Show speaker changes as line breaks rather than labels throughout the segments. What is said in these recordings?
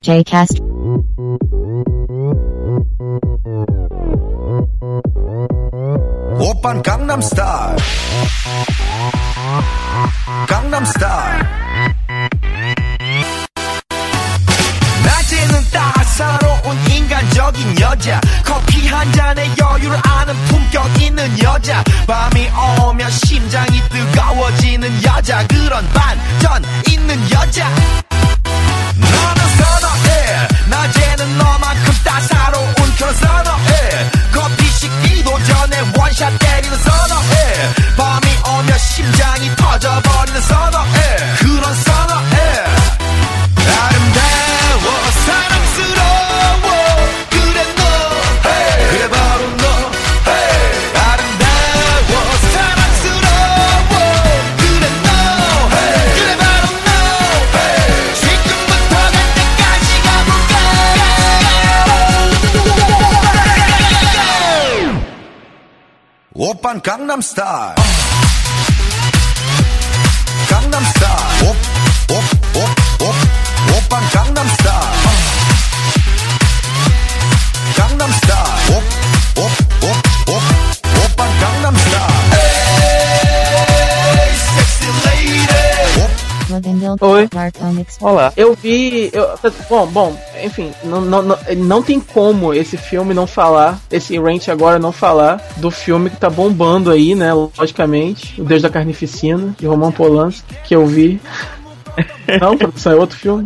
Jcast.
오빤 강남스타일 강남스타일 낮에는 따사로운 인간적인 여자 커피 한 잔에 여유를 아는 품격 있는 여자 밤이 오면 심장이 뜨거워지는 여자 그런 반전 있는 여자 너는 선어해 낮에는 너만큼 따사로운 그런 선어해 커피 식기도 전에 원샷 때리는 선어해 밤이 오면 심장이 터져버리는 선어해 그런 선어해 아름다워 사랑스러워 그래 너 hey. 그래 바로 너 hey. 아름다워 사랑스러워 그래 너 hey. 그래 바로 너 hey. 지금부터 갈 때까지 가볼까 오빤 강남스타일 강남스타일 오빤 강남스타일 강남스타일 오빤 강남스타일 Hey, sexy lady.
Oi. Olá. Eu vi. Bom, enfim, não tem como esse filme não falar, esse Ranch agora não falar do filme que tá bombando aí, né? Logicamente, O Deus da Carnificina, de Roman Polanski, que eu vi. Não, produção, é outro filme.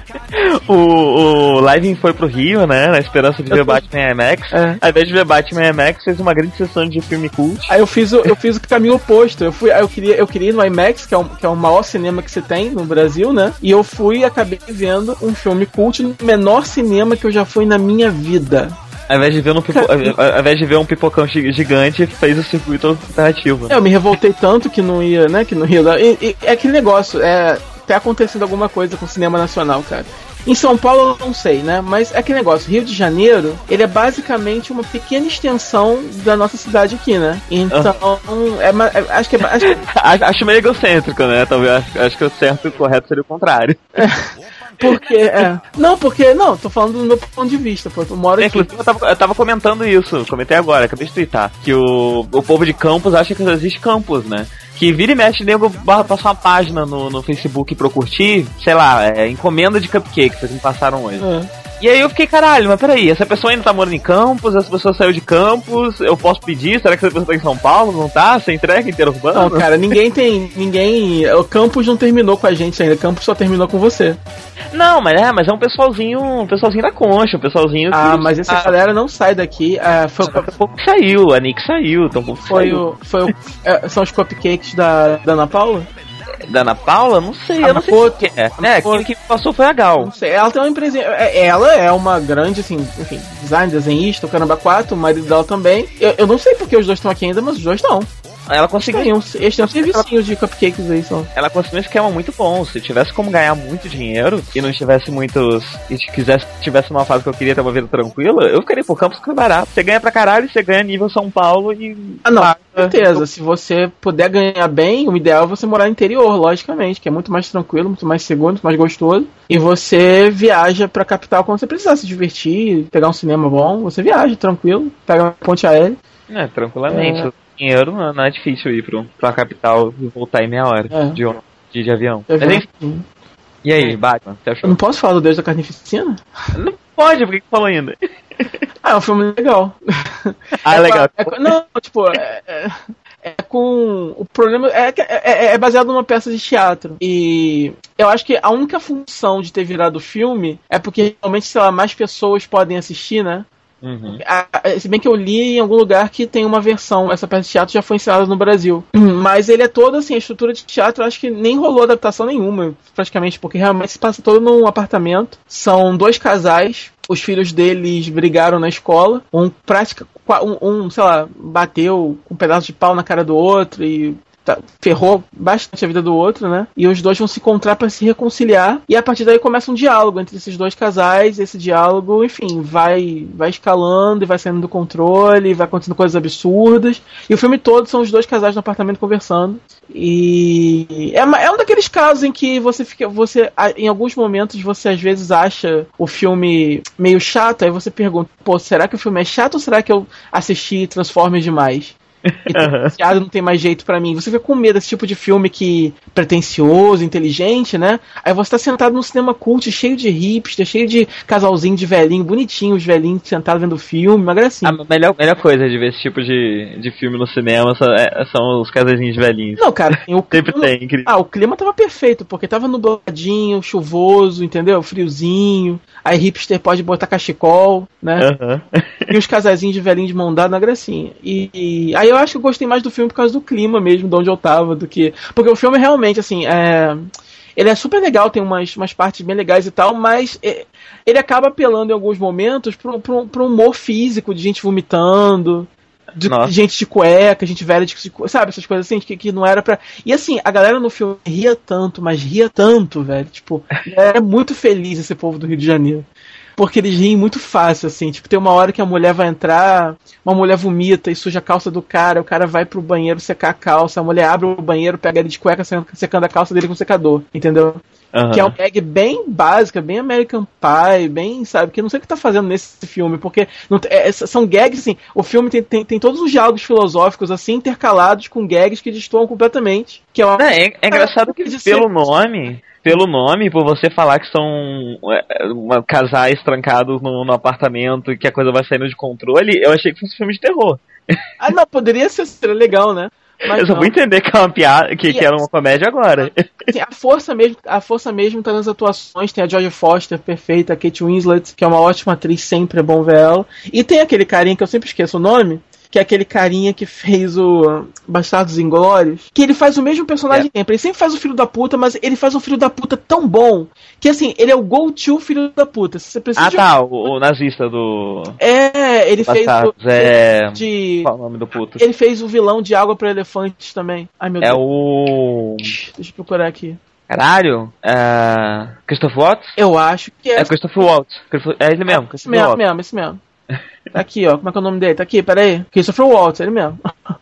O Live foi pro Rio, né? Na esperança de ver Batman IMAX.
É.
Ao invés de ver Batman IMAX, fez uma grande sessão de filme cult.
Aí eu fiz o caminho oposto. Eu queria ir no IMAX, que é o maior cinema que você tem no Brasil, né? E eu fui e acabei vendo um filme cult no menor cinema que eu já fui na minha vida.
Ao invés de ver um pipocão gigante, fez o circuito alternativo.
Eu me revoltei tanto que não ia, né? Que não ia dar. E é aquele negócio, tá acontecendo alguma coisa com o cinema nacional, cara. Em São Paulo eu não sei, né? Mas é aquele negócio, Rio de Janeiro, ele é basicamente uma pequena extensão da nossa cidade aqui, né? Então,
acho meio egocêntrico, né? Talvez acho que o certo e o correto seria o contrário.
Não, tô falando do meu ponto de vista, pô, eu moro aqui.
Inclusive, eu tava comentando isso, comentei agora, acabei de twittar, que o povo de Campos acha que existe Campos, né? Que vira e mexe, nego passar uma página no Facebook pra eu curtir, sei lá, encomenda de cupcakes que me passaram hoje. E aí eu fiquei, caralho, mas peraí, essa pessoa ainda tá morando em Campos, essa pessoa saiu de Campos, eu posso pedir? Será que essa pessoa tá em São Paulo? Não tá? Você entrega inteiro urbano?
Não, cara, o Campos não terminou com a gente ainda, Campos só terminou com você.
Não, mas é um pessoalzinho da concha, um pessoalzinho que...
Ah, mas essa galera não sai daqui.
Foi um pouco que saiu, a Nick saiu, então um pouco saiu.
São os cupcakes da Ana Paula?
Da Ana Paula? Não sei, eu não sei o que é. Quem que passou foi a Gal.
Não sei, ela tem uma empresa. Ela é uma grande, assim, enfim, desenhista, o Caramba 4, o marido dela também. Eu não sei porque os dois estão aqui ainda, mas os dois estão.
Ela conseguiu.
Eles têm um servicinho de cupcakes aí só.
Ela conseguiu um esquema muito bom. Se tivesse como ganhar muito dinheiro e não tivesse muitos. E tivesse uma fase que eu queria ter uma vida tranquila, eu ficaria por Campos que é barato. Você ganha pra caralho, você ganha nível São Paulo e.
Ah, não, com certeza. Se você puder ganhar bem, o ideal é você morar no interior, logicamente, que é muito mais tranquilo, muito mais seguro, muito mais gostoso. E você viaja pra capital quando você precisar se divertir, pegar um cinema bom, você viaja tranquilo, pega uma ponte aérea.
Tranquilamente. Dinheiro não é difícil ir pra capital e voltar em meia hora de avião. E aí, Batman, você achou?
Eu não posso falar do Deus da Carnificina?
Não pode, por que você falou ainda?
É um filme legal.
Legal.
Com o problema é baseado numa peça de teatro e eu acho que a única função de ter virado filme é porque realmente, sei lá, mais pessoas podem assistir, né?
Uhum.
Se bem que eu li em algum lugar que tem uma versão, essa peça de teatro já foi ensinada no Brasil, mas ele é todo assim, a estrutura de teatro, eu acho que nem rolou adaptação nenhuma praticamente, porque realmente se passa todo num apartamento, são dois casais, os filhos deles brigaram na escola, sei lá, bateu com um pedaço de pau na cara do outro e ferrou bastante a vida do outro, né? E os dois vão se encontrar pra se reconciliar. E a partir daí começa um diálogo entre esses dois casais. Esse diálogo, enfim, vai escalando e vai saindo do controle, vai acontecendo coisas absurdas. E o filme todo são os dois casais no apartamento conversando. E é um daqueles casos em que em alguns momentos você às vezes acha o filme meio chato, aí você pergunta, pô, será que o filme é chato ou será que eu assisti Transformers demais? E não tem mais jeito pra mim. Você fica com medo desse tipo de filme que pretencioso, inteligente, né? Aí você tá sentado num cinema cult, cheio de hipster, cheio de casalzinho de velhinho, bonitinho, os velhinhos sentados vendo o filme, uma gracinha.
A melhor coisa de ver esse tipo de filme no cinema são os casalzinhos velhinhos.
Não, cara,
sempre tem, incrível.
O clima tava perfeito, porque tava nubladinho, chuvoso, entendeu? Friozinho. Aí hipster pode botar cachecol, né? E os casalzinhos de velhinho de mão dada, uma gracinha. E aí eu acho que eu gostei mais do filme por causa do clima mesmo, de onde eu tava, do que... Porque o filme realmente, assim, ele é super legal, tem umas partes bem legais e tal, mas ele acaba apelando em alguns momentos pro humor físico, de gente vomitando, de gente de cueca, gente velha de... Sabe, essas coisas assim, que não era pra... E assim, a galera no filme ria tanto, velho, tipo, era muito feliz esse povo do Rio de Janeiro. Porque eles riem muito fácil, assim. Tipo, tem uma hora que a mulher vai entrar, uma mulher vomita e suja a calça do cara, o cara vai pro banheiro secar a calça, a mulher abre o banheiro, pega ele de cueca secando a calça dele com o secador, entendeu? Que é uma gag bem básica, bem American Pie, bem, sabe, que eu não sei o que tá fazendo nesse filme, porque são gags, assim, o filme tem todos os diálogos filosóficos, assim, intercalados com gags que destoam completamente. Que
é engraçado que pelo nome, por você falar que são casais trancados no apartamento e que a coisa vai saindo de controle, eu achei que fosse um filme de terror.
Não, poderia ser legal, né? Mas
eu só vou entender que é uma piada, que era uma comédia agora.
Assim, a força mesmo tá nas atuações. Tem a Jodie Foster, perfeita, a Kate Winslet, que é uma ótima atriz, sempre é bom ver ela. E tem aquele carinha que eu sempre esqueço o nome, que é aquele carinha que fez o Bastardos Inglórios, que ele faz o mesmo personagem sempre. Ele sempre faz o filho da puta, mas ele faz um filho da puta tão bom que, assim, ele é o go-to filho da puta. Se você precisa
o nazista do...
ele
Bastardos,
fez
Qual é o nome do puto?
Ele fez o vilão de Água para Elefantes também. Ai, meu Deus.
Deixa
eu procurar aqui.
Caralho, Christopher Waltz?
Eu acho que é.
É Christopher Waltz. É ele mesmo,
esse mesmo. Tá aqui, ó. Como é que é o nome dele? Tá aqui, peraí. Christopher Waltz, ele mesmo.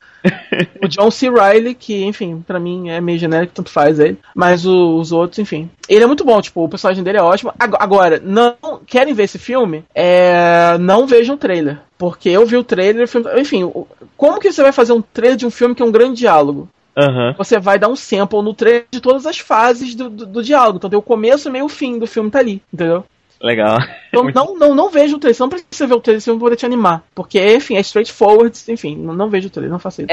O John C. Reilly, que, enfim, pra mim é meio genérico, tanto faz ele. Mas os outros, enfim. Ele é muito bom, tipo, o personagem dele é ótimo. Agora, não querem ver esse filme? Não vejam o trailer. Porque eu vi o trailer, enfim, como que você vai fazer um trailer de um filme que é um grande diálogo? Você vai dar um sample no trailer de todas as fases do diálogo. Então tem o começo, meio e o fim do filme tá ali, entendeu?
Legal.
Então não vejo o trailer, não precisa ver o trailer, você vai poder te animar. Porque, enfim, é straightforward, enfim, não vejo o trailer, não faço isso.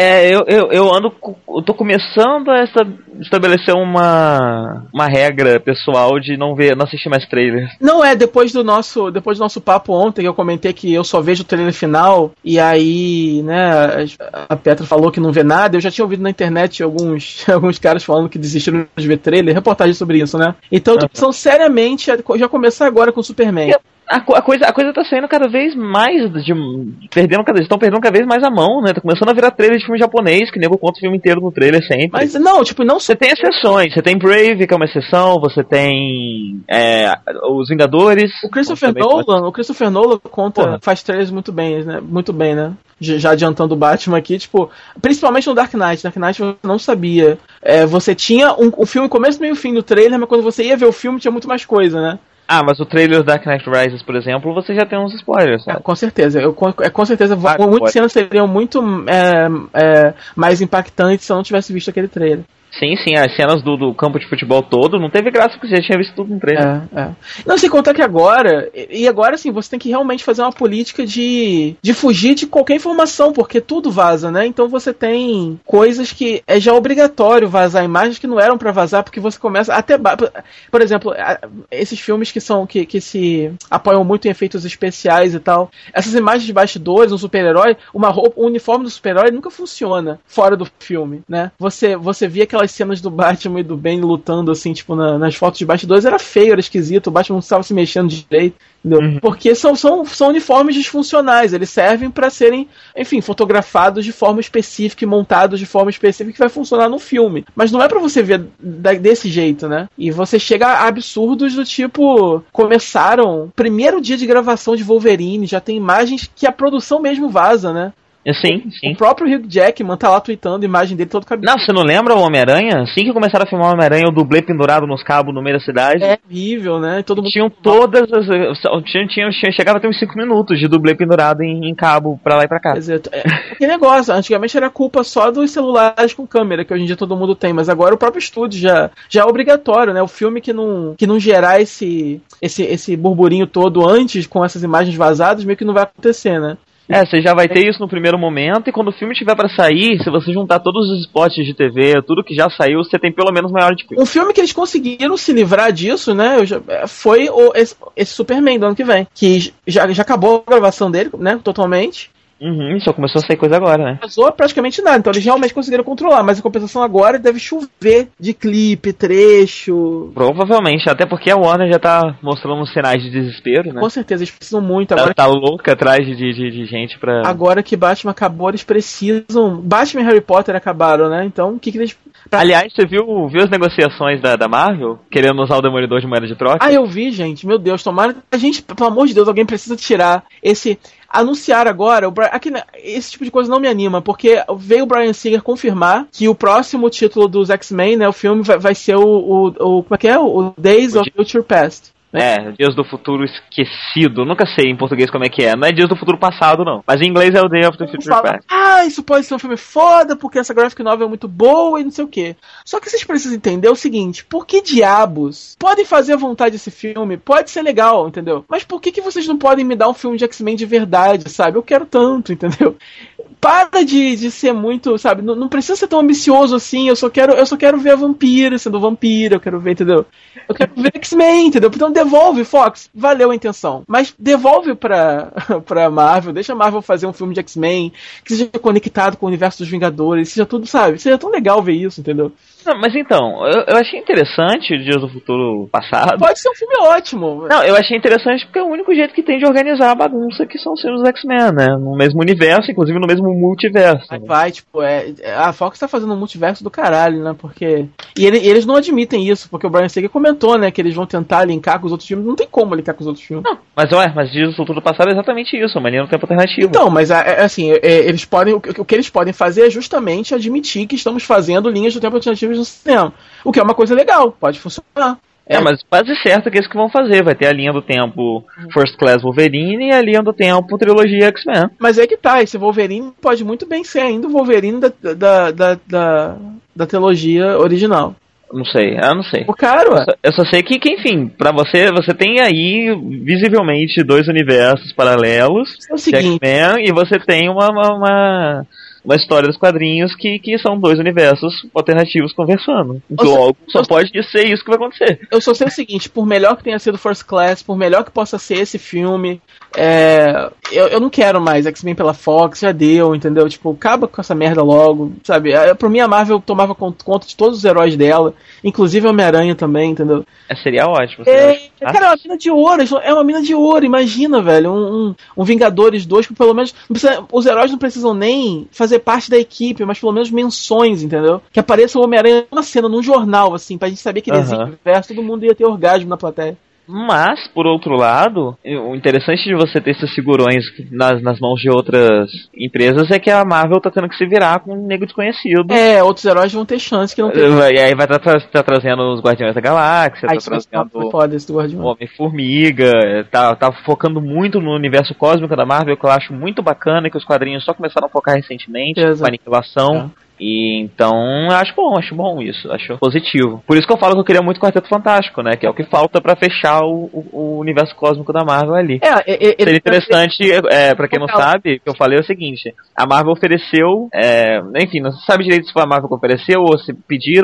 Eu tô começando a estabelecer uma regra pessoal de não assistir mais trailers.
Não, depois do nosso papo ontem, eu comentei que eu só vejo o trailer final, e aí, né, a Petra falou que não vê nada. Eu já tinha ouvido na internet alguns caras falando que desistiram de ver trailer, reportagem sobre isso, né? Então eu tô pensando seriamente já começar agora com o Superman.
A coisa tá saindo cada vez mais estão perdendo cada vez mais a mão, né? Tá começando a virar trailer de filme japonês, que nego conta o filme inteiro no trailer sempre. Mas não,
Você
tem exceções, você tem Brave, que é uma exceção, você tem Os Vingadores.
O Christopher Nolan faz trailers muito bem, né? Muito bem, né? Já adiantando o Batman aqui, tipo, principalmente no Dark Knight. Dark Knight eu não sabia. Você tinha um filme começo, meio e fim do trailer, mas quando você ia ver o filme tinha muito mais coisa, né?
Mas o trailer Dark Knight Rises, por exemplo, você já tem uns spoilers, sabe?
Com certeza. Com certeza, muitas cenas seriam muito mais impactantes se eu não tivesse visto aquele trailer.
Sim, as cenas do campo de futebol todo, não teve graça porque você já tinha visto tudo no trailer.
Não, sem contar que agora sim, você tem que realmente fazer uma política de fugir de qualquer informação, porque tudo vaza, né? Então você tem coisas que é já obrigatório vazar, imagens que não eram pra vazar, porque você começa por exemplo, esses filmes que se apoiam muito em efeitos especiais e tal, essas imagens de bastidores, um super-herói, o uniforme do super-herói nunca funciona fora do filme, né? Você via aquela aquelas cenas do Batman e do Bane lutando, assim, tipo, nas fotos de bastidores, era feio, era esquisito, o Batman não estava se mexendo direito, entendeu? Porque são uniformes disfuncionais, eles servem pra serem, enfim, fotografados de forma específica e montados de forma específica que vai funcionar no filme. Mas não é pra você ver desse jeito, né? E você chega a absurdos do tipo, começaram, primeiro dia de gravação de Wolverine, já tem imagens que a produção mesmo vaza, né?
Sim.
O próprio Hugh Jackman tá lá tweetando a imagem dele todo cabelo.
Não, você não lembra o Homem-Aranha? Assim que começaram a filmar o Homem-Aranha, o dublê pendurado nos cabos no meio da cidade.
É horrível, né? Todo mundo...
Tinham todas as... Chegava a ter uns 5 minutos de dublê pendurado em cabo pra lá e pra cá.
Exato. Que negócio, antigamente era culpa só dos celulares com câmera, que hoje em dia todo mundo tem, mas agora o próprio estúdio já é obrigatório, né? O filme que não gerar esse burburinho todo antes, com essas imagens vazadas, meio que não vai acontecer, né?
Você já vai ter isso no primeiro momento, e quando o filme estiver pra sair, se você juntar todos os spots de TV, tudo que já saiu, você tem pelo menos uma hora de filme.
Um filme que eles conseguiram se livrar disso, né, foi esse Superman do ano que vem, que já acabou a gravação dele, né, totalmente.
Só começou a sair coisa agora, né?
Vazou praticamente nada, então eles realmente conseguiram controlar, mas a compensação agora deve chover de clipe, trecho.
Provavelmente, até porque a Warner já tá mostrando uns sinais de desespero, né?
Com certeza, eles precisam muito agora.
Ela tá louca atrás de gente pra...
Agora que Batman acabou, eles precisam... Batman e Harry Potter acabaram, né? Então, o que eles...
Aliás, você viu as negociações da Marvel? Querendo usar o Demolidor de moeda de troca?
Ah, eu vi, gente. Meu Deus, tomara... A gente, pelo amor de Deus, alguém precisa tirar esse... Anunciar agora, esse tipo de coisa não me anima, porque veio o Bryan Singer confirmar que o próximo título dos X-Men, né, o filme vai ser como é que é? O Days of Future Past.
Dias do Futuro Esquecido. Nunca sei em português como é que é. Não é Dias do Futuro Passado, não. Mas em inglês é o Day of the Future Past.
Isso pode ser um filme foda, porque essa graphic novel é muito boa e não sei o quê. Só que vocês precisam entender o seguinte, por que diabos podem fazer à vontade esse filme? Pode ser legal, entendeu? Mas por que vocês não podem me dar um filme de X-Men de verdade, sabe? Eu quero tanto, entendeu? Para de ser muito, sabe? Não precisa ser tão ambicioso assim. Eu só quero ver a vampira sendo vampira. Eu quero ver, entendeu? Eu quero ver X-Men, entendeu? Então devolve, Fox. Valeu a intenção. Mas devolve pra Marvel. Deixa a Marvel fazer um filme de X-Men que seja conectado com o universo dos Vingadores. Seja tudo, sabe? Seja tão legal ver isso, entendeu?
Não, mas então, eu achei interessante o Dias do Futuro Passado.
Pode ser um filme ótimo.
Não, eu achei interessante porque é o único jeito que tem de organizar a bagunça que são os filmes dos X-Men, né? No mesmo universo, inclusive no mesmo multiverso.
A Fox tá fazendo um multiverso do caralho, né? Porque... E eles não admitem isso, porque o Bryan Singer comentou, né? Que eles vão tentar linkar com os outros filmes. Não tem como linkar com os outros filmes.
Não, mas Dias do Futuro Passado é exatamente isso, a maneira do tempo alternativo.
Então, mas assim, eles podem... O que eles podem fazer é justamente admitir que estamos fazendo linhas do tempo alternativo no cinema. O que é uma coisa legal, pode funcionar.
Mas quase certo que é isso que vão fazer. Vai ter a linha do tempo First Class Wolverine e a linha do tempo trilogia X-Men.
Mas é que tá, esse Wolverine pode muito bem ser ainda o Wolverine da trilogia original.
Não sei.
Claro,
eu só sei que enfim, pra você tem aí visivelmente dois universos paralelos de X-Men e você tem uma história dos quadrinhos que são dois universos alternativos conversando. Logo, só pode ser isso que vai acontecer.
Eu só sei o seguinte, por melhor que tenha sido First Class, por melhor que possa ser esse filme, eu não quero mais X-Men pela Fox, já deu, entendeu? Tipo, acaba com essa merda logo, sabe? Por mim a Marvel tomava conta de todos os heróis dela, inclusive Homem-Aranha também, entendeu?
Seria ótimo.
Cara, é uma mina de ouro, imagina, velho, um Vingadores 2 que pelo menos, os heróis não precisam nem fazer parte da equipe, mas pelo menos menções, entendeu? Que apareça o Homem-Aranha numa cena, num jornal, assim, pra gente saber que ele existe no universo, todo mundo ia ter orgasmo na plateia.
Mas, por outro lado, o interessante de você ter esses figurões nas mãos de outras empresas é que a Marvel tá tendo que se virar com um nego desconhecido.
Outros heróis vão ter chance que não tem.
E aí vai tá trazendo os Guardiões da Galáxia, tá trazendo o Homem-Formiga, tá focando muito no universo cósmico da Marvel, que eu acho muito bacana, que os quadrinhos só começaram a focar recentemente, com a Aniquilação. E então, acho bom isso, acho positivo. Por isso que eu falo que eu queria muito Quarteto Fantástico, né? Que é o que falta pra fechar o universo cósmico da Marvel ali. Seria interessante, pra quem não sabe, o que eu falei é o seguinte: a Marvel ofereceu, enfim, não se sabe direito se foi a Marvel que ofereceu ou se pediram,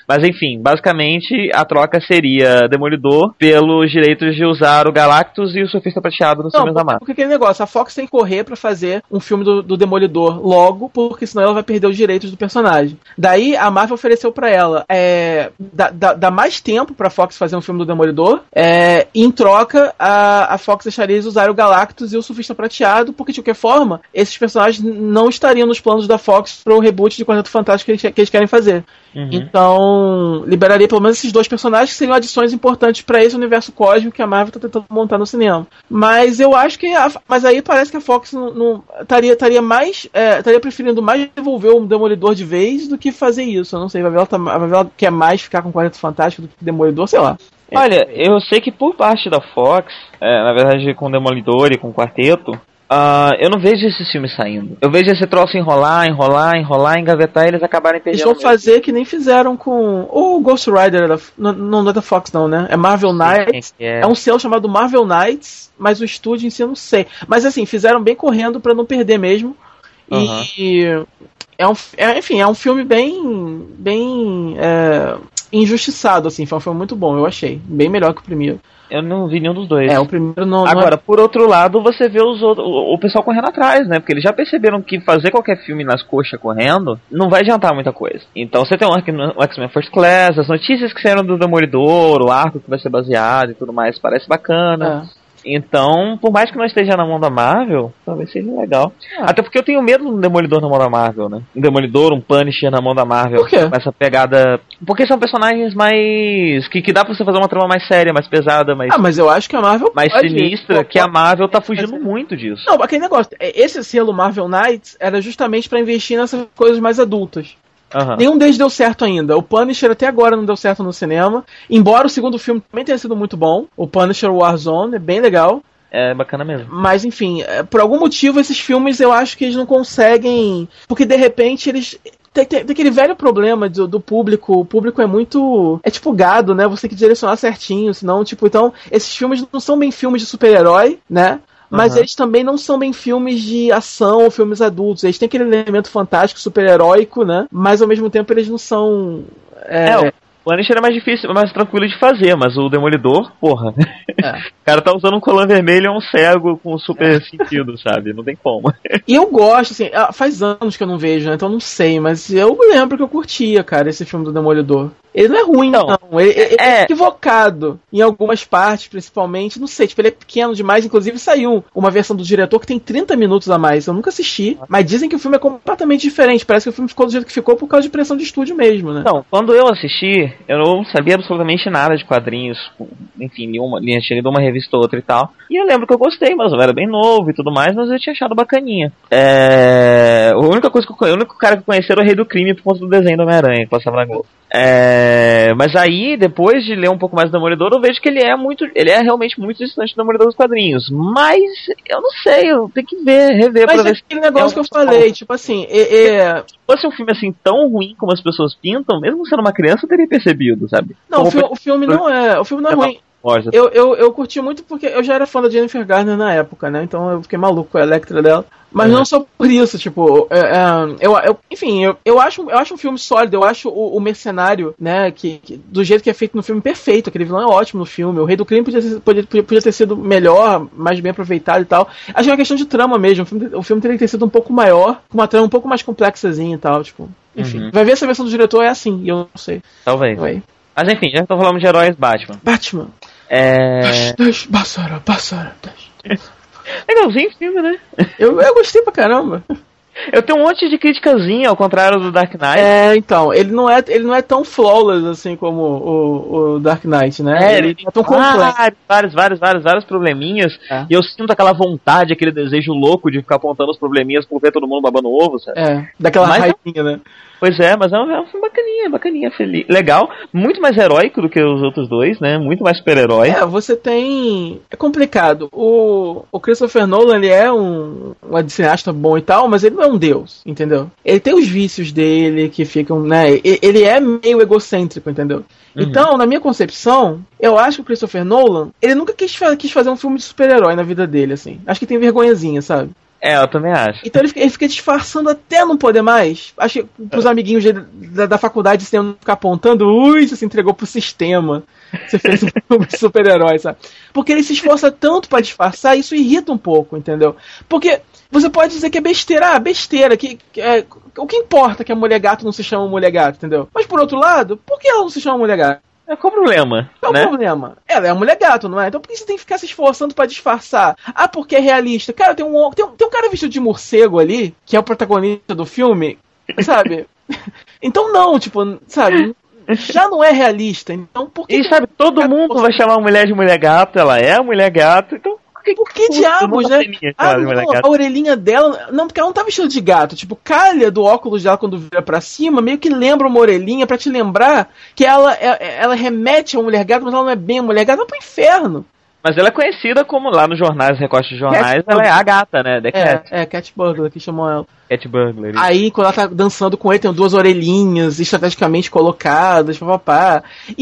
Mas enfim, basicamente a troca seria Demolidor pelos direitos de usar o Galactus e o Surfista Prateado nos filmes da Marvel.
Porque aquele negócio, a Fox tem que correr pra fazer um filme do Demolidor logo, porque senão ela vai perder os direitos do personagem. Daí a Marvel ofereceu pra ela dá mais tempo pra Fox fazer um filme do Demolidor, e em troca a Fox deixaria eles usarem o Galactus e o Surfista Prateado, porque de qualquer forma esses personagens não estariam nos planos da Fox pro reboot de Quarteto Fantástico que eles querem fazer. Então, liberaria pelo menos esses dois personagens que seriam adições importantes pra esse universo cósmico que a Marvel tá tentando montar no cinema. Mas eu acho que mas aí parece que a Fox não estaria mais estaria preferindo mais devolver o Demolidor de vez do que fazer isso. Eu não sei, a Marvel quer mais ficar com o Quarteto Fantástico do que o Demolidor, sei lá.
Olha, eu sei que por parte da Fox, na verdade com o Demolidor e com o Quarteto, eu não vejo esses filmes saindo. Eu vejo esse troço enrolar, engavetar e eles acabarem perdendo.
Eles vão fazer que nem fizeram com o Ghost Rider, não é da Fox não, né? É Marvel Knights. É um selo chamado Marvel Knights, mas o estúdio em si eu não sei. Mas assim, fizeram bem correndo pra não perder mesmo. E enfim, é um filme bem injustiçado, assim. Foi um filme muito bom, eu achei. Bem melhor que o primeiro.
Eu não vi nenhum dos dois.
O primeiro não.
Agora, por outro lado, você vê o pessoal correndo atrás, né? Porque eles já perceberam que fazer qualquer filme nas coxas correndo não vai adiantar muita coisa. Então você tem o X-Men First Class, as notícias que saíram do Demolidor, o arco que vai ser baseado e tudo mais, parece bacana. Então, por mais que não esteja na mão da Marvel, talvez seja legal. Até porque eu tenho medo do Demolidor na mão da Marvel, né? Um Demolidor, um Punisher na mão da Marvel.
Por quê?
Com essa pegada... Porque são personagens mais... Que dá pra você fazer uma trama mais séria, mais pesada, mais...
mas eu acho que a Marvel
mais sinistra, que a Marvel tá fugindo muito disso.
Não, aquele negócio... Esse selo Marvel Knights era justamente pra investir nessas coisas mais adultas. Nenhum deles deu certo ainda. O Punisher até agora não deu certo no cinema. Embora o segundo filme também tenha sido muito bom. O Punisher Warzone é bem legal.
É bacana mesmo.
Mas enfim, por algum motivo esses filmes eu acho que eles não conseguem. Porque de repente eles... Tem aquele velho problema do público. O público é muito... É tipo gado, né? Você tem que direcionar certinho. Senão, então, esses filmes não são bem filmes de super-herói, né? Mas eles também não são bem filmes de ação ou filmes adultos. Eles têm aquele elemento fantástico, super-heróico, né? Mas ao mesmo tempo eles não são...
O Punisher é mais difícil, mais tranquilo de fazer, mas o Demolidor, porra. O cara tá usando um colã vermelho e é um cego com super sentido, sabe? Não tem como.
E eu gosto, assim, faz anos que eu não vejo, né? Então eu não sei, mas eu lembro que eu curtia, cara, esse filme do Demolidor. Ele não é ruim, não. Ele é equivocado em algumas partes, principalmente. Não sei, ele é pequeno demais. Inclusive saiu uma versão do diretor que tem 30 minutos a mais. Eu nunca assisti, mas dizem que o filme é completamente diferente. Parece que o filme ficou do jeito que ficou por causa de pressão de estúdio mesmo, né?
Não, quando eu assisti, eu não sabia absolutamente nada de quadrinhos. Enfim, tinha lido uma revista ou outra e tal. E eu lembro que eu gostei, mas eu era bem novo e tudo mais, mas eu tinha achado bacaninha. O único cara que eu conheci era o Rei do Crime por conta do desenho do Homem-Aranha que passava na Globo. Mas aí, depois de ler um pouco mais do Demolidor, eu vejo que ele é realmente muito distante do Demolidor dos quadrinhos. Mas eu não sei, eu tenho que rever
mas
pra ver
aquele negócio que eu falei, tipo assim,
se fosse um filme assim tão ruim como as pessoas pintam, mesmo sendo uma criança, eu teria percebido, sabe?
Não, o filme não é ruim. Eu curti muito porque eu já era fã da Jennifer Garner na época, né? Então eu fiquei maluco com a Electra dela. Mas não só por isso, tipo, eu acho um filme sólido, eu acho o Mercenário, né, que do jeito que é feito no filme, perfeito, aquele vilão é ótimo no filme, o Rei do Crime podia ter sido melhor, mais bem aproveitado e tal. Acho que é uma questão de trama mesmo, o filme teria que ter sido um pouco maior, com uma trama um pouco mais complexazinha e tal, tipo, enfim. Vai ver se a versão do diretor é assim, e eu não sei.
Talvez. Mas enfim, já tô falando de heróis, Batman.
Passara.
Legalzinho o filme, né?
Eu gostei pra caramba.
Eu tenho um monte de criticazinha, ao contrário do Dark Knight.
Então, ele não é tão flawless assim como o Dark Knight, né?
Ele é tão complexo. Vários probleminhas. E eu sinto aquela vontade, aquele desejo louco de ficar apontando os probleminhas por ver todo mundo babando ovo, sabe?
Daquela raivinha, né?
Pois é, mas é um filme bacaninha, feliz. Legal, muito mais heróico do que os outros dois, né? Muito mais super-herói.
Você tem... É complicado. O Christopher Nolan, ele é um cineasta bom e tal, mas ele não é um deus, entendeu? Ele tem os vícios dele que ficam, né? Ele é meio egocêntrico, entendeu? Então, na minha concepção, eu acho que o Christopher Nolan, ele nunca quis fazer um filme de super-herói na vida dele, assim. Acho que tem vergonhazinha, sabe?
Eu também acho.
Então ele fica disfarçando até não poder mais. Acho que pros amiguinhos da faculdade você não ficar apontando, você se entregou pro sistema. Você fez um filme de super-herói, sabe? Porque ele se esforça tanto pra disfarçar, isso irrita um pouco, entendeu? Porque você pode dizer que é besteira, besteira, o que importa que a mulher gato não se chama mulher gato, entendeu? Mas por outro lado, por que ela não se chama mulher gato?
Qual o problema?
Qual o problema? Ela é a mulher gato, não é? Então por que você tem que ficar se esforçando pra disfarçar? Porque é realista. Cara, tem um cara vestido de morcego ali, que é o protagonista do filme, sabe? Então não, tipo, sabe? Já não é realista, então por que...
E sabe, todo mundo vai chamar a mulher de mulher gato, ela é a mulher gato, então...
Por que diabos, né? A orelhinha dela... Não, porque ela não tá vestida de gato. Tipo, calha do óculos dela quando vira pra cima, meio que lembra uma orelhinha pra te lembrar que ela remete a uma mulher gato, mas ela não é bem a mulher gato, vai pro inferno.
Mas ela é conhecida como, lá nos jornais, recortes de jornais, ela é a gata, né? The Cat.
Cat Burglar, que chamam ela.
Cat Burglar.
Aí, quando ela tá dançando com ele, tem duas orelhinhas estrategicamente colocadas, papapá.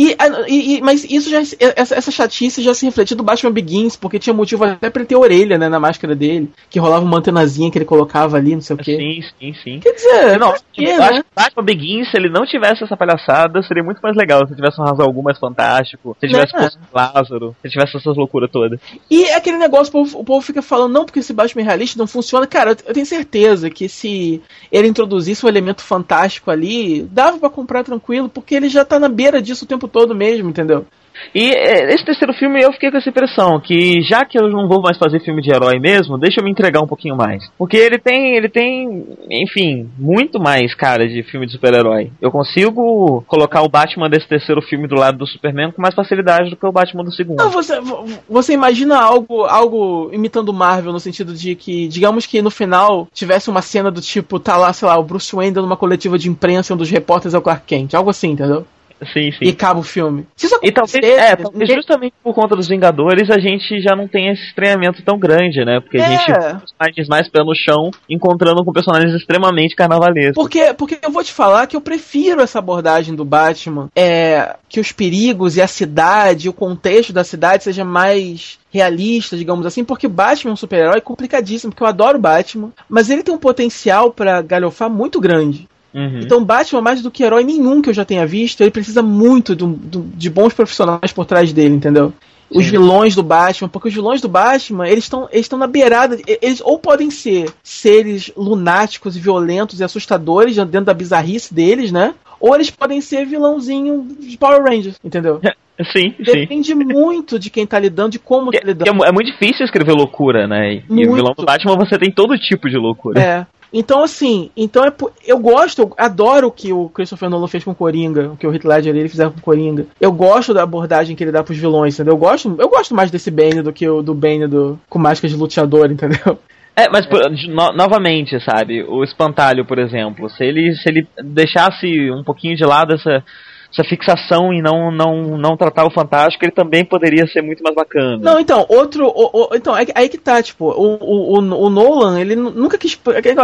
Mas isso já, essa chatice já se refletiu do Batman Begins, porque tinha motivo até pra ele ter orelha, né, na máscara dele, que rolava uma antenazinha que ele colocava ali, não sei o quê.
Sim.
Quer dizer, não, né?
Batman Begins, se ele não tivesse essa palhaçada, seria muito mais legal. Se tivesse um Ra's al Ghul mais fantástico, se tivesse Lázaro, se tivesse essas loucuras todas.
E aquele negócio, o povo fica falando, não, porque esse Batman realista não funciona. Cara, eu tenho certeza que se ele introduzisse um elemento fantástico ali, dava pra comprar tranquilo, porque ele já tá na beira disso o tempo todo mesmo, entendeu?
E esse terceiro filme eu fiquei com essa impressão, que já que eu não vou mais fazer filme de herói mesmo, deixa eu me entregar um pouquinho mais. Porque ele tem, enfim, muito mais cara de filme de super-herói. Eu consigo colocar o Batman desse terceiro filme do lado do Superman com mais facilidade do que o Batman do segundo.
Não, você imagina algo imitando Marvel, no sentido de que, digamos que no final tivesse uma cena do tipo, tá lá, sei lá, o Bruce Wayne dando uma coletiva de imprensa e um dos repórteres é o Clark Kent, algo assim, entendeu?
Sim.
E acaba o filme. Se isso
acontecer, talvez justamente por conta dos Vingadores a gente já não tem esse estranhamento tão grande, né? Porque a gente tem personagens mais pé no chão encontrando com personagens extremamente carnavalescos.
Porque eu vou te falar que eu prefiro essa abordagem do Batman, que os perigos e a cidade, o contexto da cidade seja mais realista, digamos assim, porque Batman é um super-herói complicadíssimo, porque eu adoro Batman, mas ele tem um potencial pra galhofar muito grande. Então Batman, mais do que herói nenhum que eu já tenha visto, ele precisa muito de bons profissionais por trás dele, entendeu? Sim. Os vilões do Batman, porque os vilões do Batman, eles estão na beirada, eles ou podem ser seres lunáticos e violentos e assustadores dentro da bizarrice deles, né? Ou eles podem ser vilãozinho de Power Rangers, entendeu?
Sim.
Depende muito de quem tá lidando, de como tá lidando.
É muito difícil escrever loucura, né? E o vilão do Batman você tem todo tipo de loucura.
Então, assim, eu adoro o que o Christopher Nolan fez com o Coringa, o que o Heath Ledger ele fizeram com o Coringa. Eu gosto da abordagem que ele dá pros vilões, entendeu? Eu gosto mais desse Bane do que do Bane com máscara de luteador, entendeu?
Mas novamente, sabe, o Espantalho, por exemplo, se ele deixasse um pouquinho de lado essa fixação em não tratar o Fantástico, ele também poderia ser muito mais bacana.
Não, então, então, aí que tá, tipo, o Nolan, ele nunca quis...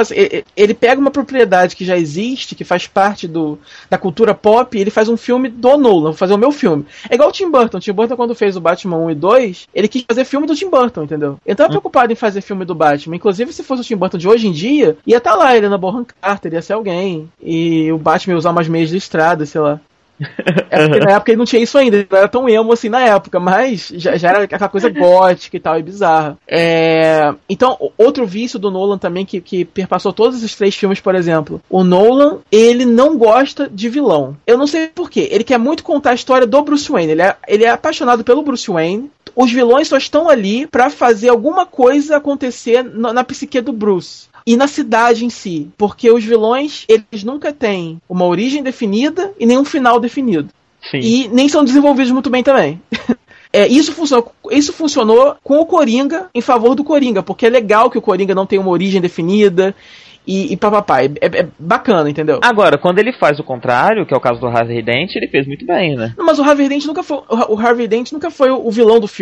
Ele pega uma propriedade que já existe, que faz parte da cultura pop, e ele faz um filme do Nolan, vou fazer o meu filme. É igual o Tim Burton. Tim Burton, quando fez o Batman 1 e 2, ele quis fazer filme do Tim Burton, entendeu? Ele tava preocupado em fazer filme do Batman. Inclusive, se fosse o Tim Burton de hoje em dia, ia estar lá, ele na Bonham Carter, ia ser alguém. E o Batman ia usar umas meias listradas, sei lá. Porque na época ele não tinha isso ainda, ele não era tão emo assim na época, mas já era aquela coisa gótica e tal, e bizarra. Então, outro vício do Nolan também que perpassou todos esses 3 filmes, por exemplo, o Nolan, ele não gosta de vilão. Eu não sei porquê, ele quer muito contar a história do Bruce Wayne, ele é apaixonado pelo Bruce Wayne. Os vilões só estão ali pra fazer alguma coisa acontecer na psique do Bruce. E na cidade em si, porque os vilões, eles nunca têm uma origem definida e nenhum final definido.
Sim.
E nem são desenvolvidos muito bem também. Isso funcionou com o Coringa em favor do Coringa, porque é legal que o Coringa não tenha uma origem definida e papapá. É bacana, entendeu?
Agora, quando ele faz o contrário, que é o caso do Harvey Dent, ele fez muito bem, né?
Não, mas o Harvey Dent nunca foi o vilão do filme.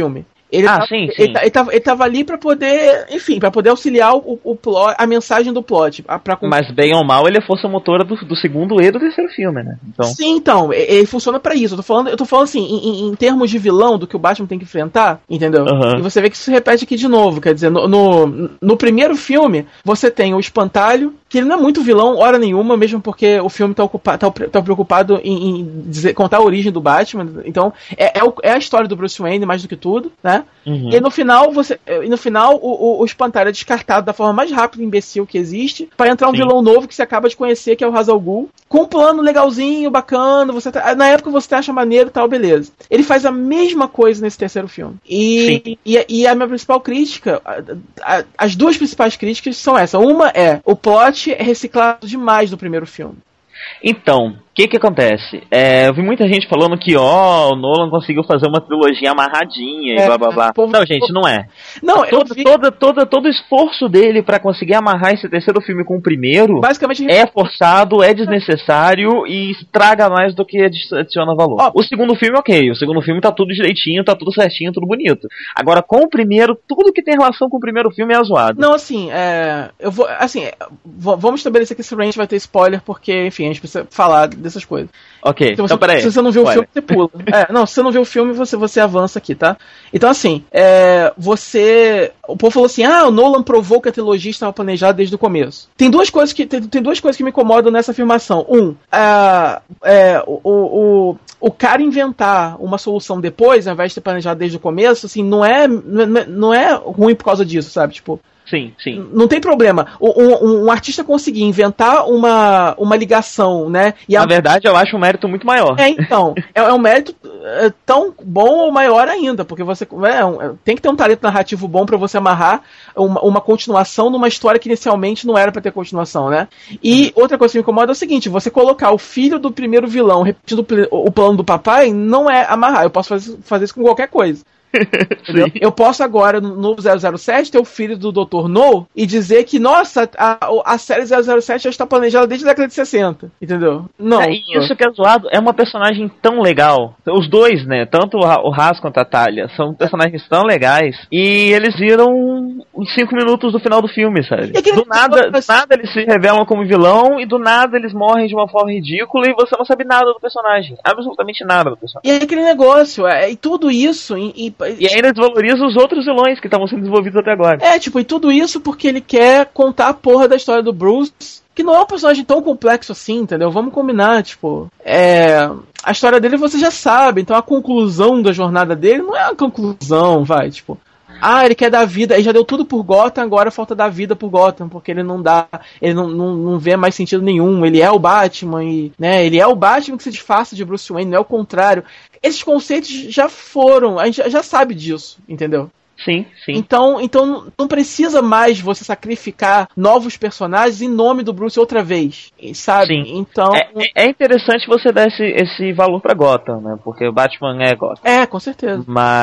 Sim.
Ele tava ali pra poder, enfim, pra poder auxiliar o plot, a mensagem do plot.
Mas bem ou mal, ele é força motora do segundo e do terceiro filme, né? Então...
Sim, então, ele funciona pra isso. Eu tô falando assim, em termos de vilão, do que o Batman tem que enfrentar, entendeu?
Uhum.
E você vê que isso se repete aqui de novo, quer dizer, no primeiro filme, você tem o Espantalho, que ele não é muito vilão, hora nenhuma, mesmo porque o filme tá preocupado em contar a origem do Batman, então é a história do Bruce Wayne mais do que tudo, né?
Uhum.
E no final, o Espantalho é descartado da forma mais rápida e imbecil que existe, pra entrar um vilão novo que você acaba de conhecer, que é o Ra's al Ghul, com um plano legalzinho, bacana, na época você acha maneiro e tal, beleza. Ele faz a mesma coisa nesse terceiro filme. E a minha principal crítica, as duas principais críticas são essa. Uma é, o plot é reciclado demais do primeiro filme.
Então, o que acontece? Eu vi muita gente falando que o Nolan conseguiu fazer uma trilogia amarradinha e blá blá blá. Não, gente, não é.
Não,
todo o esforço dele pra conseguir amarrar esse terceiro filme com o primeiro
basicamente
é forçado, é desnecessário e estraga mais do que adiciona valor. O segundo filme, ok. O segundo filme tá tudo direitinho, tá tudo certinho, tudo bonito. Agora, com o primeiro, tudo que tem relação com o primeiro filme é zoado.
Não, assim, vamos estabelecer que esse range vai ter spoiler, porque, enfim, a gente precisa falar dessas coisas.
Ok, então peraí.
Se você não viu o filme, você pula. Se você não viu o filme, você avança aqui, tá? Então, assim, o povo falou assim, o Nolan provou que a trilogia estava planejada desde o começo. Tem duas coisas que me incomodam nessa afirmação. O cara inventar uma solução depois, ao invés de ter planejado desde o começo, assim, não é ruim por causa disso, sabe? Tipo,
sim.
Não tem problema. Um artista conseguir inventar uma ligação, né?
Na verdade, eu acho um mérito muito maior.
Então. É um mérito tão bom ou maior ainda, porque você tem que ter um talento narrativo bom pra você amarrar uma continuação numa história que inicialmente não era pra ter continuação, né? E outra coisa que me incomoda é o seguinte, você colocar o filho do primeiro vilão repetindo o plano do papai não é amarrar. Eu posso fazer isso com qualquer coisa. Eu posso agora, no 007, ter o filho do Dr. No e dizer que, nossa, a série 007 já está planejada desde a década de 60, entendeu? Não.
Isso que é zoado, é uma personagem tão legal. Os dois, né, tanto o Ra's quanto a Talia, são personagens tão legais e eles viram os 5 minutos do final do filme, sabe? Do nada eles se revelam como vilão e do nada eles morrem de uma forma ridícula e você não sabe nada do personagem. Absolutamente nada do personagem.
E aquele negócio, e tudo isso...
E ainda desvaloriza os outros vilões que estavam sendo desenvolvidos até agora.
E tudo isso porque ele quer contar a porra da história do Bruce, que não é um personagem tão complexo assim, entendeu? Vamos combinar, tipo... A história dele você já sabe, então a conclusão da jornada dele não é a conclusão, tipo... ele quer dar vida, ele já deu tudo por Gotham, agora falta dar vida por Gotham, porque ele não vê mais sentido nenhum, ele é o Batman, ele é o Batman que se disfarça de Bruce Wayne, não é o contrário. Esses conceitos já foram, a gente já sabe disso, entendeu?
Sim.
Então não precisa mais você sacrificar novos personagens em nome do Bruce outra vez, sabe?
Sim.
Então
é interessante você dar esse valor pra Gotham, né? Porque o Batman é Gotham.
Com certeza.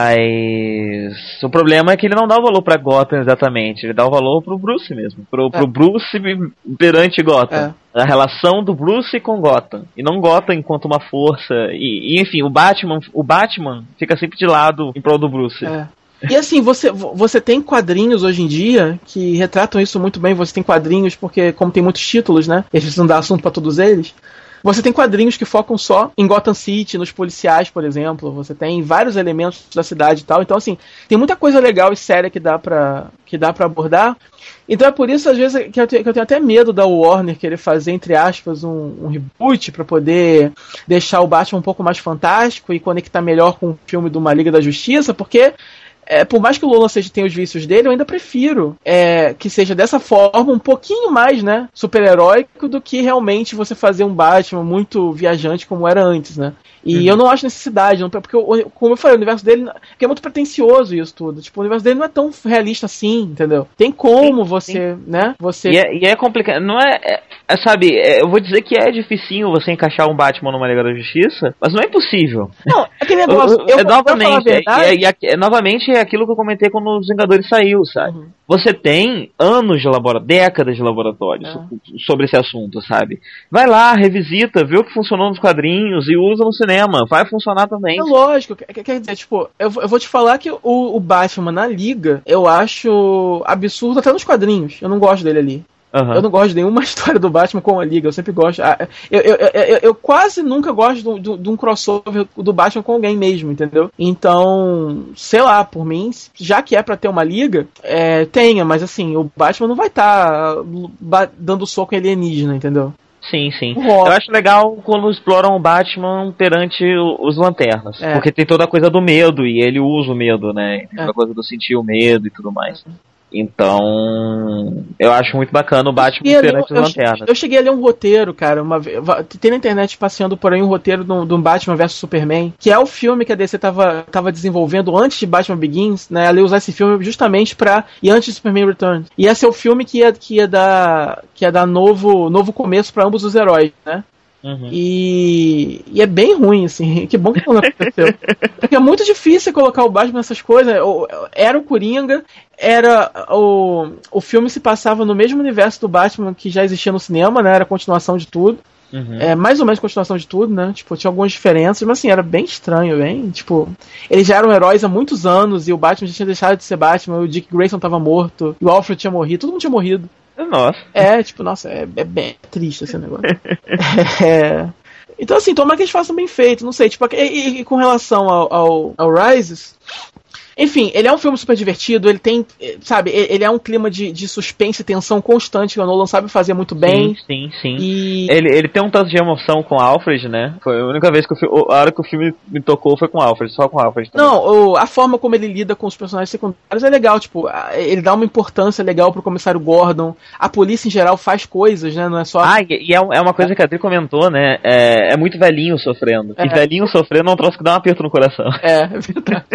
Mas o problema é que ele não dá o valor pra Gotham exatamente, ele dá o valor pro Bruce mesmo, pro Bruce perante Gotham. A relação do Bruce com Gotham. E não Gotham enquanto uma força. E enfim, o Batman fica sempre de lado em prol do Bruce.
E assim, você tem quadrinhos hoje em dia que retratam isso muito bem. Você tem quadrinhos, porque como tem muitos títulos, né? E a gente não dá assunto pra todos eles. Você tem quadrinhos que focam só em Gotham City, nos policiais, por exemplo. Você tem vários elementos da cidade e tal. Então, assim, tem muita coisa legal e séria que dá pra abordar. Então é por isso, às vezes, que eu tenho até medo da Warner querer fazer, entre aspas, um reboot pra poder deixar o Batman um pouco mais fantástico e conectar melhor com o filme de uma Liga da Justiça, porque... por mais que o Nolan tenha os vícios dele, eu ainda prefiro que seja dessa forma um pouquinho mais, né, super-heróico do que realmente você fazer um Batman muito viajante como era antes, né? E eu não acho necessidade, porque, como eu falei, o universo dele é muito pretencioso isso tudo. Tipo, o universo dele não é tão realista assim, entendeu? Tem como você, né?
E é complicado, não sabe, eu vou dizer que é dificinho você encaixar um Batman numa Liga da Justiça, mas não é impossível.
Não, é que negócio, novamente
é aquilo que eu comentei quando os Vingadores saiu, sabe?
Uhum.
Você tem anos de laboratório, décadas de laboratório sobre esse assunto, sabe? Vai lá, revisita, vê o que funcionou nos quadrinhos e usa no cinema. Vai funcionar também.
É lógico, quer dizer, tipo, eu vou te falar que o Batman na Liga, eu acho absurdo até nos quadrinhos. Eu não gosto dele ali.
Uhum.
Eu não gosto de nenhuma história do Batman com a Liga, eu sempre gosto. Eu quase nunca gosto de um crossover do Batman com alguém mesmo, entendeu? Então, sei lá, por mim, já que é pra ter uma Liga, tenha, mas assim, o Batman não vai estar dando soco em alienígena, entendeu?
Sim, sim. Eu acho legal quando exploram o Batman perante os Lanternas. Porque tem toda a coisa do medo, e ele usa o medo, né? Tem toda a coisa do sentir o medo e tudo mais. Então, eu acho muito bacana o Batman perante os Lanternas.
Eu cheguei a ler um roteiro, cara, uma vez. Tem na internet passeando por aí um roteiro de um Batman vs Superman, que é o filme que a DC tava desenvolvendo antes de Batman Begins, né? Ela ia usar esse filme justamente e antes de Superman Returns. E esse é o filme que ia dar novo começo pra ambos os heróis, né? Uhum. E é bem ruim, assim. Que bom que não aconteceu. Porque é muito difícil colocar o Batman nessas coisas. Era o Coringa, o filme se passava no mesmo universo do Batman que já existia no cinema, né? Era a continuação de tudo. Uhum. Mais ou menos continuação de tudo, né? Tipo, tinha algumas diferenças, mas assim, era bem estranho, bem. Tipo, eles já eram heróis há muitos anos e o Batman já tinha deixado de ser Batman, o Dick Grayson tava morto, e o Alfred tinha morrido, todo mundo tinha morrido.
Nossa.
É bem triste esse negócio. Então, assim, tomara que eles façam bem feito, não sei. Tipo, e com relação ao Rises, enfim, ele é um filme super divertido, ele tem, sabe, ele é um clima de suspense e tensão constante que o Nolan sabe fazer muito bem.
Sim.
E...
Ele tem um tanto de emoção com o Alfred, né? Foi a única vez que a hora que o filme me tocou foi com o Alfred, só com o Alfred também.
Não, a forma como ele lida com os personagens secundários é legal, tipo, ele dá uma importância legal pro comissário Gordon, a polícia em geral faz coisas, né? Não é só...
E é uma coisa que a Adri comentou, né? É muito velhinho sofrendo. E velhinho sofrendo é um troço que dá um aperto no coração.
É verdade.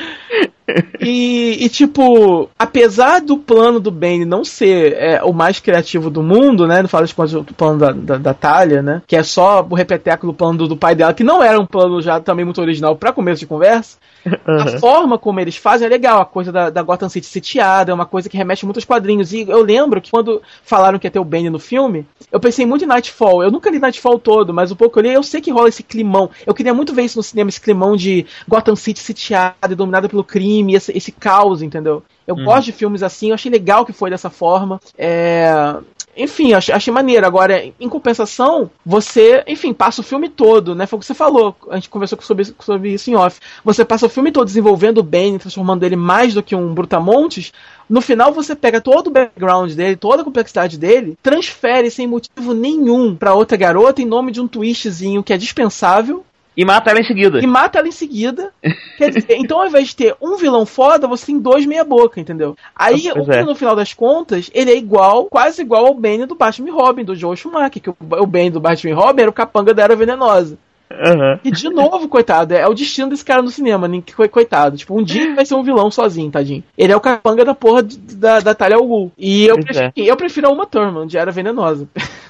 E tipo, apesar do plano do Bane não ser o mais criativo do mundo, né? Não falo de contas do plano da Talia, né? Que é só o repeteco do plano do pai dela, que não era um plano já também muito original pra começo de conversa. Uhum. A forma como eles fazem é legal, a coisa da Gotham City sitiada, é uma coisa que remete muito aos quadrinhos. E eu lembro que quando falaram que ia ter o Bane no filme, eu pensei muito em Nightfall. Eu nunca li Nightfall todo, mas o pouco que eu li, eu sei que rola esse climão. Eu queria muito ver isso no cinema, esse climão de Gotham City sitiada e dominada pelo crime, esse caos, entendeu? Eu gosto de filmes assim, eu achei legal que foi dessa forma. Enfim, achei maneiro. Agora, em compensação, você, enfim, passa o filme todo, né? Foi o que você falou. A gente conversou sobre isso em off. Você passa o filme todo desenvolvendo o Bane, transformando ele mais do que um brutamontes. No final, você pega todo o background dele, toda a complexidade dele, transfere sem motivo nenhum pra outra garota em nome de um twistzinho que é dispensável.
E mata ela em seguida.
Quer dizer, então ao invés de ter um vilão foda, você tem dois meia boca, entendeu? Aí, no final das contas, ele é quase igual ao Bane do Batman e Robin, do Joel Schumacher, que o Bane do Batman e Robin era o capanga da Era Venenosa.
Uhum.
E de novo, coitado, é o destino desse cara no cinema, coitado. Tipo, um dia ele vai ser um vilão sozinho, tadinho. Ele é o capanga da porra da Talia al Ghul. E eu prefiro a Uma Thurman, de Era Venenosa.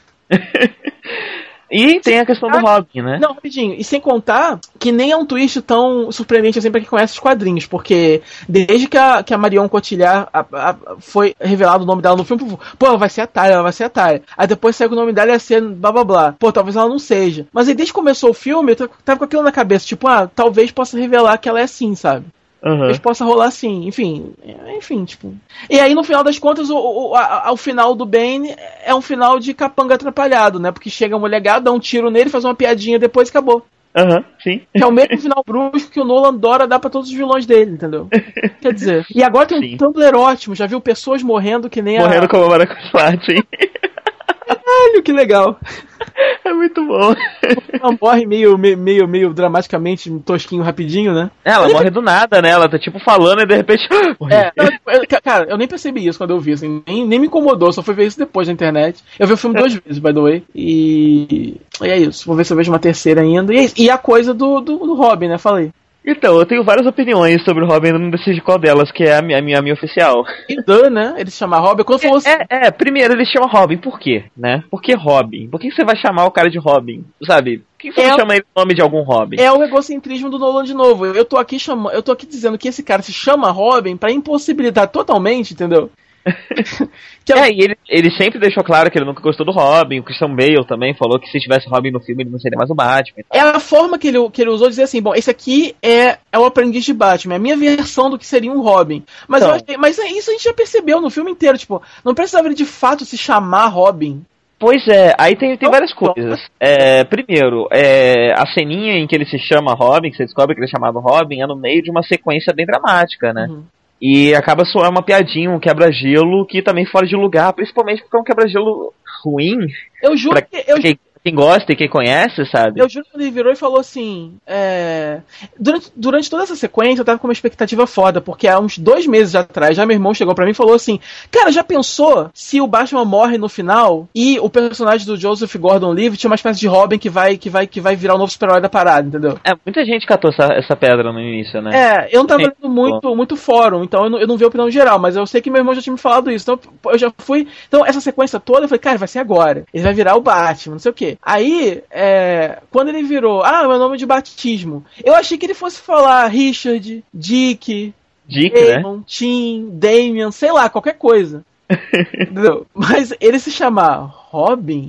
E tem a questão do Robin, né?
Não, rapidinho. E sem contar que nem é um twist tão surpreendente assim pra quem conhece os quadrinhos, porque desde que a Marion Cotillard foi revelado o nome dela no filme, pô, vai ser a Talia, ela vai ser a Talia. Aí depois saiu que o nome dela ia ser blá blá blá. Pô, talvez ela não seja. Mas aí desde que começou o filme, eu tava com aquilo na cabeça, tipo, talvez possa revelar que ela é assim, sabe? Talvez possa rolar assim, enfim, tipo. E aí, no final das contas, o final do Bane é um final de capanga atrapalhado, né? Porque chega a mulher gata, dá um tiro nele, faz uma piadinha, depois acabou.
Sim.
Que é o mesmo final brusco que o Nolan adora dar pra todos os vilões dele, entendeu? Quer dizer, e agora tem um Tumblr ótimo, já viu pessoas morrendo que nem
morrendo como a Mara Cosplay.
Caralho, que legal.
É muito bom.
Ela morre meio dramaticamente, tosquinho, rapidinho, né?
Ela morre do nada, né? Ela tá tipo falando e de repente...
Cara, eu nem percebi isso quando eu vi, assim. Nem me incomodou, só fui ver isso depois na internet. Eu vi o filme 2 vezes, by the way. E é isso. Vou ver se eu vejo uma terceira ainda. E a coisa do Robin, né? Falei.
Então, eu tenho várias opiniões sobre o Robin, eu não decidi qual delas, que é a minha oficial.
E Dan, né? Ele se chama Robin. Quando falou assim...
Primeiro ele chama Robin, por quê, né? Por que Robin? Por que você vai chamar o cara de Robin? Sabe? Por que você não chama ele o nome de algum Robin?
É o egocentrismo do Nolan de novo. Eu tô aqui dizendo que esse cara se chama Robin pra impossibilitar totalmente, entendeu?
E ele sempre deixou claro que ele nunca gostou do Robin. O Christian Bale também falou que se tivesse Robin no filme ele não seria mais o Batman.
É a forma que ele usou de dizer assim, bom, esse aqui é o aprendiz de Batman, é a minha versão do que seria um Robin. Mas, mas isso a gente já percebeu no filme inteiro, tipo, não precisava ele de fato se chamar Robin.
Pois é, aí tem várias coisas. Primeiro, a ceninha em que ele se chama Robin, que você descobre que ele é chamado Robin, é no meio de uma sequência bem dramática, né? Uhum. E acaba soando uma piadinha, um quebra-gelo que também fora de lugar, principalmente porque é um quebra-gelo ruim.
Eu juro
quem gosta e quem conhece, sabe?
Eu juro que ele virou e falou assim... Durante toda essa sequência eu tava com uma expectativa foda, porque há uns 2 meses atrás, já meu irmão chegou pra mim e falou assim, cara, já pensou se o Batman morre no final e o personagem do Joseph Gordon-Levitt é uma espécie de Robin que vai virar o novo super-herói da parada, entendeu?
Muita gente catou essa pedra no início, né?
Eu não tava lendo muito fórum, então eu não vi a opinião geral, mas eu sei que meu irmão já tinha me falado isso, então eu já fui... Então essa sequência toda, eu falei, cara, vai ser agora. Ele vai virar o Batman, não sei o quê. Aí, quando ele virou, meu nome é de batismo, eu achei que ele fosse falar Richard, Dick, Damon,
né?
Tim, Damian, sei lá, qualquer coisa. Entendeu? Mas ele se chamar Robin...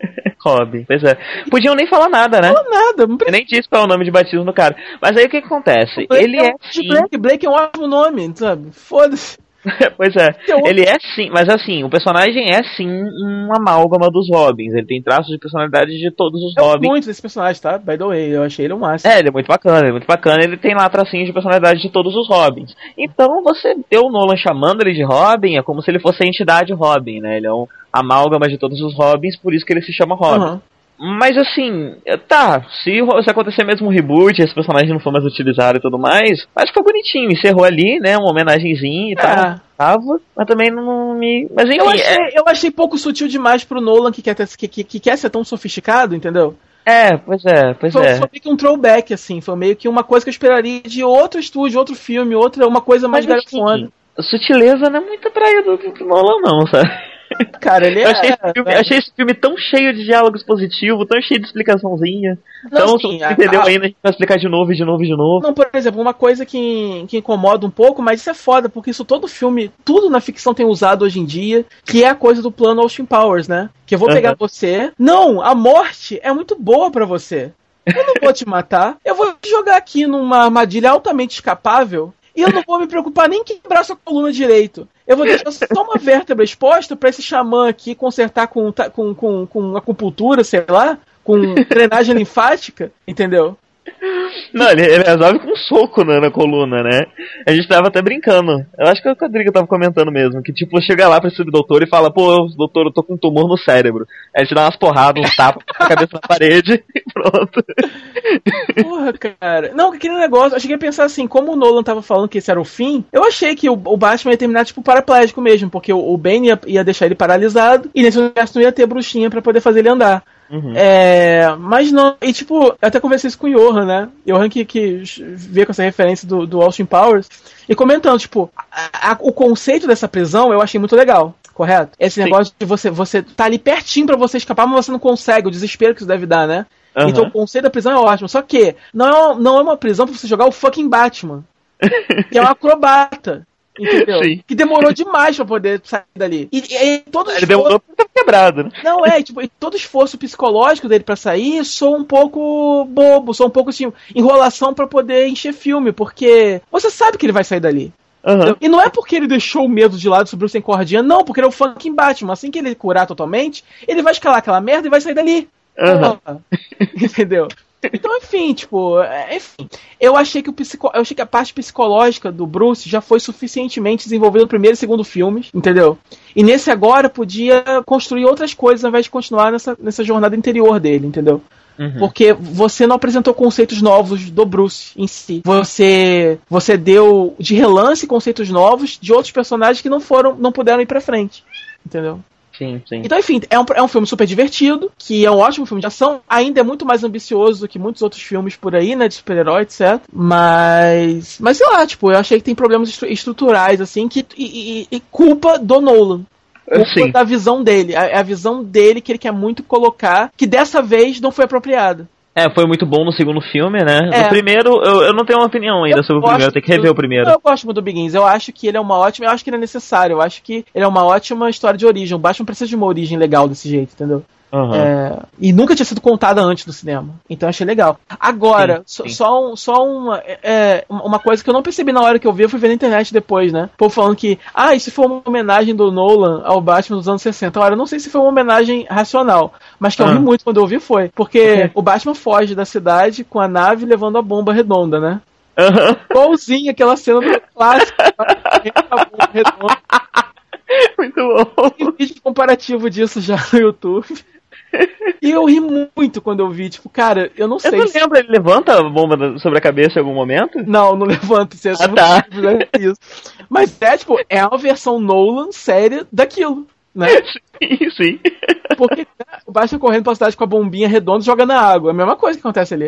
Robin, pois é. Podiam nem falar nada, né?
Não fala nada.
Eu nem disse qual é o nome de batismo do cara. Mas aí o que acontece? Ele
Blake é um ótimo nome, sabe? Foda-se.
Pois é, ele é sim, mas assim, o personagem é sim uma amálgama dos Robins, ele tem traços de personalidade de todos os Robins.
Eu muito desse personagem, tá? By the way, eu achei ele o máximo.
Ele é muito bacana, ele tem lá tracinhos de personalidade de todos os Robins. Então você deu o Nolan chamando ele de Robin, é como se ele fosse a entidade Robin, né? Ele é um amálgama de todos os Robins, por isso que ele se chama Robin. Uhum. Mas assim, se acontecer mesmo um reboot, esse personagem não for mais utilizado e tudo mais, acho que foi bonitinho, encerrou ali, né, uma homenagenzinha e tal, mas também não me... Mas enfim...
Eu achei pouco sutil demais pro Nolan, que quer ser tão sofisticado, entendeu?
Pois é.
Foi meio que um throwback, assim, foi meio que uma coisa que eu esperaria de outro estúdio, outro filme, uma coisa mais galhofona.
Sutileza não é muito praia do Nolan não, sabe?
Cara, ele
achei esse filme tão cheio de diálogos positivos, tão cheio de explicaçãozinha. Então, se você entendeu ainda, a gente vai explicar de novo. Não,
por exemplo, uma coisa que incomoda um pouco, mas isso é foda, porque isso todo filme, tudo na ficção tem usado hoje em dia, que é a coisa do plano Austin Powers, né? Que eu vou pegar você... Não, a morte é muito boa pra você. Eu não vou te matar, eu vou te jogar aqui numa armadilha altamente escapável, e eu não vou me preocupar nem em quebrar sua coluna direito. Eu vou deixar só uma vértebra exposta pra esse xamã aqui consertar com acupuntura, sei lá, com drenagem linfática, entendeu?
Não, ele resolve com um soco na coluna, né? A gente tava até brincando. Eu acho que o Rodrigo tava comentando mesmo. Que tipo, chega lá pra esse doutor e fala, pô, doutor, eu tô com um tumor no cérebro. Aí ele te dá umas porradas, uns tapas com a cabeça na parede e pronto.
Porra, cara. Não, aquele negócio, eu cheguei a pensar assim, como o Nolan tava falando que esse era o fim, eu achei que o Batman ia terminar tipo paraplégico mesmo, porque o Bane ia deixar ele paralisado e nesse universo não ia ter bruxinha pra poder fazer ele andar. Uhum. Mas não, e tipo, eu até conversei isso com o Johan, né? Johan que veio com essa referência do Austin Powers e comentando, tipo, o conceito dessa prisão eu achei muito legal, correto? Esse negócio de você tá ali pertinho pra você escapar, mas você não consegue, o desespero que isso deve dar, né? Uhum. Então o conceito da prisão é ótimo, só que não é uma prisão pra você jogar o fucking Batman, que é um acrobata. Entendeu? Sim. Que demorou demais pra poder sair dali. E todo
ele demorou porque tava quebrado, né?
Não, tipo, todo esforço psicológico dele pra sair soa um pouco bobo, soa um pouco assim, enrolação pra poder encher filme, porque você sabe que ele vai sair dali. Uhum. E não é porque ele deixou o medo de lado sobre o sem cordinha, não, porque ele é o fucking Batman. Assim que ele curar totalmente, ele vai escalar aquela merda e vai sair dali.
Uhum.
Entendeu? Então, enfim, eu achei que a parte psicológica do Bruce já foi suficientemente desenvolvida no primeiro e segundo filmes, entendeu? E nesse agora podia construir outras coisas ao invés de continuar nessa jornada interior dele, entendeu? Uhum. Porque você não apresentou conceitos novos do Bruce em si. Você deu de relance conceitos novos de outros personagens que não puderam ir pra frente, entendeu?
Sim, sim.
Então, enfim, é um filme super divertido, que é um ótimo filme de ação, ainda é muito mais ambicioso do que muitos outros filmes por aí, né, de super-herói, etc. Mas sei lá, tipo, eu achei que tem problemas estruturais, assim, e culpa do Nolan. Culpa da visão dele. A visão dele que ele quer muito colocar, que dessa vez não foi apropriada.
Foi muito bom no segundo filme, né? No primeiro, eu não tenho uma opinião ainda sobre o primeiro, eu tenho que rever o primeiro.
Eu gosto muito do Begins, eu acho que ele é uma ótima, eu acho que ele é necessário, eu acho que ele é uma ótima história de origem. O Batman precisa de uma origem legal desse jeito, entendeu?
Uhum.
E nunca tinha sido contada antes no cinema. Então eu achei legal. Agora, sim. Só uma coisa que eu não percebi na hora que eu vi, eu fui ver na internet depois, né? O povo falando que, isso foi uma homenagem do Nolan ao Batman dos anos 60. Olha, eu não sei se foi uma homenagem racional, mas que eu ri muito quando eu ouvi foi. Porque o Batman foge da cidade com a nave levando a bomba redonda, né? Igualzinho aquela cena do clássico. A bomba redonda.
Muito bom.
Tem vídeo comparativo disso já no YouTube. E eu ri muito quando eu vi, tipo, cara, eu não sei.
Eu não lembro, ele levanta a bomba sobre a cabeça em algum momento?
Não levanta, isso é isso. Mas tipo, é uma versão Nolan séria daquilo, né?
Sim.
Porque o Batman correndo pra cidade com a bombinha redonda e joga na água. É a mesma coisa que acontece ali.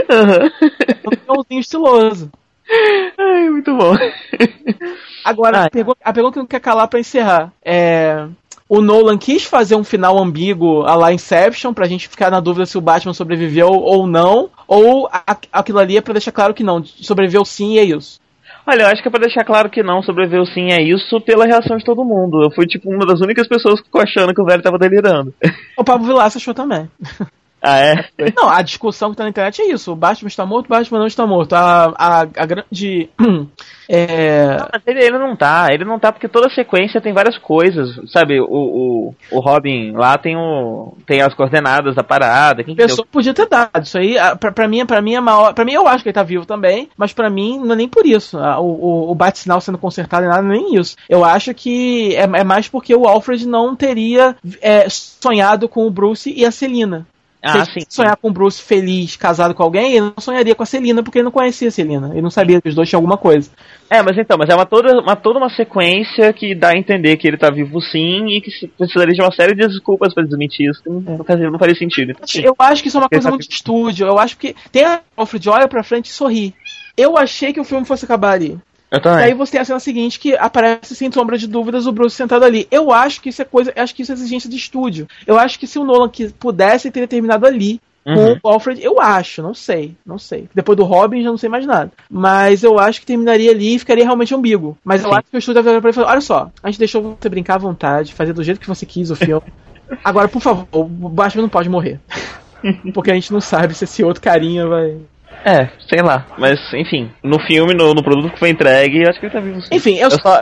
É um estiloso.
Ai, muito bom.
Agora, a pergunta que não quer calar pra encerrar o Nolan quis fazer um final ambíguo a la Inception, pra gente ficar na dúvida se o Batman sobreviveu ou não, ou aquilo ali é pra deixar claro que não, sobreviveu sim e é isso?
Olha, eu acho que é pra deixar claro que não, sobreviveu sim é isso pela reação de todo mundo. Eu fui tipo uma das únicas pessoas que ficou achando que o velho tava delirando.
O Pablo Vilaça achou também.
Ah, é?
Não, a discussão que tá na internet é isso. O Batman está morto, o Batman não está morto. A grande...
Não, mas ele não tá porque toda sequência tem várias coisas, sabe? O Robin lá tem as coordenadas da parada.
A pessoa podia ter dado isso aí. Pra mim é maior. Pra mim eu acho que ele tá vivo também, mas pra mim não é nem por isso. O bate-sinal sendo consertado e nada, nem isso. Eu acho que é mais porque o Alfred não teria sonhado com o Bruce e a Selina. Se sonhar com o Bruce feliz, casado com alguém, ele não sonharia com a Selina, porque ele não conhecia a Selina. Ele não sabia que os dois tinham alguma coisa.
Mas é toda uma sequência que dá a entender que ele tá vivo sim e que precisaria de uma série de desculpas pra desmentir isso, que não faria sentido. Então,
eu acho que isso é uma coisa muito de estúdio. Eu acho que tem a Alfred olha pra frente e sorri. Eu achei que o filme fosse acabar ali.
Eu também.
E aí você tem a cena seguinte que aparece sem sombra de dúvidas o Bruce sentado ali. Eu acho que isso é exigência de estúdio. Eu acho que se o Nolan pudesse, teria terminado ali com o Alfred. Eu acho, não sei. Depois do Robin já não sei mais nada. Mas eu acho que terminaria ali e ficaria realmente ambíguo. Mas eu acho que o estúdio deve pra ele falar: olha só, a gente deixou você brincar à vontade, fazer do jeito que você quis o filme. Agora, por favor, o Batman não pode morrer. Porque a gente não sabe se esse outro carinha vai...
sei lá. Mas, enfim, no filme, no produto que foi entregue, acho que ele tá vivo sim.
Enfim,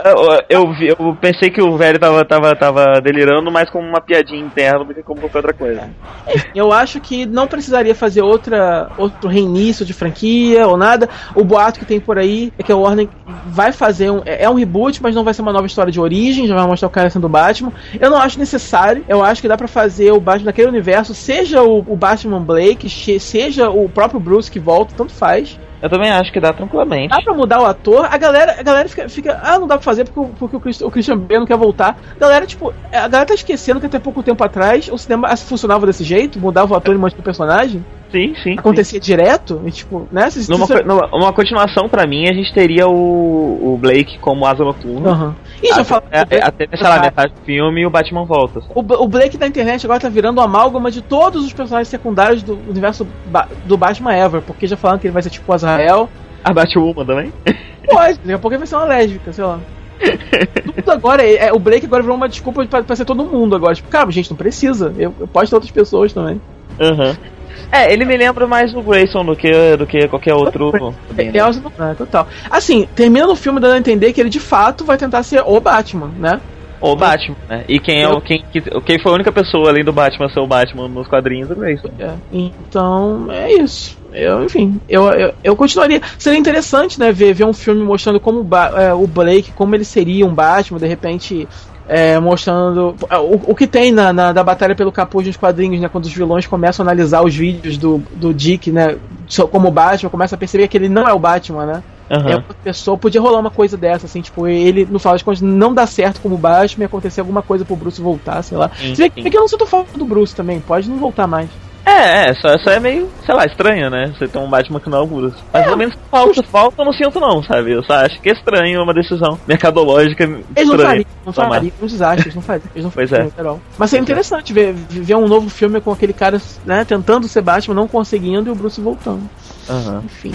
eu pensei que o velho tava delirando mais como uma piadinha interna do que como qualquer outra coisa.
Eu acho que não precisaria fazer outro reinício de franquia ou nada. O boato que tem por aí é que a Warner vai fazer um reboot, mas não vai ser uma nova história de origem, já vai mostrar o cara sendo o Batman. Eu não acho necessário. Eu acho que dá pra fazer o Batman naquele universo, seja o Batman Blake, seja o próprio Bruce que volta, tanto faz.
Eu também acho que dá tranquilamente.
Dá pra mudar o ator. A galera fica não dá pra fazer porque o Christian Bale não quer voltar. A galera tá esquecendo que até pouco tempo atrás o cinema funcionava desse jeito, mudava o ator e mantinha o personagem.
Sim.
Acontecia direto, e né?
Numa continuação, pra mim, a gente teria o Blake como Asa Noturna.
E já fala
até metade do filme e o Batman volta.
O Blake da internet agora tá virando uma amálgama de todos os personagens secundários do universo do Batman ever, porque já falaram que ele vai ser tipo o Azrael.
A Batwoman também?
Pode, daqui a pouco ele vai ser uma lésbica, sei lá. Tudo agora, o Blake agora virou uma desculpa pra ser todo mundo agora. Tipo, cara, gente, não precisa. Eu posso ter outras pessoas também.
Ele me lembra mais do Grayson do que qualquer outro.
Total. Assim, termina no filme dando a entender que ele de fato vai tentar ser o Batman, né?
O Batman, né? E quem foi a única pessoa além do Batman a ser o Batman nos quadrinhos é o Grayson.
Então, é isso. Eu continuaria. Seria interessante, né? Ver um filme mostrando como o Blake, como ele seria um Batman, de repente. Mostrando o que tem na batalha pelo capuz nos quadrinhos, né? Quando os vilões começam a analisar os vídeos do Dick, né? Como Batman, começa a perceber que ele não é o Batman, né? é outra pessoa, podia rolar uma coisa dessa, assim, tipo, ele, no final das contas, não dá certo como Batman e acontecer alguma coisa pro Bruce voltar, sei lá. Se bem que eu não sinto falta do Bruce também, pode não voltar mais.
Só é meio, sei lá, estranho, né? Você tem um Batman que não é o Bruce. Mas pelo menos falta eu não sinto não, sabe? Eu só acho que é estranho, uma decisão mercadológica estranha.
Eles não fariam um desastre, eles não fariam.
Pois é.
Mas seria interessante ver um novo filme com aquele cara, né, tentando ser Batman, não conseguindo, e o Bruce voltando. Enfim.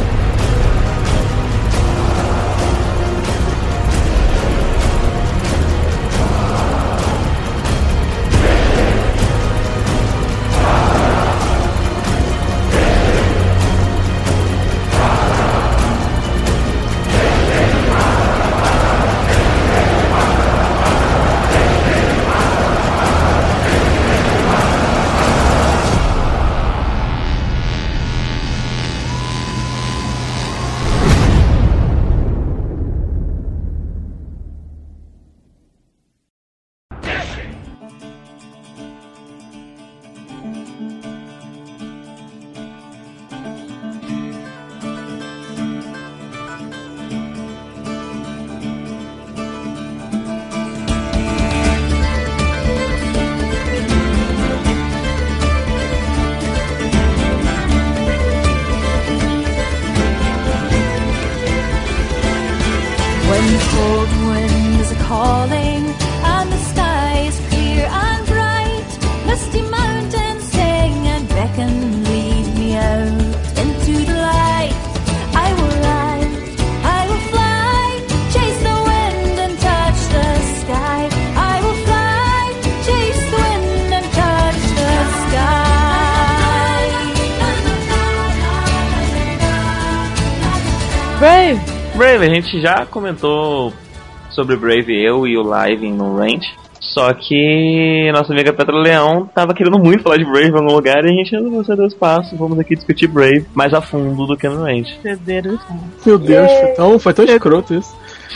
Brave, a gente já comentou sobre Brave, eu e o Live no Rant. Só que nossa amiga Petra Leão tava querendo muito falar de Brave em algum lugar e a gente não cedeu espaço. Vamos aqui discutir Brave mais a fundo do que no Rant.
Meu Deus, foi tão escroto isso.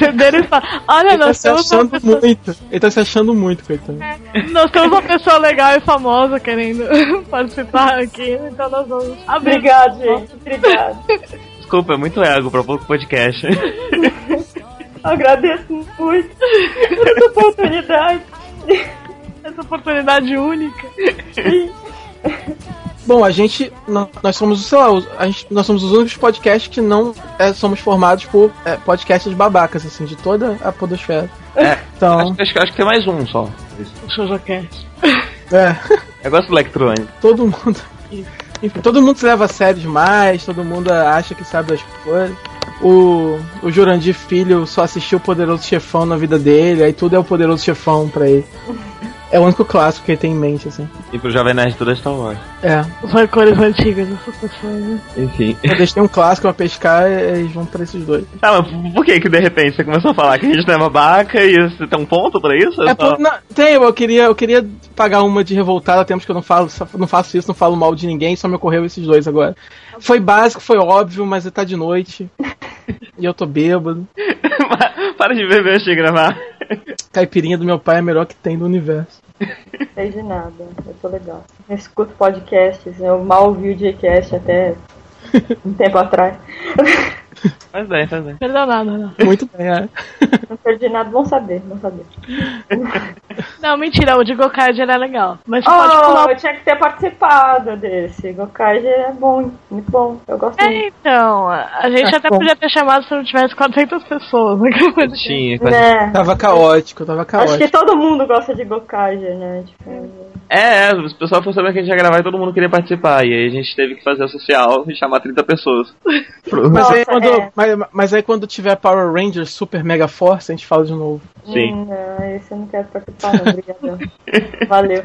Olha,
nós temos Ele tá se achando muito, coitado.
Nós temos uma pessoa legal e famosa querendo participar aqui, então nós vamos.
Obrigado, gente. Obrigado.
Desculpa, é muito ego pra pouco podcast.
Agradeço muito essa oportunidade.
Essa oportunidade única.
Bom, nós somos, sei lá, nós somos os únicos podcasts que não somos formados por podcasts babacas, assim, de toda a podosfera. Então...
Acho que tem mais um só.
O SoujaCast.
Negócio do eletrônico.
Todo mundo... Enfim, todo mundo se leva a sério demais, todo mundo acha que sabe das coisas. O Jurandir Filho só assistiu o Poderoso Chefão na vida dele, aí tudo é o Poderoso Chefão pra ele. É o único clássico que ele tem em mente, assim.
E pro Jovem Nerd tudo é Star Wars.
Os rancores antigos dessas pessoas, né?
Enfim.
Quando eles têm um clássico pra pescar, eles vão pra esses dois.
Tá, mas por que de repente você começou a falar que a gente não é babaca e você tem um ponto pra isso?
Eu queria pagar uma de revoltado há tempos que eu não faço isso, não falo mal de ninguém, só me ocorreu esses dois agora. Foi básico, foi óbvio, mas tá de noite. E eu tô bêbado.
Para de beber antes de gravar.
Caipirinha do meu pai é a melhor que tem do universo.
Não sei de nada, eu tô legal. Eu escuto podcasts, eu mal ouvi o Jcast até um tempo atrás.
Faz bem.
Perdeu nada, não.
Muito bem,
Não perdi nada, vão saber.
Não, mentira, o de Gokaiger era legal. Mas pode pular.
Eu tinha que ter participado desse. Gokaiger é bom, muito bom. Eu gosto muito.
Então, a gente até podia ter chamado se não tivesse 400 pessoas.
Tinha,
Tava caótico.
Acho que todo mundo gosta de Gokaiger, né?
O pessoal foi saber que a gente ia gravar e todo mundo queria participar. E aí a gente teve que fazer a social e chamar 30 pessoas.
Mas aí quando tiver Power Rangers Super Mega Force, a gente fala de novo.
Sim.
Não, esse eu não quero participar não, obrigadão. Valeu.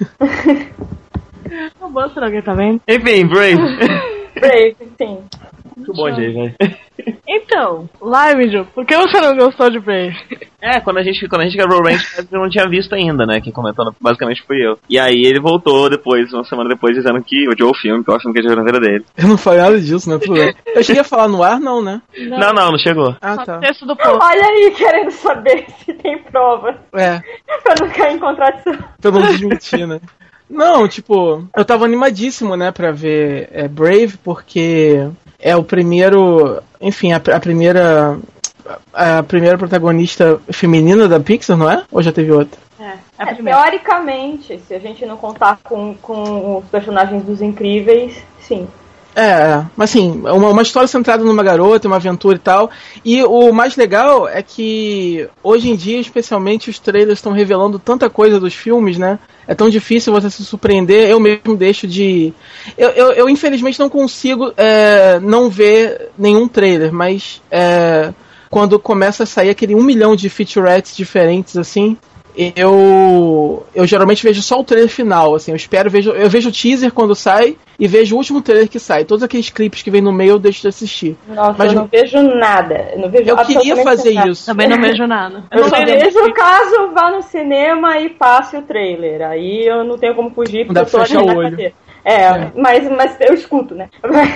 Não bom, será que tá vendo?
Enfim, Brave,
sim.
Muito bom, Jay, velho.
Então, Live, Joe, por que você não gostou de Brave?
Quando a gente gravou o Range, eu não tinha visto ainda, né? Quem comentou basicamente fui eu. E aí ele voltou depois, uma semana depois, dizendo que odiou o filme, que eu acho que ele na vida dele.
Eu não falei nada disso, né? Eu cheguei a falar no ar, não, né?
Não chegou.
Tá.
Texto do povo.
Olha aí, querendo saber se tem prova. Pra não cair em contradição.
Pra não desmentir, né? Não, tipo, eu tava animadíssimo, né, pra ver Brave, porque é o primeiro enfim, a primeira protagonista feminina da Pixar, não é? Ou já teve outra?
Teoricamente, se a gente não contar com os personagens dos Incríveis, sim.
Mas assim, uma história centrada numa garota, uma aventura e tal. E o mais legal é que hoje em dia, especialmente, os trailers estão revelando tanta coisa dos filmes, né? É tão difícil você se surpreender. Eu mesmo deixo de... Eu infelizmente não consigo não ver nenhum trailer, mas quando começa a sair aquele 1 milhão de featurettes diferentes, assim... Eu geralmente vejo só o trailer final, assim, eu vejo o teaser quando sai e vejo o último trailer que sai. Todos aqueles clipes que vem no meio eu deixo de assistir.
Nossa, mas eu não vejo nada.
Eu queria fazer isso.
Também não vejo nada.
Eu só vejo caso vá no cinema e passe o trailer. Aí eu não tenho como fugir porque
não dá pra fechar o olho.
Mas eu escuto, né?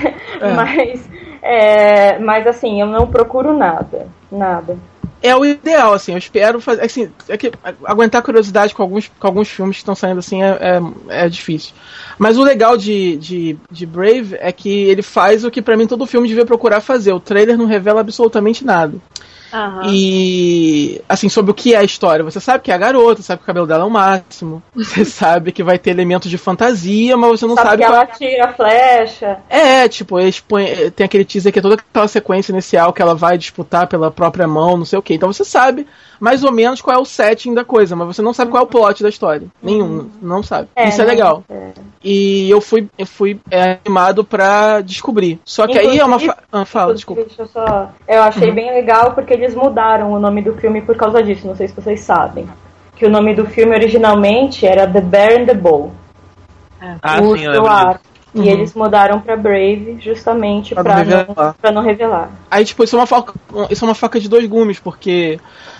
Mas assim, eu não procuro nada.
É o ideal, assim, eu espero fazer. Assim, aguentar curiosidade com alguns filmes que estão saindo assim é difícil. Mas o legal de Brave é que ele faz o que pra mim todo filme devia procurar fazer. O trailer não revela absolutamente nada.
Uhum.
E, assim, sobre o que é a história. Você sabe que é a garota, sabe que o cabelo dela é o máximo. Você sabe que vai ter elementos de fantasia, mas você não sabe
que ela tira a flecha.
Tipo, tem aquele teaser que é toda aquela sequência inicial que ela vai disputar pela própria mão, não sei o que. Então você sabe mais ou menos qual é o setting da coisa, mas você não sabe qual é o plot da história. Nenhum, não sabe. Isso é legal. E eu fui animado pra descobrir. Só que aí é uma... fala, desculpa.
Eu achei bem legal porque eles mudaram o nome do filme por causa disso, não sei se vocês sabem. Que o nome do filme originalmente era The Bear and the Bull.
Sim, eu lembro.
E eles mudaram pra Brave justamente pra não revelar.
Aí, tipo, isso é uma faca de dois gumes, porque...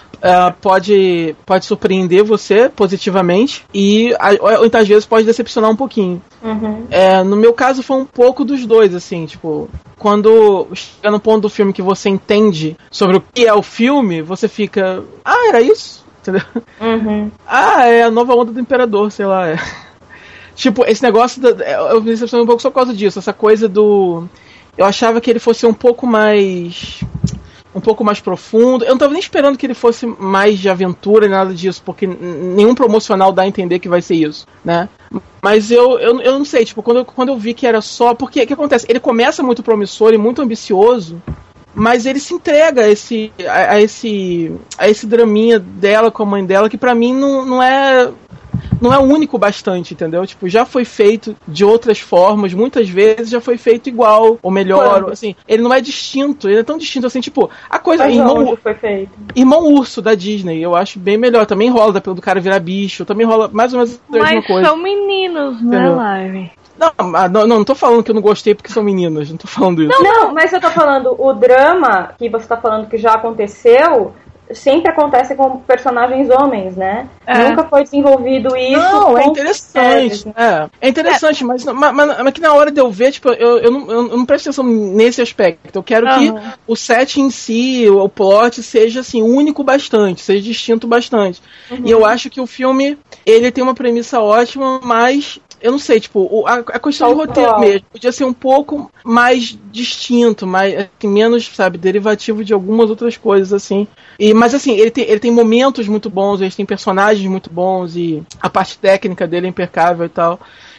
pode surpreender você positivamente e às vezes pode decepcionar um pouquinho. No meu caso foi um pouco dos dois, assim, tipo, quando chega no ponto do filme que você entende sobre o que é o filme, você fica, era isso? Entendeu? É a nova onda do Imperador, sei lá. Tipo, esse negócio eu me decepcionei um pouco só por causa disso, essa coisa do... Eu achava que ele fosse um pouco mais profundo. Eu não tava nem esperando que ele fosse mais de aventura e nada disso, porque nenhum promocional dá a entender que vai ser isso, né? Mas eu não sei, tipo, quando eu vi que era só... Porque o que acontece? Ele começa muito promissor e muito ambicioso, mas ele se entrega a esse draminha dela com a mãe dela, que pra mim não é o único bastante, entendeu? Tipo, já foi feito de outras formas, muitas vezes já foi feito igual, ou melhor, assim, ele não é distinto, ele é tão distinto assim, tipo, a coisa...
foi feito?
Irmão Urso, da Disney, eu acho bem melhor, também rola do cara virar bicho, também rola mais ou menos a mesma coisa.
Mas são meninos, né, Live?
Não tô falando que eu não gostei porque são meninas, não tô falando isso.
Não, mas eu tô falando, o drama que você tá falando que já aconteceu... sempre acontece com personagens homens, né? Nunca foi desenvolvido isso.
Não, é interessante. É interessante, mas que na hora de eu ver, tipo, eu não presto atenção nesse aspecto. Eu quero que o set em si, o plot, seja assim, único bastante, seja distinto bastante. E eu acho que o filme, ele tem uma premissa ótima, mas... Eu não sei, tipo, a questão do roteiro mesmo podia ser um pouco mais distinto, mais, menos, sabe, derivativo de algumas outras coisas, assim. Mas, assim, ele tem momentos muito bons, ele tem personagens muito bons e a parte técnica dele é impecável e tal.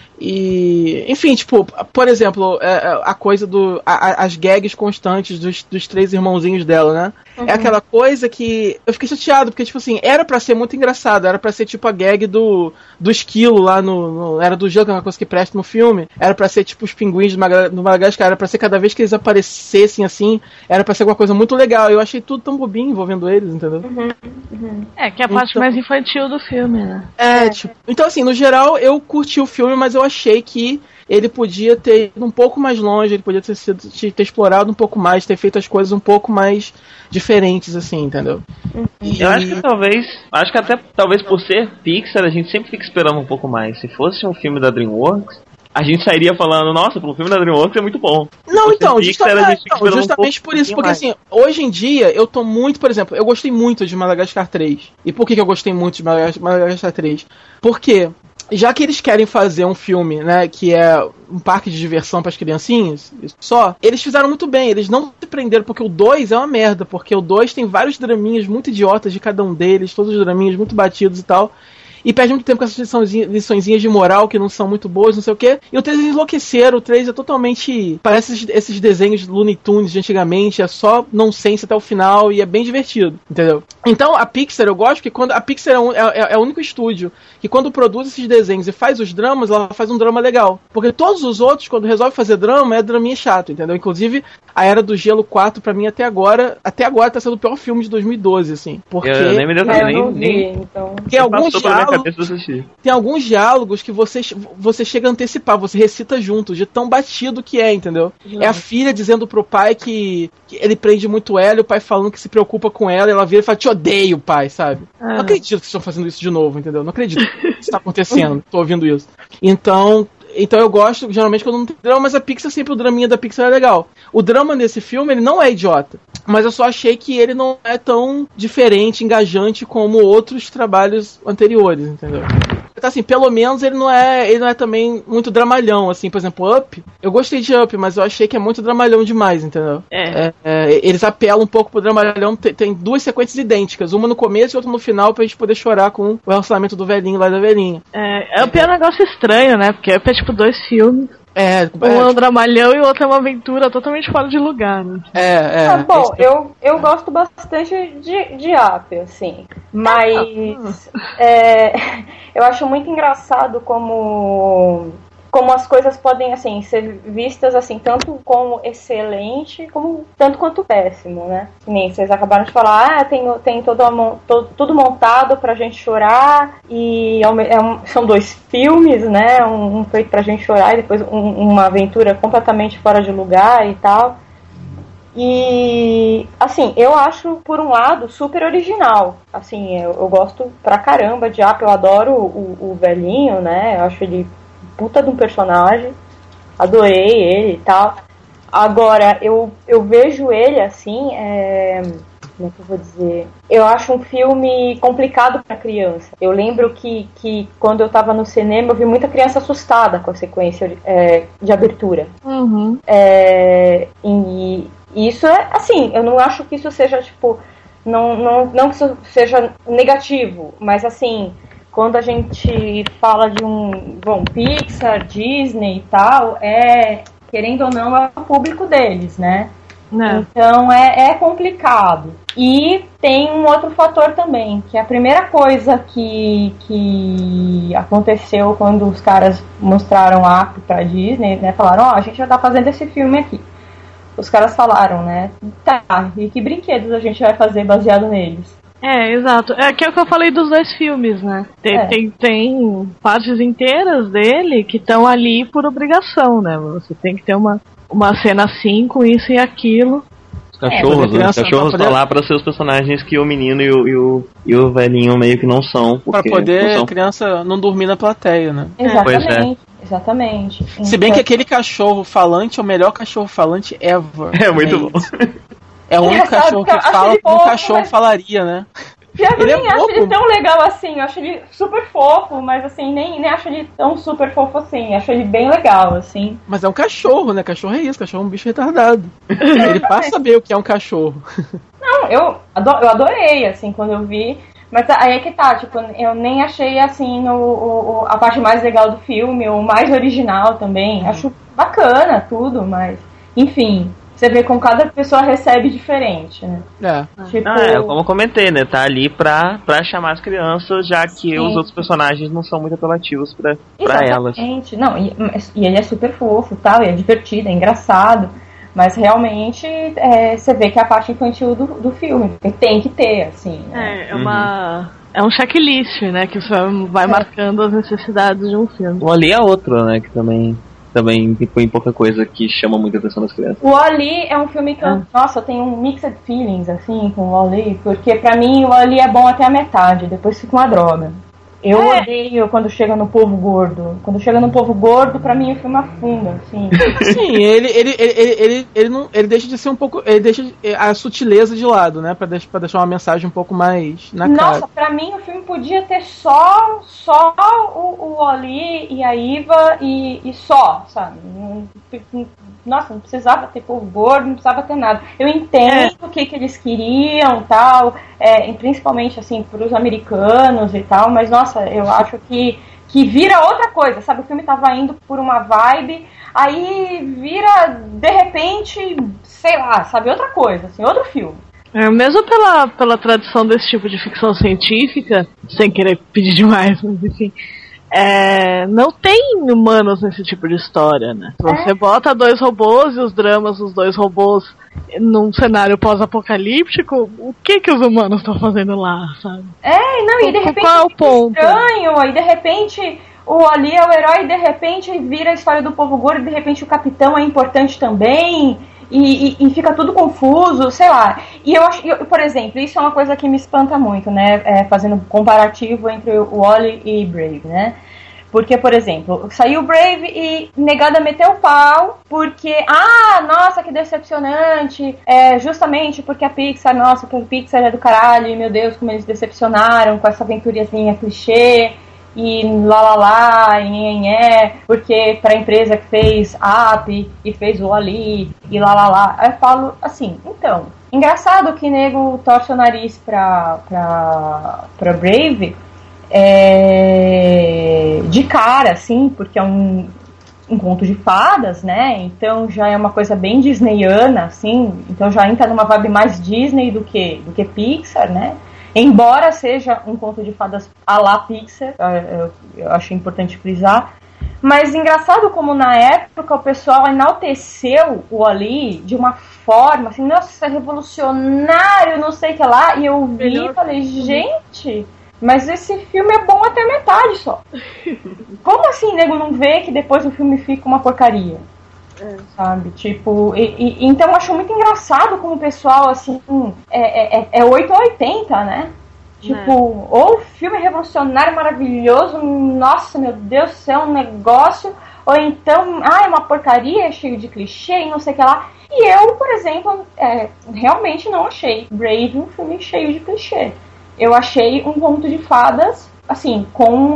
E, enfim, tipo, por exemplo, a coisa as gags constantes dos três irmãozinhos dela, né? É aquela coisa que eu fiquei chateado, porque, tipo assim, era pra ser muito engraçado, era pra ser tipo a gag do esquilo lá era do jogo, que é uma coisa que presta no filme, era pra ser tipo os pinguins do Madagascar, era pra ser cada vez que eles aparecessem assim, era pra ser alguma coisa muito legal. Eu achei tudo tão bobinho envolvendo eles, entendeu?
Que é a parte mais infantil do filme, né?
Tipo, então assim, no geral eu curti o filme, mas eu achei que ele podia ter ido um pouco mais longe, ele podia ter explorado um pouco mais, ter feito as coisas um pouco mais diferentes, assim, entendeu?
Eu acho que até talvez por ser Pixar, a gente sempre fica esperando um pouco mais. Se fosse um filme da DreamWorks, a gente sairia falando, nossa, pelo filme da DreamWorks é muito bom.
Não, então, justamente por isso, porque assim, hoje em dia eu tô muito, por exemplo, eu gostei muito de Madagascar 3. E por que eu gostei muito de Madagascar 3? Porque já que eles querem fazer um filme, né, que é um parque de diversão para as criancinhas, só, eles fizeram muito bem, eles não se prenderam, porque o 2 é uma merda, porque o 2 tem vários draminhas muito idiotas de cada um deles, todos os draminhas muito batidos e tal, e perde muito tempo com essas liçõezinhas de moral que não são muito boas, não sei o quê. E o 3 eles enlouqueceram, o 3 é totalmente... Parece esses desenhos de Looney Tunes de antigamente, é só nonsense até o final e é bem divertido, entendeu? Então a Pixar, eu gosto que quando... A Pixar é o único estúdio que quando produz esses desenhos e faz os dramas, ela faz um drama legal. Porque todos os outros, quando resolve fazer drama, é draminha chato, entendeu? Inclusive, A Era do Gelo 4, pra mim, até agora tá sendo o pior filme de 2012, assim. Porque...
Eu nem me deu nem...
Então...
Tem alguns diálogos que você chega a antecipar, você recita junto, de tão batido que é, entendeu? É a filha dizendo pro pai que ele prende muito ela, e o pai falando que se preocupa com ela, e ela vira e fala, te odeio, pai, sabe? Não acredito que vocês estão fazendo isso de novo, entendeu? Não acredito que isso tá acontecendo, tô ouvindo isso. Então eu gosto, geralmente, quando não tem drama, mas a Pixar, sempre o draminha da Pixar é legal. O drama nesse filme, ele não é idiota, mas eu só achei que ele não é tão diferente, engajante como outros trabalhos anteriores, entendeu? Então, assim, pelo menos ele não é também muito dramalhão, assim, por exemplo, Up, eu gostei de Up, mas eu achei que é muito dramalhão demais, entendeu? Eles apelam um pouco pro dramalhão, tem duas sequências idênticas, uma no começo e outra no final, pra gente poder chorar com o relacionamento do velhinho lá e da velhinha.
Up é um negócio estranho, né, porque Up é tipo 2 filmes. Um é um dramalhão e o outro é uma aventura totalmente fora de lugar, né?
Bom, eu gosto bastante de Up, assim. Mas eu acho muito engraçado como as coisas podem, assim, ser vistas, assim, tanto como excelente, como tanto quanto péssimo, né? Nem vocês acabaram de falar, tem tudo montado pra gente chorar, e são 2 filmes, né? Um feito pra gente chorar e depois uma aventura completamente fora de lugar e tal. E, assim, eu acho, por um lado, super original. Assim, eu gosto pra caramba de Up, eu adoro o velhinho, né? Eu acho ele puta de um personagem, adorei ele e tal. Agora, eu vejo ele assim, como é que eu vou dizer? Eu acho um filme complicado pra criança. Eu lembro que quando eu tava no cinema, eu vi muita criança assustada com a sequência de abertura.
Uhum.
E isso é, assim, eu não acho que isso seja, tipo, não que isso seja negativo, mas assim, quando a gente fala de Pixar, Disney e tal, querendo ou não, é o público deles, né? Então é complicado. E tem um outro fator também, que a primeira coisa que aconteceu quando os caras mostraram a Up pra Disney, né? Falaram, a gente já tá fazendo esse filme aqui. Os caras falaram, né? Tá, e que brinquedos a gente vai fazer baseado neles?
Exato. É que eu falei dos 2 filmes, né? Tem partes inteiras dele que estão ali por obrigação, né? Você tem que ter uma cena assim com isso e aquilo.
Os cachorros, né? Os cachorros estão lá para ser os personagens que o menino e o velhinho meio que não são.
Pra poder a criança não dormir na plateia, né?
Exatamente. Exatamente.
Se bem que aquele cachorro falante é o melhor cachorro falante ever.
É muito bom.
É o único cachorro que fala como um cachorro falaria, né?
Eu nem acho ele tão legal assim, eu acho ele super fofo, mas assim, nem acho ele tão super fofo assim, acho ele bem legal, assim.
Mas é um cachorro, né? Cachorro é isso, cachorro é um bicho retardado. Ele passa a saber o que é um cachorro.
Não, eu adorei, assim, quando eu vi, mas aí é que tá, tipo, eu nem achei, assim, a parte mais legal do filme, o mais original também, acho bacana tudo, mas, enfim... Você vê como cada pessoa recebe diferente, né?
Tipo... como eu comentei, né? Tá ali pra chamar as crianças, já que os outros personagens não são muito apelativos pra elas.
Não, e ele é super fofo, tal, e é divertido, é engraçado, mas realmente você vê que é a parte infantil do filme, tem que ter, assim. Né?
É um checklist, né? Que você vai marcando as necessidades de um filme.
O Ali é outro, né? Que também põe pouca coisa que chama muita atenção das crianças.
O Wall-E é um filme que eu tenho um mixed feelings, assim, com o Wall-E, porque pra mim o Wall-E é bom até a metade, depois fica uma droga. Eu odeio quando chega no povo gordo. Quando chega no povo gordo, pra mim o filme afunda, assim.
Sim, ele deixa de ser um pouco. Ele deixa a sutileza de lado, né? Pra deixar uma mensagem um pouco mais na cara.
Nossa, pra mim o filme podia ter só o Oli e a Iva e só, sabe? Nossa, não precisava ter povo gordo, não precisava ter nada. Eu entendo o que eles queriam, tal, principalmente, assim, pros americanos e tal, mas, nossa, eu acho que vira outra coisa, sabe? O filme tava indo por uma vibe, aí vira, de repente, sei lá, sabe? Outra coisa, assim, outro filme.
Mesmo pela tradição desse tipo de ficção científica, sem querer pedir demais, mas enfim... não tem humanos nesse tipo de história, né? Você bota 2 robôs e os dramas dos 2 robôs num cenário pós-apocalíptico, o que os humanos estão fazendo lá, sabe?
E de repente
qual é o ponto?
Estranho, aí de repente o Ali é o herói, e de repente vira a história do povo gordo, e de repente o capitão é importante também, e fica tudo confuso, sei lá. E eu acho, por exemplo, isso é uma coisa que me espanta muito, né? Fazendo um comparativo entre o Oli e Brave, né? Porque, por exemplo, saiu Brave e negada meteu o pau, porque, nossa, que decepcionante, justamente porque a Pixar, nossa, que a Pixar é do caralho, e meu Deus, como eles decepcionaram com essa aventuriazinha clichê, e porque pra empresa que fez Up e fez o Ali, e Aí eu falo assim, então, engraçado que nego torce o nariz pra Brave, de cara, assim, porque é um conto de fadas, né? Então já é uma coisa bem disneyana, assim, então já entra numa vibe mais Disney do que Pixar, né? Embora seja um conto de fadas à la Pixar, eu acho importante frisar. Mas engraçado como na época o pessoal enalteceu o Ali de uma forma, assim, nossa, revolucionário, não sei o que lá. E eu vi e falei, gente, mas esse filme é bom até metade só. Como assim, nego, não vê que depois o filme fica uma porcaria? Sabe, tipo, então eu acho muito engraçado como o pessoal, assim, 8 ou 80, né? Tipo, ou filme revolucionário, maravilhoso, nossa, meu Deus do céu, um negócio, ou então, é uma porcaria, cheio de clichê e não sei o que lá. E eu, por exemplo, realmente não achei Brave um filme cheio de clichê. Eu achei um conto de fadas, assim, com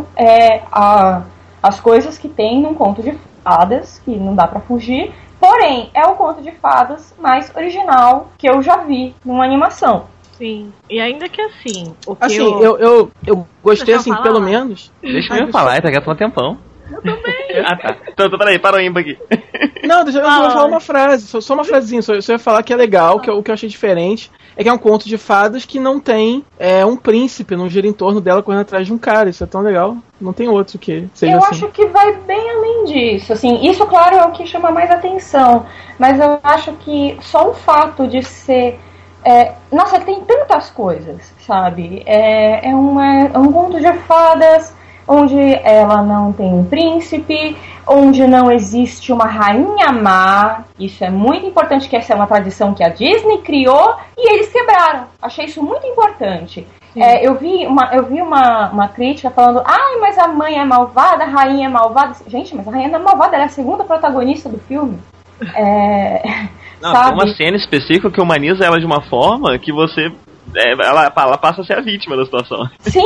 as coisas que tem num conto de fadas, que não dá pra fugir, porém, é o conto de fadas mais original que eu já vi numa animação.
Sim, e ainda que assim...
eu gostei, assim, falar? Pelo menos...
Deixa eu falar, tá gastando um tempão.
Eu também.
Tá. Então, peraí, para o ímpa aqui.
Não, deixa eu falar uma frase, só uma frasezinha, só ia falar que é legal, que o que eu achei diferente é que é um conto de fadas que não tem um príncipe, não gira em torno dela correndo atrás de um cara, isso é tão legal, não tem outro que seja
eu
assim.
Acho que vai bem além disso, assim, isso claro é o que chama mais atenção, mas eu acho que só o fato de ser nossa, tem tantas coisas, sabe, é um conto de fadas onde ela não tem um príncipe, onde não existe uma rainha má. Isso é muito importante, que essa é uma tradição que a Disney criou e eles quebraram. Achei isso muito importante. Eu vi uma crítica falando, mas a mãe é malvada, a rainha é malvada. Gente, mas a rainha não é malvada, ela é a segunda protagonista do filme.
Não, tem uma cena específica que humaniza ela de uma forma que você... ela passa a ser a vítima da situação.
Sim.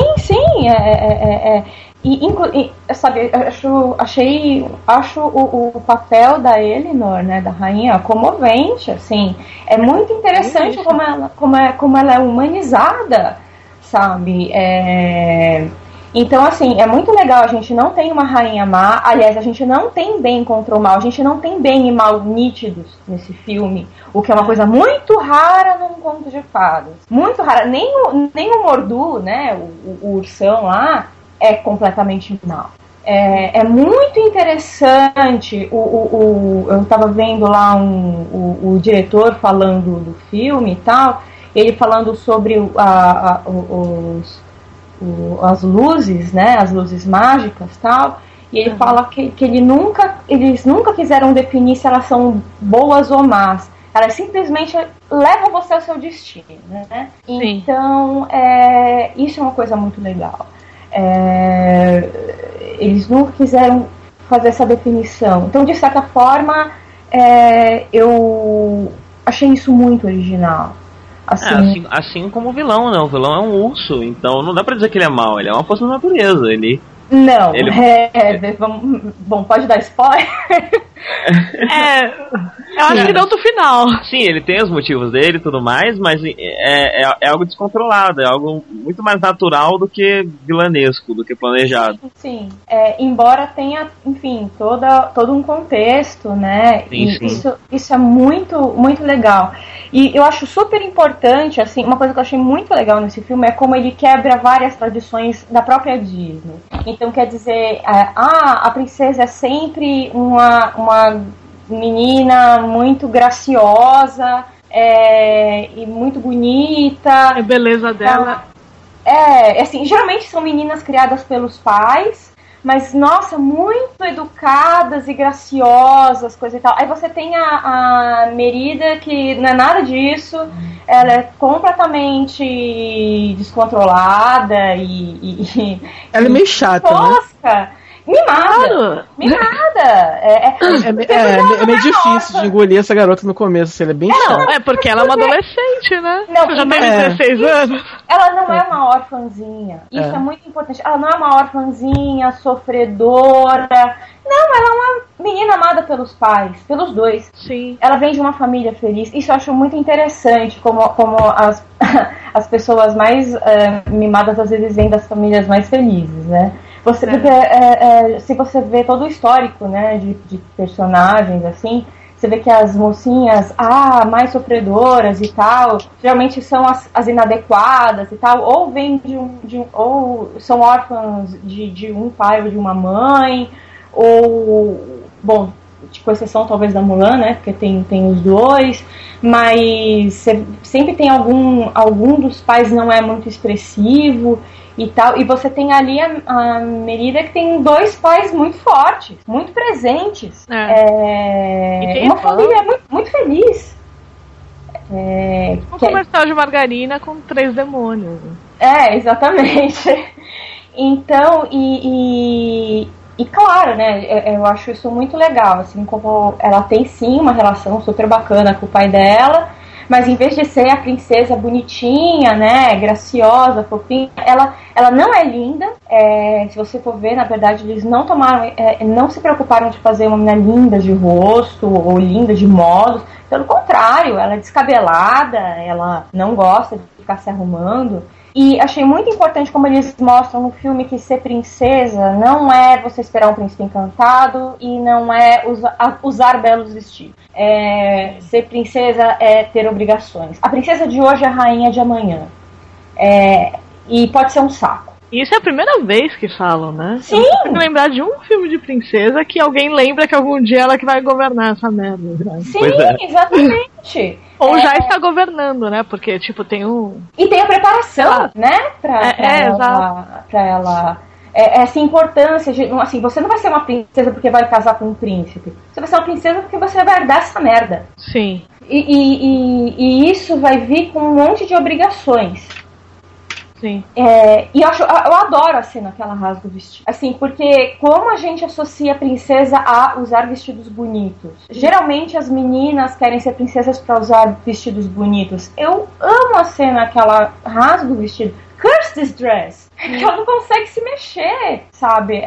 Sabe, acho o papel da Eleanor, né, da rainha, comovente, assim. É muito interessante como ela é humanizada, sabe? Então, assim, é muito legal. A gente não tem uma rainha má. Aliás, a gente não tem bem contra o mal. A gente não tem bem e mal nítidos nesse filme. O que é uma coisa muito rara num conto de fadas. Muito rara. Nem o Mordu, né, o ursão lá, é completamente mal. É muito interessante. Eu estava vendo lá o diretor falando do filme e tal. Ele falando sobre as luzes, né, as luzes mágicas, tal, e ele fala que eles nunca quiseram definir se elas são boas ou más, elas simplesmente levam você ao seu destino, né? Sim. Então, isso é uma coisa muito legal. Eles nunca quiseram fazer essa definição. Então, de certa forma, eu achei isso muito original.
Assim como o vilão, né? O vilão é um urso, então não dá pra dizer que ele é mau, ele é uma força da natureza.
Não, bom, pode dar spoiler?
Eu acho que não do final.
Sim, ele tem os motivos dele e tudo mais, mas é algo descontrolado, é algo muito mais natural do que vilanesco, do que planejado.
Sim, embora tenha, enfim, todo um contexto, né?
Sim.
Isso é muito, muito legal. E eu acho super importante, assim, uma coisa que eu achei muito legal nesse filme é como ele quebra várias tradições da própria Disney. Então, quer dizer, a princesa é sempre uma menina muito graciosa e muito bonita.
A beleza dela.
Assim, geralmente são meninas criadas pelos pais, mas, nossa, muito educadas e graciosas, coisa e tal. Aí você tem a Merida, que não é nada disso, ela é completamente descontrolada
ela é meio chata,
tosca. Mimada! É
meio difícil de engolir essa garota no começo, assim, ela é bem chata.
Porque ela é uma adolescente, né?
Você
já tem 16 anos.
Ela não é uma órfãzinha. Isso é muito importante. Ela não é uma órfãzinha, sofredora. Não, ela é uma menina amada pelos pais, pelos dois.
Sim.
Ela vem de uma família feliz. Isso eu acho muito interessante, como as pessoas mais mimadas às vezes vêm das famílias mais felizes, né? Se você vê todo o histórico, né, de personagens, assim, você vê que as mocinhas, mais sofredoras e tal, geralmente são as inadequadas e tal, ou vêm ou são órfãs de um pai ou de uma mãe, ou, bom, com exceção talvez da Mulan, né, porque tem os dois, mas sempre tem algum dos pais não é muito expressivo e tal, e você tem ali a Merida, que tem dois pais muito fortes, muito presentes, uma família muito, muito feliz.
Comercial de margarina com 3 demônios.
Exatamente. Então, e claro, né, eu acho isso muito legal, assim, como ela tem sim uma relação super bacana com o pai dela, mas em vez de ser a princesa bonitinha, né, graciosa, fofinha, ela não é linda. Se você for ver, na verdade, eles não se preocuparam de fazer uma menina linda de rosto ou linda de modos. Pelo contrário, ela é descabelada, ela não gosta de ficar se arrumando. E achei muito importante como eles mostram no filme que ser princesa não é você esperar um príncipe encantado e não é usar belos vestidos. Ser princesa é ter obrigações. A princesa de hoje é a rainha de amanhã. E pode ser um saco.
Isso é a primeira vez que falam, né?
Sim!
Eu tenho que lembrar de um filme de princesa que alguém lembra que algum dia ela que vai governar essa merda. Né?
Sim, exatamente.
Ou já está governando, né? Porque, tipo, tem um...
E tem a preparação, né? Pra ela... Essa importância de... Assim, você não vai ser uma princesa porque vai casar com um príncipe. Você vai ser uma princesa porque você vai herdar essa merda.
Sim.
E isso vai vir com um monte de obrigações.
Sim.
E eu adoro a cena que ela rasga o vestido. Assim, porque como a gente associa a princesa a usar vestidos bonitos? Geralmente as meninas querem ser princesas para usar vestidos bonitos. Eu amo a cena que ela rasga o vestido. Curse this dress! Que ela não consegue se mexer, sabe?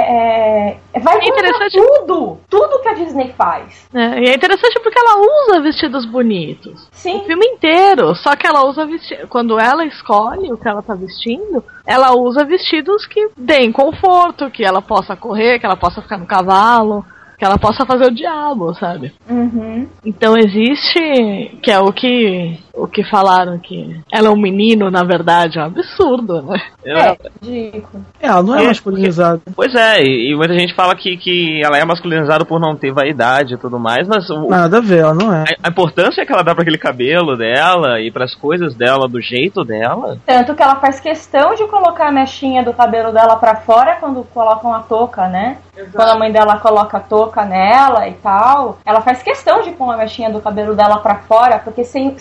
Vai contra tudo que a Disney faz.
E é interessante porque ela usa vestidos bonitos.
Sim.
O filme inteiro. Só que ela usa vestidos. Quando ela escolhe o que ela tá vestindo, ela usa vestidos que deem conforto, que ela possa correr, que ela possa ficar no cavalo, que ela possa fazer o diabo, sabe?
Uhum.
Então existe, que é o que falaram, que ela é um menino, na verdade, é um absurdo, né?
Ridículo.
Ela não é masculinizada.
Pois e muita gente fala que ela é masculinizada por não ter vaidade e tudo mais, mas...
Nada a ver, ela não é.
A importância que ela dá pra aquele cabelo dela e pras coisas dela, do jeito dela...
Tanto que ela faz questão de colocar a mechinha do cabelo dela pra fora quando colocam a touca, né? Exato. Quando a mãe dela coloca a touca nela e tal, ela faz questão de pôr a mechinha do cabelo dela pra fora, porque sem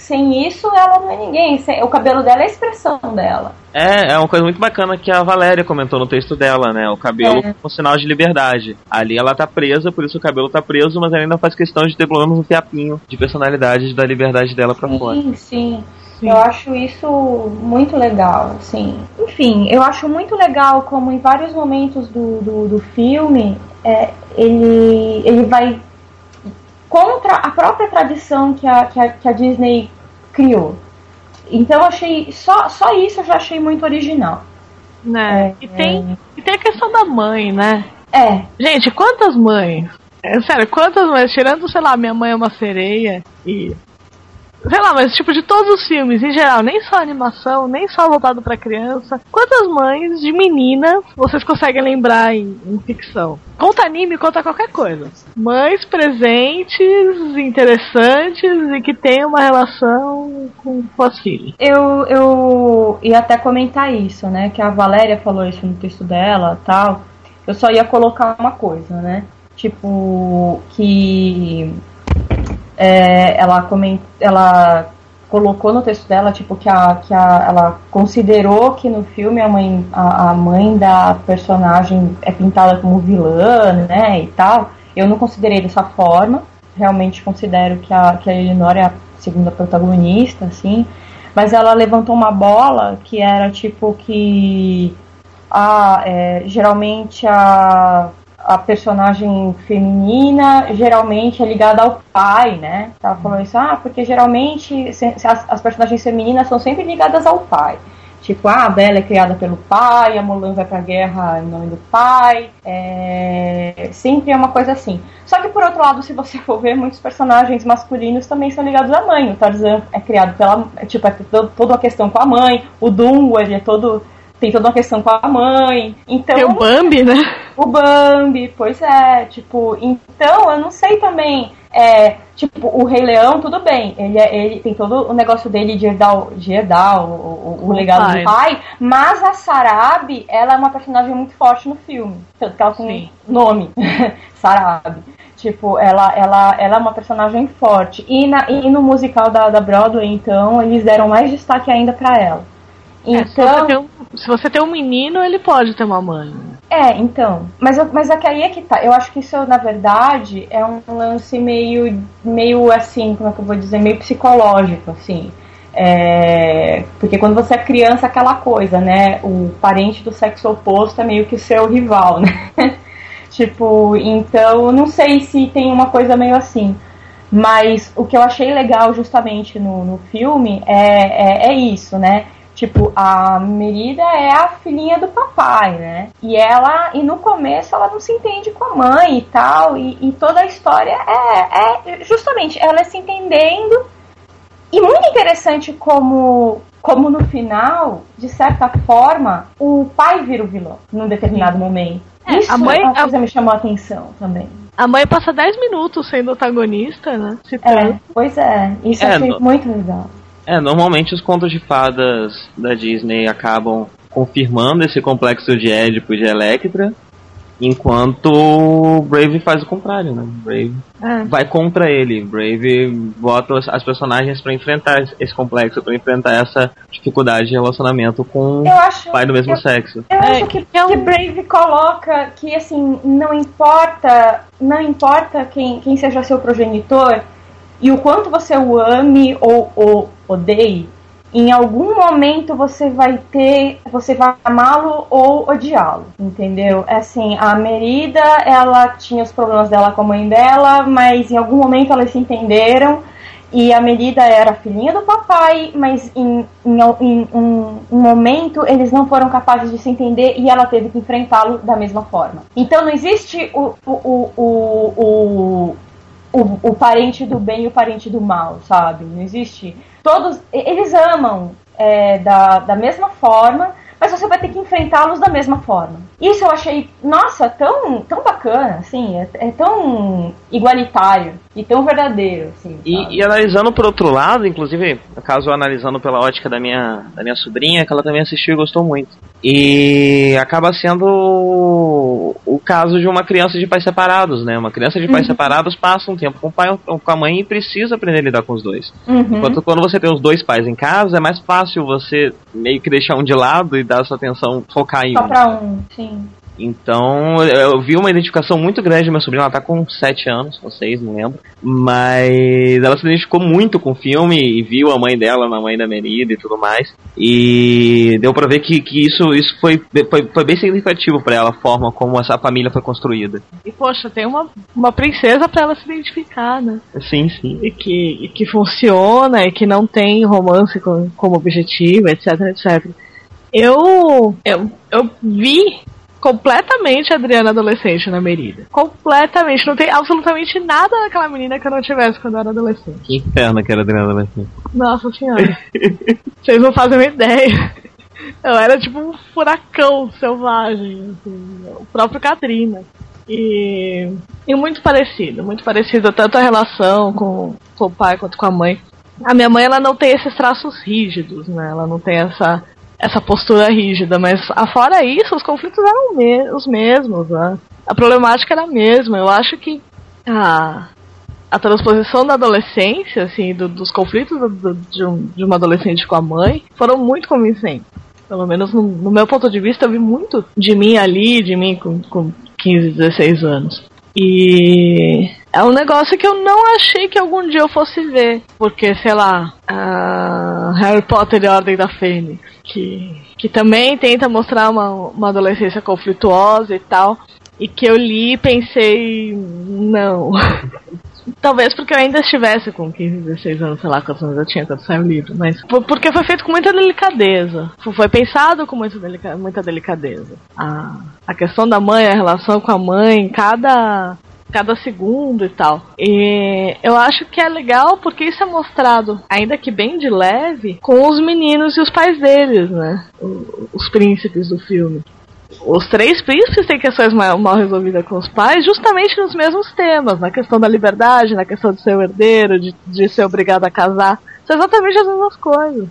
sem isso ela não é ninguém. O cabelo dela é a expressão dela.
É uma coisa muito bacana que a Valéria comentou no texto dela, né? O cabelo como sinal de liberdade. Ali ela tá presa, por isso o cabelo tá preso, mas ela ainda faz questão de ter pelo menos um fiapinho de personalidade, da liberdade dela pra fora.
Sim. Eu acho isso muito legal, assim. Enfim, eu acho muito legal como em vários momentos do filme ele vai contra a própria tradição que a Disney criou. Então eu achei só isso eu já achei muito original.
Né? E tem a questão da mãe, né?
Gente,
quantas mães? Sério, quantas mães? Tirando, sei lá, Minha Mãe é uma Sereia e... Sei lá, mas tipo, de todos os filmes, em geral, nem só animação, nem só voltado pra criança. Quantas mães de meninas vocês conseguem lembrar em ficção? Conta anime, conta qualquer coisa. Mães presentes, interessantes e que têm uma relação com as filhas.
Eu ia até comentar isso, né? Que a Valéria falou isso no texto dela e tal. Eu só ia colocar uma coisa, né? Tipo, que... ela colocou no texto dela, tipo, que ela considerou que no filme a mãe da personagem é pintada como vilã, né, e tal. Eu não considerei dessa forma. Realmente considero que a Eleanor é a segunda protagonista, assim. Mas ela levantou uma bola que era, tipo, que... geralmente a personagem feminina geralmente é ligada ao pai, né? Ela falou isso, porque geralmente as personagens femininas são sempre ligadas ao pai. Tipo, a Bella é criada pelo pai, a Mulan vai pra guerra em nome do pai. Sempre é uma coisa assim. Só que, por outro lado, se você for ver, muitos personagens masculinos também são ligados à mãe. O Tarzan é criado pela... Tipo, toda uma questão com a mãe. O Dumbo, ele tem toda uma questão com a mãe. Então,
tem o Bambi, né?
O Bambi, pois é. Tipo, então, eu não sei também... tipo, o Rei Leão, tudo bem. Ele tem todo o negócio dele de herdar o legado do pai. Mas a Sarabi, ela é uma personagem muito forte no filme. Tanto que ela tem nome. Sarabi. Tipo, ela é uma personagem forte. E no musical da Broadway, então, eles deram mais destaque ainda pra ela. Então,
se você tem um menino, ele pode ter uma mãe.
Então. Mas aí é que tá. Eu acho que isso, na verdade, é um lance meio assim, como é que eu vou dizer? Meio psicológico, assim. Porque quando você é criança, aquela coisa, né? O parente do sexo oposto é meio que o seu rival, né? Tipo, então, não sei se tem uma coisa meio assim. Mas o que eu achei legal justamente no filme é isso, né? Tipo, a Merida é a filhinha do papai, né? E no começo ela não se entende com a mãe e tal, e toda a história é justamente ela se entendendo. E muito interessante como no final, de certa forma, o pai vira o vilão num determinado momento. Isso é uma coisa que me chamou a atenção também.
A mãe passa 10 minutos sendo antagonista, né?
Pois é. Isso eu achei muito legal.
Normalmente os contos de fadas da Disney acabam confirmando esse complexo de Édipo e de Electra, enquanto Brave faz o contrário, né? Brave vai contra ele. Brave bota as personagens pra enfrentar esse complexo, pra enfrentar essa dificuldade de relacionamento com o pai do mesmo sexo.
Eu acho que Brave coloca que, assim, não importa quem seja seu progenitor, e o quanto você o ame ou odeie, em algum momento você vai amá-lo ou odiá-lo, entendeu? Assim, a Merida, ela tinha os problemas dela com a mãe dela, mas em algum momento elas se entenderam, e a Merida era a filhinha do papai, mas em um momento eles não foram capazes de se entender e ela teve que enfrentá-lo da mesma forma. Então não existe o parente do bem e o parente do mal, sabe? Não existe. Todos, eles amam da mesma forma, mas você vai ter que enfrentá-los da mesma forma. Isso eu achei, nossa, tão bacana, assim, é tão igualitário e tão verdadeiro, assim.
E analisando por outro lado, inclusive, no caso analisando pela ótica da minha sobrinha, que ela também assistiu e gostou muito. E acaba sendo o caso de uma criança de pais separados, né? Uma criança de pais separados passa um tempo com o pai ou com a mãe e precisa aprender a lidar com os dois. Enquanto quando você tem os dois pais em casa, é mais fácil você meio que deixar um de lado e dar a sua atenção, focar em
só pra um, sim.
Então, eu vi uma identificação muito grande da minha sobrinha, ela tá com 7 anos, ou 6, não lembro. Mas ela se identificou muito com o filme e viu a mãe dela na mãe da Merida e tudo mais. E deu pra ver que isso foi bem significativo pra ela, a forma como essa família foi construída.
E poxa, tem uma princesa pra ela se identificar, né?
Sim, sim.
E que funciona e que não tem romance como objetivo, etc, etc. Eu vi completamente a Adriana adolescente na Merida. Completamente. Não tem absolutamente nada daquela menina que eu não tivesse quando eu era adolescente.
Que inferno que era a Adriana adolescente.
Nossa senhora. Vocês não fazem uma ideia. Eu era tipo um furacão selvagem. Assim, o próprio Katrina. E muito parecido tanto a relação com o pai quanto com a mãe. A minha mãe, ela não tem esses traços rígidos, né? Ela não tem essa postura rígida, mas afora isso, os conflitos eram os mesmos, né? A problemática era a mesma. Eu acho que a transposição da adolescência, assim, dos conflitos de uma adolescente com a mãe, foram muito convincentes. Pelo menos no meu ponto de vista, eu vi muito de mim ali, de mim com 15, 16 anos. E é um negócio que eu não achei que algum dia eu fosse ver. Porque, sei lá, Harry Potter e a Ordem da Fênix, que também tenta mostrar uma adolescência conflituosa e tal, e que eu li e pensei, não. Talvez porque eu ainda estivesse com 15, 16 anos, sei lá quantos anos eu tinha quando saiu o livro, mas porque foi feito com muita delicadeza. Foi pensado com muita delicadeza. A questão da mãe, a relação com a mãe, cada segundo e tal. E eu acho que é legal porque isso é mostrado, ainda que bem de leve, com os meninos e os pais deles, né? Os príncipes do filme. Os 3 príncipes têm questões mal resolvidas com os pais, justamente nos mesmos temas, na questão da liberdade, na questão de ser o herdeiro, de ser obrigado a casar. São exatamente as mesmas coisas.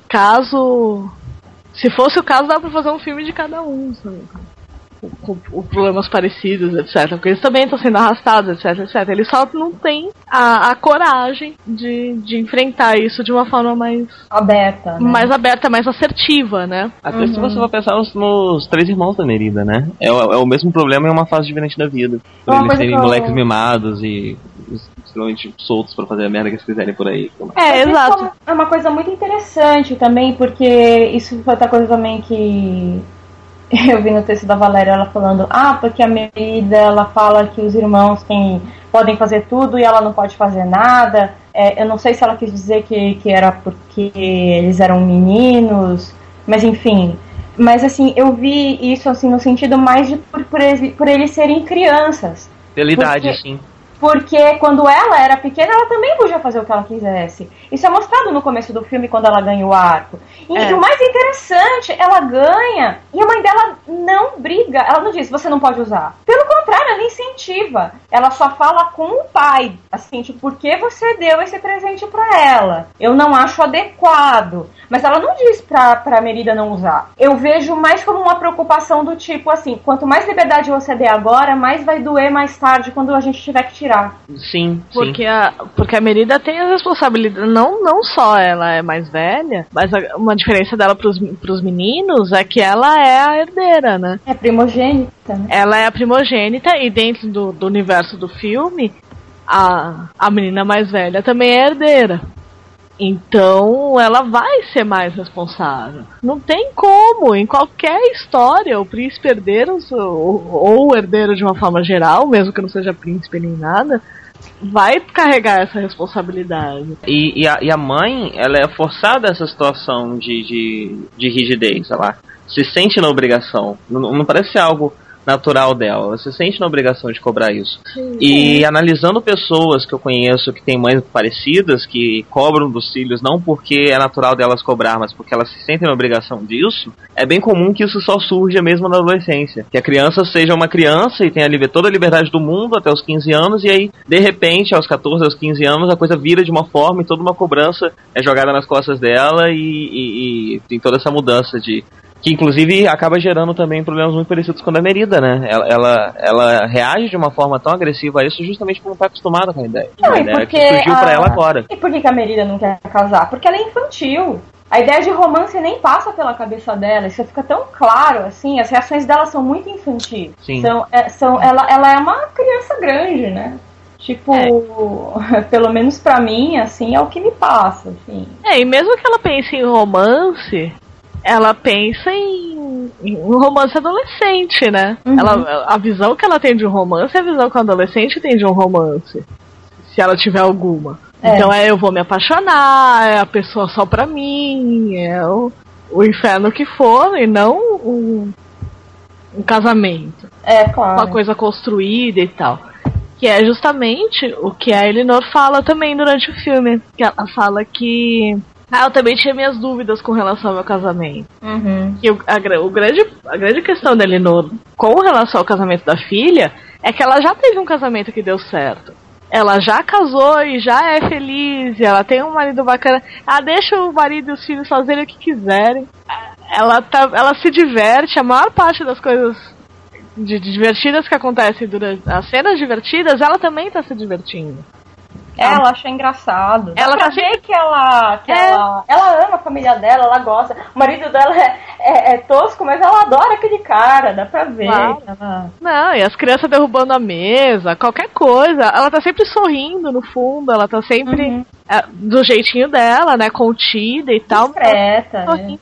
Se fosse o caso, dá pra fazer um filme de cada um, sabe? Com problemas parecidos, etc. Porque eles também estão sendo arrastados, etc, etc. Eles só não têm a coragem de enfrentar isso de uma forma mais
aberta, né?
Mais aberta, mais assertiva, né?
Até se você for pensar nos 3 irmãos da Merida, né? É o mesmo problema em uma fase diferente da vida. Por eles serem moleques mimados e extremamente soltos pra fazer a merda que eles quiserem por aí.
Exato.
É uma coisa muito interessante também, porque isso foi outra coisa também que eu vi no texto da Valéria, ela falando, porque a Merida, ela fala que os irmãos podem fazer tudo e ela não pode fazer nada. Eu não sei se ela quis dizer que era porque eles eram meninos, mas enfim. Mas assim, eu vi isso assim no sentido mais de por eles serem crianças.
Pela idade, sim.
Porque quando ela era pequena, ela também podia fazer o que ela quisesse. Isso é mostrado no começo do filme, quando ela ganha o arco. E o mais interessante, ela ganha e a mãe dela não briga. Ela não diz, você não pode usar. Pelo contrário, ela incentiva. Ela só fala com o pai. Assim, tipo, por que você deu esse presente pra ela? Eu não acho adequado. Mas ela não diz pra Merida não usar. Eu vejo mais como uma preocupação do tipo, assim, quanto mais liberdade você der agora, mais vai doer mais tarde quando a gente tiver que tirar.
Sim,
porque a Merida tem as responsabilidades, não só ela é mais velha, mas uma diferença dela pros meninos é que ela é a herdeira, né?
É primogênita, né?
Ela é a primogênita e dentro do universo do filme, a menina mais velha também é herdeira. Então ela vai ser mais responsável. Não tem como, em qualquer história, o príncipe herdeiro ou o herdeiro de uma forma geral, mesmo que não seja príncipe nem nada, vai carregar essa responsabilidade.
E a mãe, ela é forçada a essa situação de rigidez, ela se sente na obrigação. Não parece algo natural dela. Ela se sente na obrigação de cobrar isso. E analisando pessoas que eu conheço que têm mães parecidas, que cobram dos filhos não porque é natural delas cobrar, mas porque elas se sentem na obrigação disso, é bem comum que isso só surja mesmo na adolescência. Que a criança seja uma criança e tenha toda a liberdade do mundo até os 15 anos, e aí, de repente, aos 14, aos 15 anos, a coisa vira de uma forma e toda uma cobrança é jogada nas costas dela e tem toda essa mudança de... Que inclusive acaba gerando também problemas muito parecidos com a da Merida, né? Ela reage de uma forma tão agressiva a isso justamente porque não está acostumada com a ideia.
Não,
a ideia que surgiu pra ela agora.
E por que a Merida não quer casar? Porque ela é infantil. A ideia de romance nem passa pela cabeça dela. Isso fica tão claro, assim. As reações dela são muito infantis.
Sim.
Ela é uma criança grande, né? Tipo, pelo menos pra mim, assim, é o que me passa, assim.
E mesmo que ela pense em romance, ela pensa em um romance adolescente, né? A visão que ela tem de um romance é a visão que o adolescente tem de um romance. Se ela tiver alguma. Então eu vou me apaixonar, é a pessoa só pra mim, é o inferno que for, e não um casamento.
Claro.
Uma coisa construída e tal. Que é justamente o que a Elinor fala também durante o filme. Que ela fala que... eu também tinha minhas dúvidas com relação ao meu casamento. Que a grande questão da Elinor com relação ao casamento da filha é que ela já teve um casamento que deu certo. Ela já casou e já é feliz, e ela tem um marido bacana. Deixa o marido e os filhos fazerem o que quiserem. Ela se diverte, a maior parte das coisas divertidas que acontecem durante as cenas divertidas, ela também tá se divertindo.
Ela acha engraçado.
Ela
tá vendo que ela ama a família dela, ela gosta. O marido dela é tosco, mas ela adora aquele cara, dá pra ver.
Claro. Não, e as crianças derrubando a mesa, qualquer coisa. Ela tá sempre sorrindo no fundo, ela tá sempre do jeitinho dela, né, contida e tal.
Discreta, né?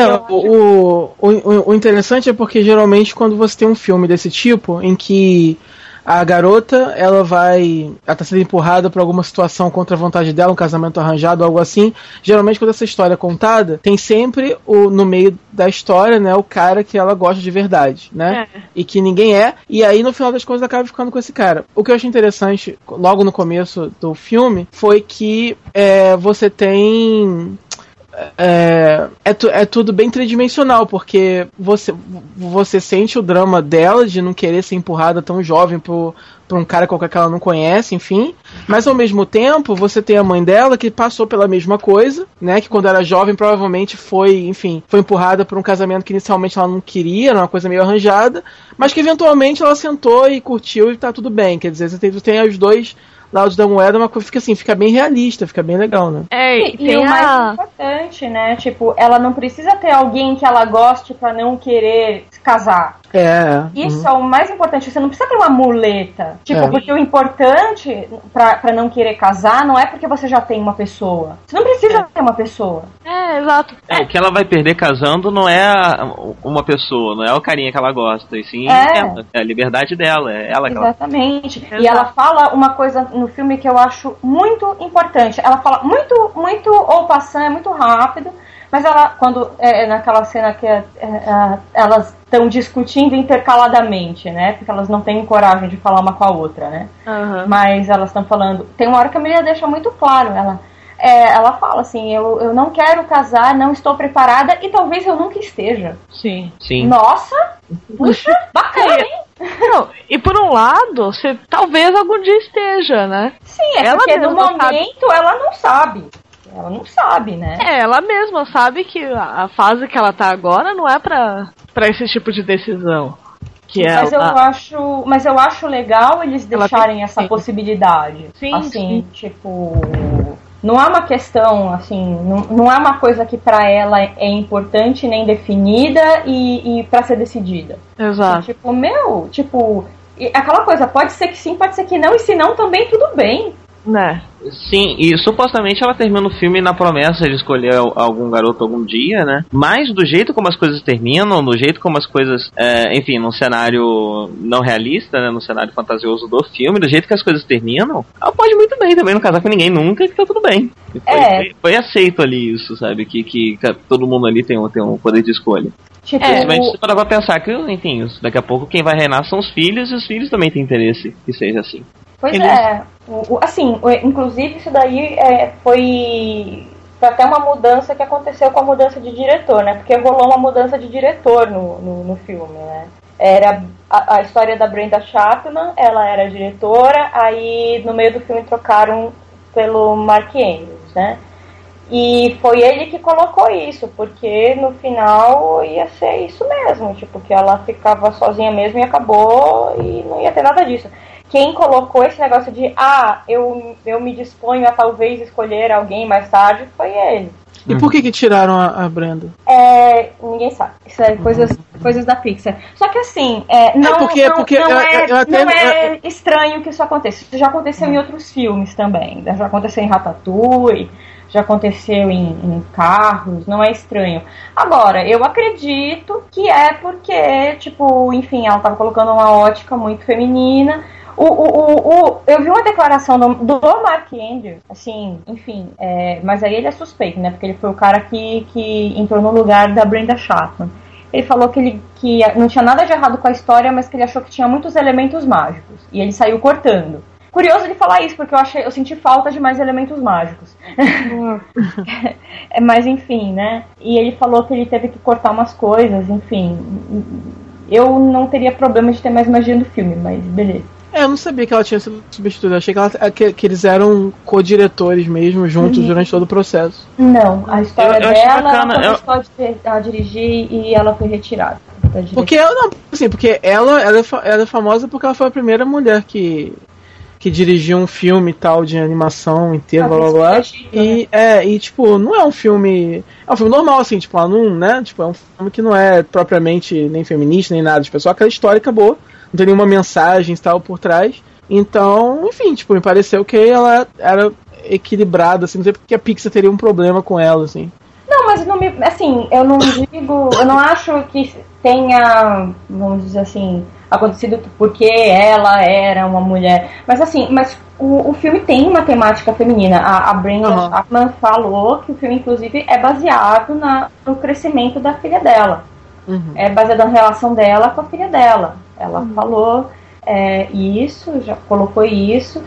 O interessante é porque geralmente quando você tem um filme desse tipo, em que a garota, ela tá sendo empurrada por alguma situação contra a vontade dela, um casamento arranjado, algo assim. Geralmente quando essa história é contada, tem sempre no meio da história, né, o cara que ela gosta de verdade, né? E que ninguém é. E aí no final das contas acaba ficando com esse cara. O que eu achei interessante, logo no começo do filme, foi que você tem... É tudo bem tridimensional, porque você sente o drama dela de não querer ser empurrada tão jovem por um cara qualquer que ela não conhece, enfim, mas ao mesmo tempo você tem a mãe dela que passou pela mesma coisa, né, que quando era jovem provavelmente foi empurrada por um casamento que inicialmente ela não queria, era uma coisa meio arranjada, mas que eventualmente ela sentou e curtiu e tá tudo bem, quer dizer, você tem os dois lados da moeda, uma coisa fica bem realista, fica bem legal, né?
E o mais importante, né? Tipo, ela não precisa ter alguém que ela goste pra não querer se casar. Isso é o mais importante. Você não precisa ter uma muleta. Tipo, porque o importante pra não querer casar não é porque você já tem uma pessoa. Você não precisa ter uma pessoa.
Exato.
O que ela vai perder casando não é uma pessoa, não é o carinha que ela gosta, e sim ela, é a liberdade dela, é ela que
Exatamente. E ela fala uma coisa no filme que eu acho muito importante. Ela fala muito ou passando, é muito rápido, mas ela, quando naquela cena que elas estão discutindo intercaladamente, né? Porque elas não têm coragem de falar uma com a outra, né? Mas elas estão falando. Tem uma hora que a menina deixa muito claro. Ela fala assim: eu não quero casar, não estou preparada e talvez eu nunca esteja.
Sim.
Nossa! Puxa, bacana, hein?
Não, e por um lado, você talvez algum dia esteja, né?
Sim, porque no momento ela não sabe. Ela não sabe, né?
Ela mesma sabe que a fase que ela tá agora não é pra esse tipo de decisão.
Mas eu acho legal eles deixarem essa possibilidade.
Sim.
Tipo... Não é uma questão, assim, não é uma coisa que pra ela é importante nem definida e pra ser decidida.
Exato.
Aquela coisa, pode ser que sim, pode ser que não, e se não também tudo bem.
Né?
Sim, e supostamente ela termina o filme na promessa de escolher algum garoto algum dia, né? Mas do jeito como as coisas terminam, do jeito como as coisas, enfim, num cenário não realista, né? No cenário fantasioso do filme, do jeito que as coisas terminam, ela pode muito bem também não casar com ninguém nunca e que tá tudo bem. Foi aceito ali isso, sabe? Que todo mundo ali tem um poder de escolha. Principalmente se para pensar que, enfim, daqui a pouco quem vai reinar são os filhos e os filhos também têm interesse que seja assim.
Pois assim, inclusive isso daí foi até uma mudança que aconteceu com a mudança de diretor, né? Porque rolou uma mudança de diretor no filme, né? Era a história da Brenda Chapman, ela era diretora, aí no meio do filme trocaram pelo Mark Andrews, né? E foi ele que colocou isso, porque no final ia ser isso mesmo, tipo, que ela ficava sozinha mesmo e acabou e não ia ter nada disso. Quem colocou esse negócio de eu me disponho a talvez escolher alguém mais tarde foi ele.
E por que tiraram a Brenda?
Ninguém sabe. Isso é coisas da Pixar. Só que assim, não é estranho que isso aconteça. Isso já aconteceu em outros filmes também. Já aconteceu em Ratatouille, já aconteceu em Carros, não é estranho. Agora, eu acredito que é porque, tipo, enfim, ela tava colocando uma ótica muito feminina. Eu vi uma declaração do Mark Andrews, assim, enfim, mas aí ele é suspeito, né, porque ele foi o cara que entrou no lugar da Brenda Chapman. Ele falou que não tinha nada de errado com a história, mas que ele achou que tinha muitos elementos mágicos, e ele saiu cortando. Curioso ele falar isso, porque eu senti falta de mais elementos mágicos. Mas enfim, né, e ele falou que ele teve que cortar umas coisas, enfim. Eu não teria problema de ter mais magia no filme, mas beleza.
Eu não sabia que ela tinha sido substituída. Achei que eles eram co-diretores mesmo, juntos, durante todo o processo.
Não, a história dela, ela começou a dirigir e ela foi retirada.
Porque ela é famosa porque ela foi a primeira mulher que dirigiu um filme tal de animação inteiro, blá blá blá. E tipo, não é um filme. É um filme normal, assim, tipo, ela não, né? Tipo, é um filme que não é propriamente nem feminista, nem nada. Tipo, é só aquela história acabou. Não tem nenhuma mensagem e tal por trás. Então, enfim, tipo, me pareceu que ela era equilibrada, assim, não sei porque a Pixar teria um problema com ela, assim.
Não, mas não eu não acho que tenha, vamos dizer assim, acontecido porque ela era uma mulher. Mas assim, o filme tem uma temática feminina. A Brenda Chapman falou que o filme, inclusive, é baseado no crescimento da filha dela. É baseado na relação dela com a filha dela. Ela falou isso, já colocou isso,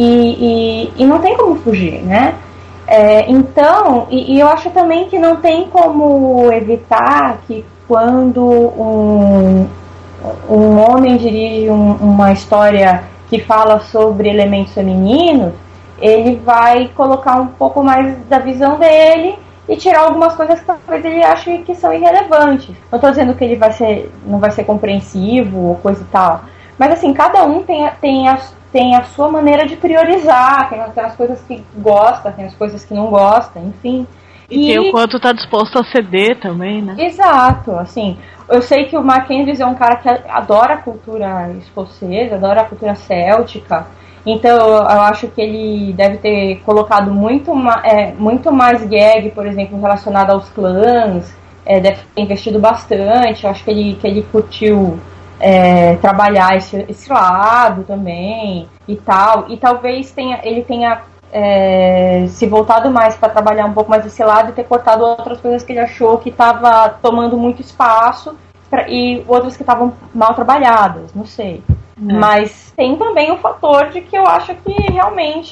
e não tem como fugir, né? Então, e eu acho também que não tem como evitar que quando um homem dirige uma história que fala sobre elementos femininos, ele vai colocar um pouco mais da visão dele e tirar algumas coisas que talvez ele ache que são irrelevantes. Não estou dizendo que ele não vai ser compreensivo ou coisa e tal. Mas assim, cada um tem a sua maneira de priorizar. Tem as coisas que gosta, tem as coisas que não gosta, enfim.
E tem o quanto está disposto a ceder também, né?
Exato, assim. Eu sei que o Mark Andrews é um cara que adora a cultura escocesa, adora a cultura céltica. Então eu acho que ele deve ter colocado muito mais gag, por exemplo, relacionado aos clãs, deve ter investido bastante. Eu acho que ele curtiu trabalhar esse lado também e tal. E talvez ele tenha se voltado mais para trabalhar um pouco mais desse lado e ter cortado outras coisas que ele achou que estava tomando muito espaço e outras que estavam mal trabalhadas, não sei. Mas tem também o fator de que eu acho que realmente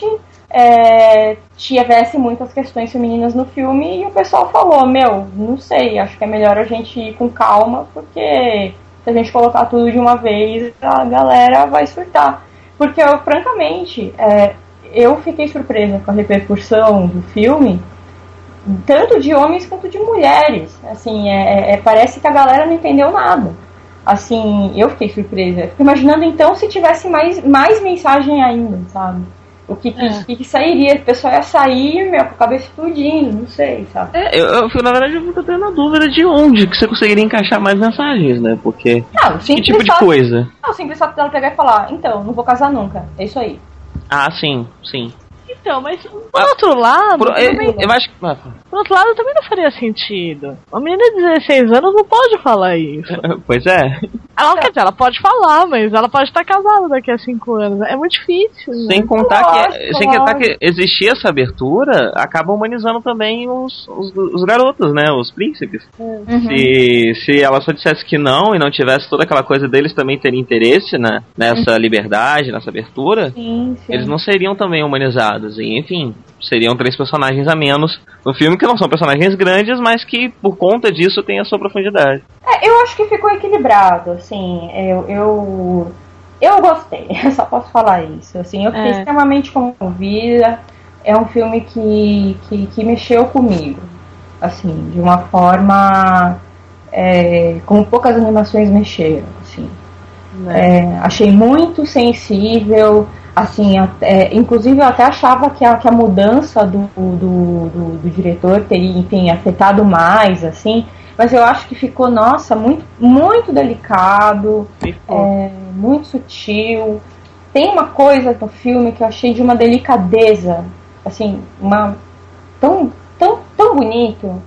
tivesse muitas questões femininas no filme e o pessoal falou, não sei, acho que é melhor a gente ir com calma, porque se a gente colocar tudo de uma vez, a galera vai surtar. Porque eu, francamente, eu fiquei surpresa com a repercussão do filme, tanto de homens quanto de mulheres. Assim, parece que a galera não entendeu nada. Assim, eu fiquei surpresa. Fico imaginando, então, se tivesse mais mensagem ainda, sabe? O que sairia? O pessoal ia sair, com a cabeça explodindo, não sei, sabe?
Na verdade, eu fico tendo a dúvida de onde que você conseguiria encaixar mais mensagens, né? Porque, que tipo de coisa?
Não, o simples fato dela pegar e falar, então, não vou casar nunca, é isso aí.
Ah, sim.
Então, mas por outro lado...
eu acho que...
Por outro lado, também não faria sentido. Uma menina de 16 anos não pode falar isso.
Pois é.
Quer dizer, ela pode falar, mas ela pode estar casada daqui a 5 anos. É muito difícil. Né?
Sem contar que existir essa abertura, acaba humanizando também os garotos, né? Os príncipes.
Uhum.
Se ela só dissesse que não e não tivesse toda aquela coisa deles também terem interesse, né? Nessa liberdade, nessa abertura,
sim.
Eles não seriam também humanizados. E, enfim, seriam 3 personagens a menos no filme, que não são personagens grandes, mas que por conta disso tem a sua profundidade.
Eu acho que ficou equilibrado, assim, eu gostei, eu só posso falar isso, assim, eu fiquei extremamente comovida, é um filme que mexeu comigo, assim, de uma forma como poucas animações mexeram, assim, achei muito sensível, assim, inclusive eu até achava que a mudança do diretor teria, enfim, afetado mais, assim, mas eu acho que ficou, nossa, muito, muito delicado, muito sutil. Tem uma coisa no filme que eu achei de uma delicadeza, assim, tão bonito,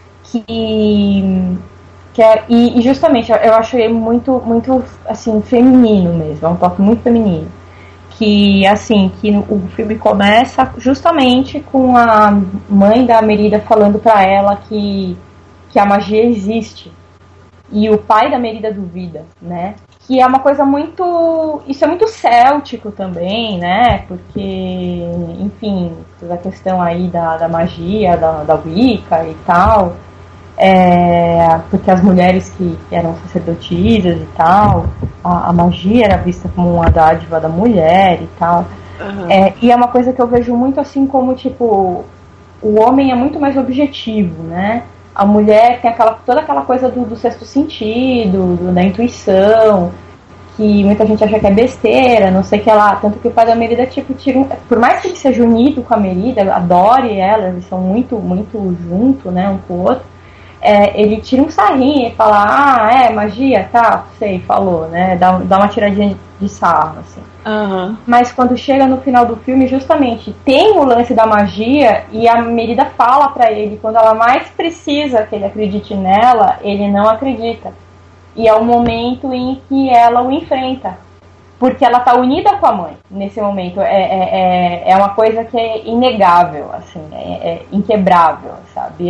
e justamente eu achei muito, muito, assim, feminino mesmo, é um toque muito feminino. Que, assim, que o filme começa justamente com a mãe da Merida falando pra ela que a magia existe. E o pai da Merida duvida, né? Que é uma coisa muito... Isso é muito céltico também, né? Porque, enfim, toda a questão aí da magia, da Wicca e tal. Porque as mulheres que eram sacerdotisas e tal, a magia era vista como uma dádiva da mulher e tal. Uhum. E é uma coisa que eu vejo muito assim como, tipo, o homem é muito mais objetivo, né? A mulher tem toda aquela coisa do sexto sentido, da intuição, que muita gente acha que é besteira, não sei o que lá. Tanto que o pai da Merida, tipo, por mais que ele seja unido com a Merida, adore ela, eles são muito, muito juntos, né, um com o outro, ele tira um sarrinho e fala, magia, tá, sei, falou, né, dá uma tiradinha de sarro, assim.
Uhum.
Mas quando chega no final do filme, justamente, tem o lance da magia e a Merida fala pra ele, quando ela mais precisa que ele acredite nela, ele não acredita. E é o momento em que ela o enfrenta. Porque ela tá unida com a mãe, nesse momento. É uma coisa que é inegável, assim, é inquebrável, sabe?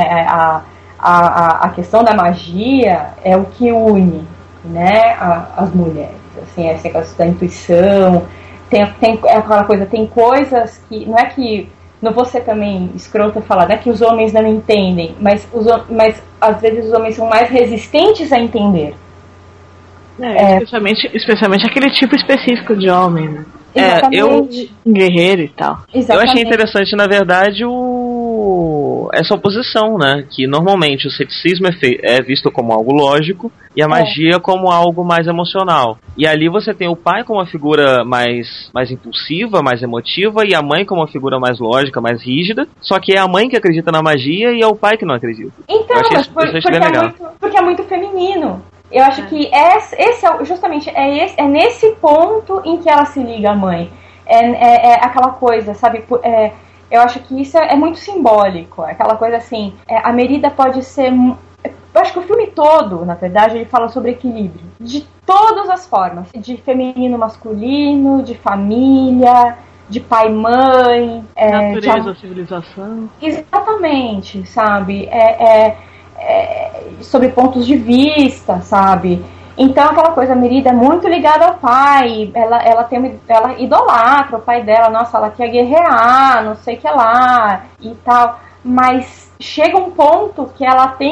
A questão da magia é o que une, né, as mulheres. Assim, essa questão da intuição, tem aquela coisa, tem coisas que, não é que, não vou ser também escrota e falar, não é que os homens não entendem, mas às vezes os homens são mais resistentes a entender.
Especialmente aquele tipo específico de homem, né?
Exatamente.
Um guerreiro e tal.
Exatamente.
Eu achei interessante, na verdade, essa oposição, né? Que normalmente o ceticismo é visto como algo lógico e a magia como algo mais emocional. E ali você tem o pai como uma figura mais impulsiva, mais emotiva, e a mãe como uma figura mais lógica, mais rígida. Só que é a mãe que acredita na magia e é o pai que não acredita.
Então, porque é muito feminino. Eu acho que justamente é nesse ponto em que ela se liga à mãe. É aquela coisa, sabe? Eu acho que isso é muito simbólico. É aquela coisa assim, a Merida pode ser... Eu acho que o filme todo, na verdade, ele fala sobre equilíbrio. De todas as formas. De feminino, masculino, de família, de pai e mãe.
Natureza, civilização.
Exatamente, sabe? Sobre pontos de vista, sabe? Então aquela coisa, a Merida é muito ligada ao pai, ela idolatra o pai dela, nossa, ela quer guerrear, não sei o que lá e tal, mas chega um ponto que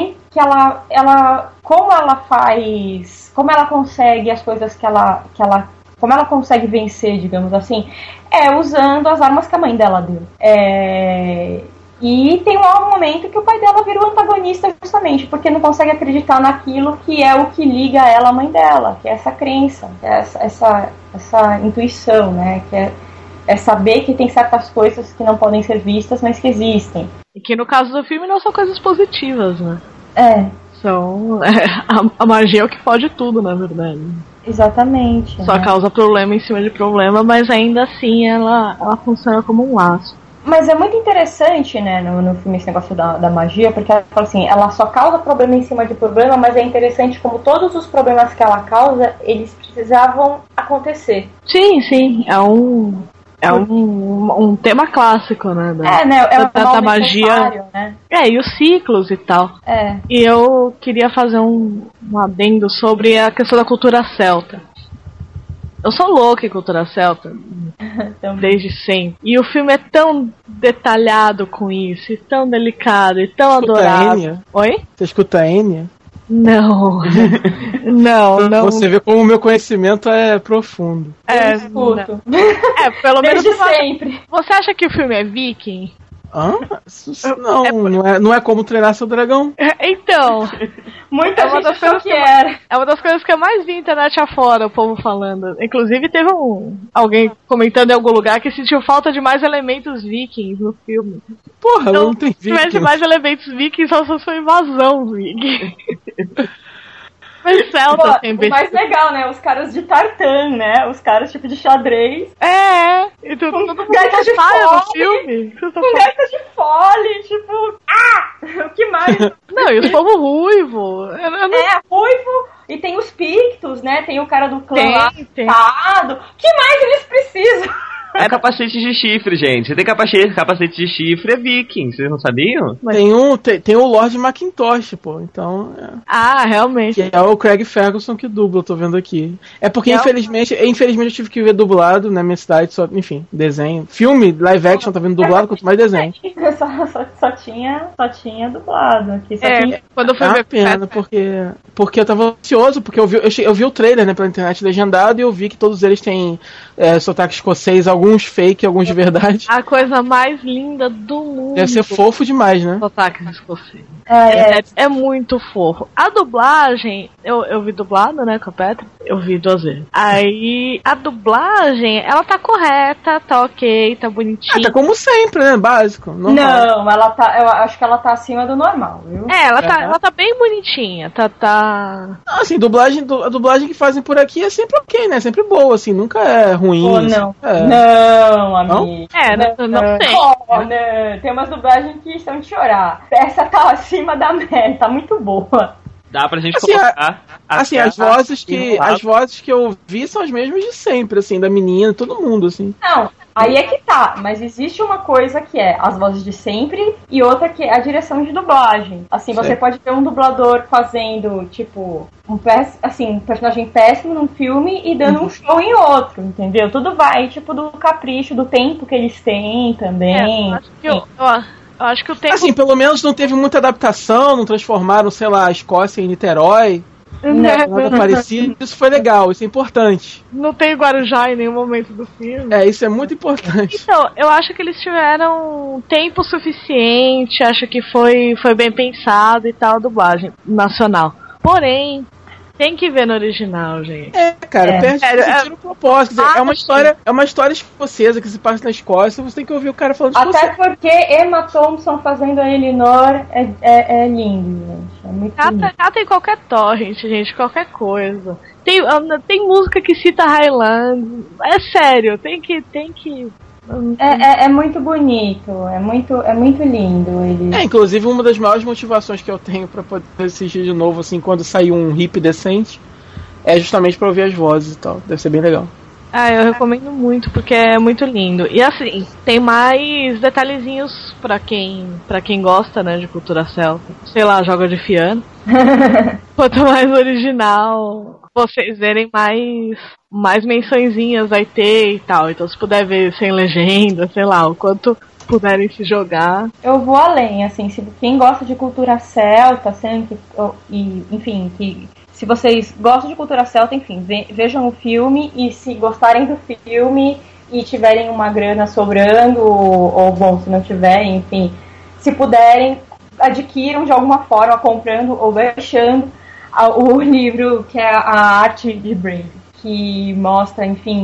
como ela consegue as coisas como ela consegue vencer, digamos assim, usando as armas que a mãe dela deu. E tem lá um momento que o pai dela vira o antagonista justamente porque não consegue acreditar naquilo que é o que liga ela à mãe dela, que é essa crença, que é essa intuição, né? Que é saber que tem certas coisas que não podem ser vistas, mas que existem.
E que no caso do filme não são coisas positivas, né?
É.
São... a magia é o que pode tudo, na verdade.
Exatamente.
Só causa problema em cima de problema, mas ainda assim ela funciona como um laço.
Mas é muito interessante, né, no filme esse negócio da magia, porque ela fala assim, ela só causa problema em cima de problema, mas é interessante como todos os problemas que ela causa, eles precisavam acontecer.
Sim, é um tema clássico, né?
Da
magia.
Né?
E os ciclos e tal. E eu queria fazer um adendo sobre a questão da cultura celta. Eu sou louca em cultura celta, desde sempre. E o filme é tão detalhado com isso, e tão delicado, e tão adorável.
Enya?
Oi?
Você escuta a Enya?
Não. Não.
Você vê como o meu conhecimento é profundo.
Eu escuto.
Pelo menos
desde sempre.
Você acha que o filme é viking?
Não é como treinar seu dragão.
Então, muita gente achou que era.
É uma das coisas que eu mais vi na internet afora, o povo falando. Inclusive teve alguém comentando em algum lugar que sentiu falta de mais elementos vikings no filme.
Porra, então, não tem vikings.
Se tivesse mais elementos vikings, só se fosse invasão viking. Mas Celta
o mais legal, né? Os caras de tartan, né? Os caras tipo de xadrez.
E todo mundo
gaita de fole
no filme.
Com gaita de fole, tipo... O que mais?
Não, e os povos ruivo.
Ruivo. E tem os pictos, né? Tem o cara do clã lá. O que mais eles precisam?
É capacete de chifre, gente. Você tem capacete de chifre, é viking. Vocês não sabiam?
Tem o Lord Macintosh, pô. Então...
realmente.
Que é o Craig Ferguson que dubla, eu tô vendo aqui. É porque, infelizmente eu tive que ver dublado na minha cidade, só, enfim, desenho. Filme, live action, tá vendo dublado, quanto mais desenho.
Só tinha dublado aqui.
Quando eu fui ver
pena, porque eu tava ansioso, porque eu vi o trailer, né, pela internet legendado, e eu vi que todos eles têm sotaque escocês, alguns fake, alguns de verdade.
A coisa mais linda do mundo.
Deve ser fofo demais, né?
Sotaque escocês. É muito fofo. A dublagem, eu vi dublado, né, com a Petra? Eu vi 2 vezes. Aí, a dublagem, ela tá correta, tá ok, tá bonitinha.
Tá como sempre, né? Básico. Normal.
Não, eu acho que ela tá acima do normal, viu?
Ela tá bem bonitinha, tá...
Assim, a dublagem que fazem por aqui é sempre ok, né? Sempre boa, assim, nunca é ruim.
Não, amigo.
Não sei.
Não. Tem umas dublagens que estão de chorar. Essa tá acima da média, tá muito boa.
Dá pra gente colocar...
as vozes que eu vi são as mesmas de sempre, assim, da menina, todo mundo, assim.
Não, aí é que tá, mas existe uma coisa que é as vozes de sempre e outra que é a direção de dublagem. Assim, você pode ter um dublador fazendo, tipo, um personagem péssimo num filme e dando um show em outro, entendeu? Tudo vai, tipo, do capricho, do tempo que eles têm também.
Eu acho que o tempo...
Assim, pelo menos não teve muita adaptação, não transformaram, sei lá, a Escócia em Niterói. Nada parecido. Isso foi legal, isso é importante.
Não tem Guarujá em nenhum momento do filme.
Isso é muito importante.
Então, eu acho que eles tiveram tempo suficiente, acho que foi bem pensado e tal, a dublagem nacional. Porém, tem que ver no original, gente.
Perde o propósito. É uma história escocesa que se passa na Escócia, você tem que ouvir o cara falando escocês.
Até porque Emma Thompson fazendo a Elinor é lindo, gente. É muito lindo.
Tem qualquer torrent, gente, qualquer coisa. Tem música que cita Highland. É sério, tem que...
É muito bonito, é muito lindo ele.
Inclusive uma das maiores motivações que eu tenho pra poder assistir de novo, assim, quando sair um hip decente, é justamente pra ouvir as vozes e tal. Deve ser bem legal.
Eu recomendo muito, porque é muito lindo. E assim, tem mais detalhezinhos pra quem gosta, né, de cultura celta. Sei lá, joga de piano. Quanto mais original, vocês verem mais mençõezinhas vai ter e tal. Então se puder ver sem legenda, sei lá, o quanto puderem se jogar.
Eu vou além, assim, se quem gosta de cultura celta, assim, se vocês gostam de cultura celta, enfim, vejam o filme, e se gostarem do filme e tiverem uma grana sobrando, ou bom, se não tiverem, enfim, se puderem, adquiram de alguma forma, comprando ou baixando o livro que é A Arte de Brave, que mostra, enfim,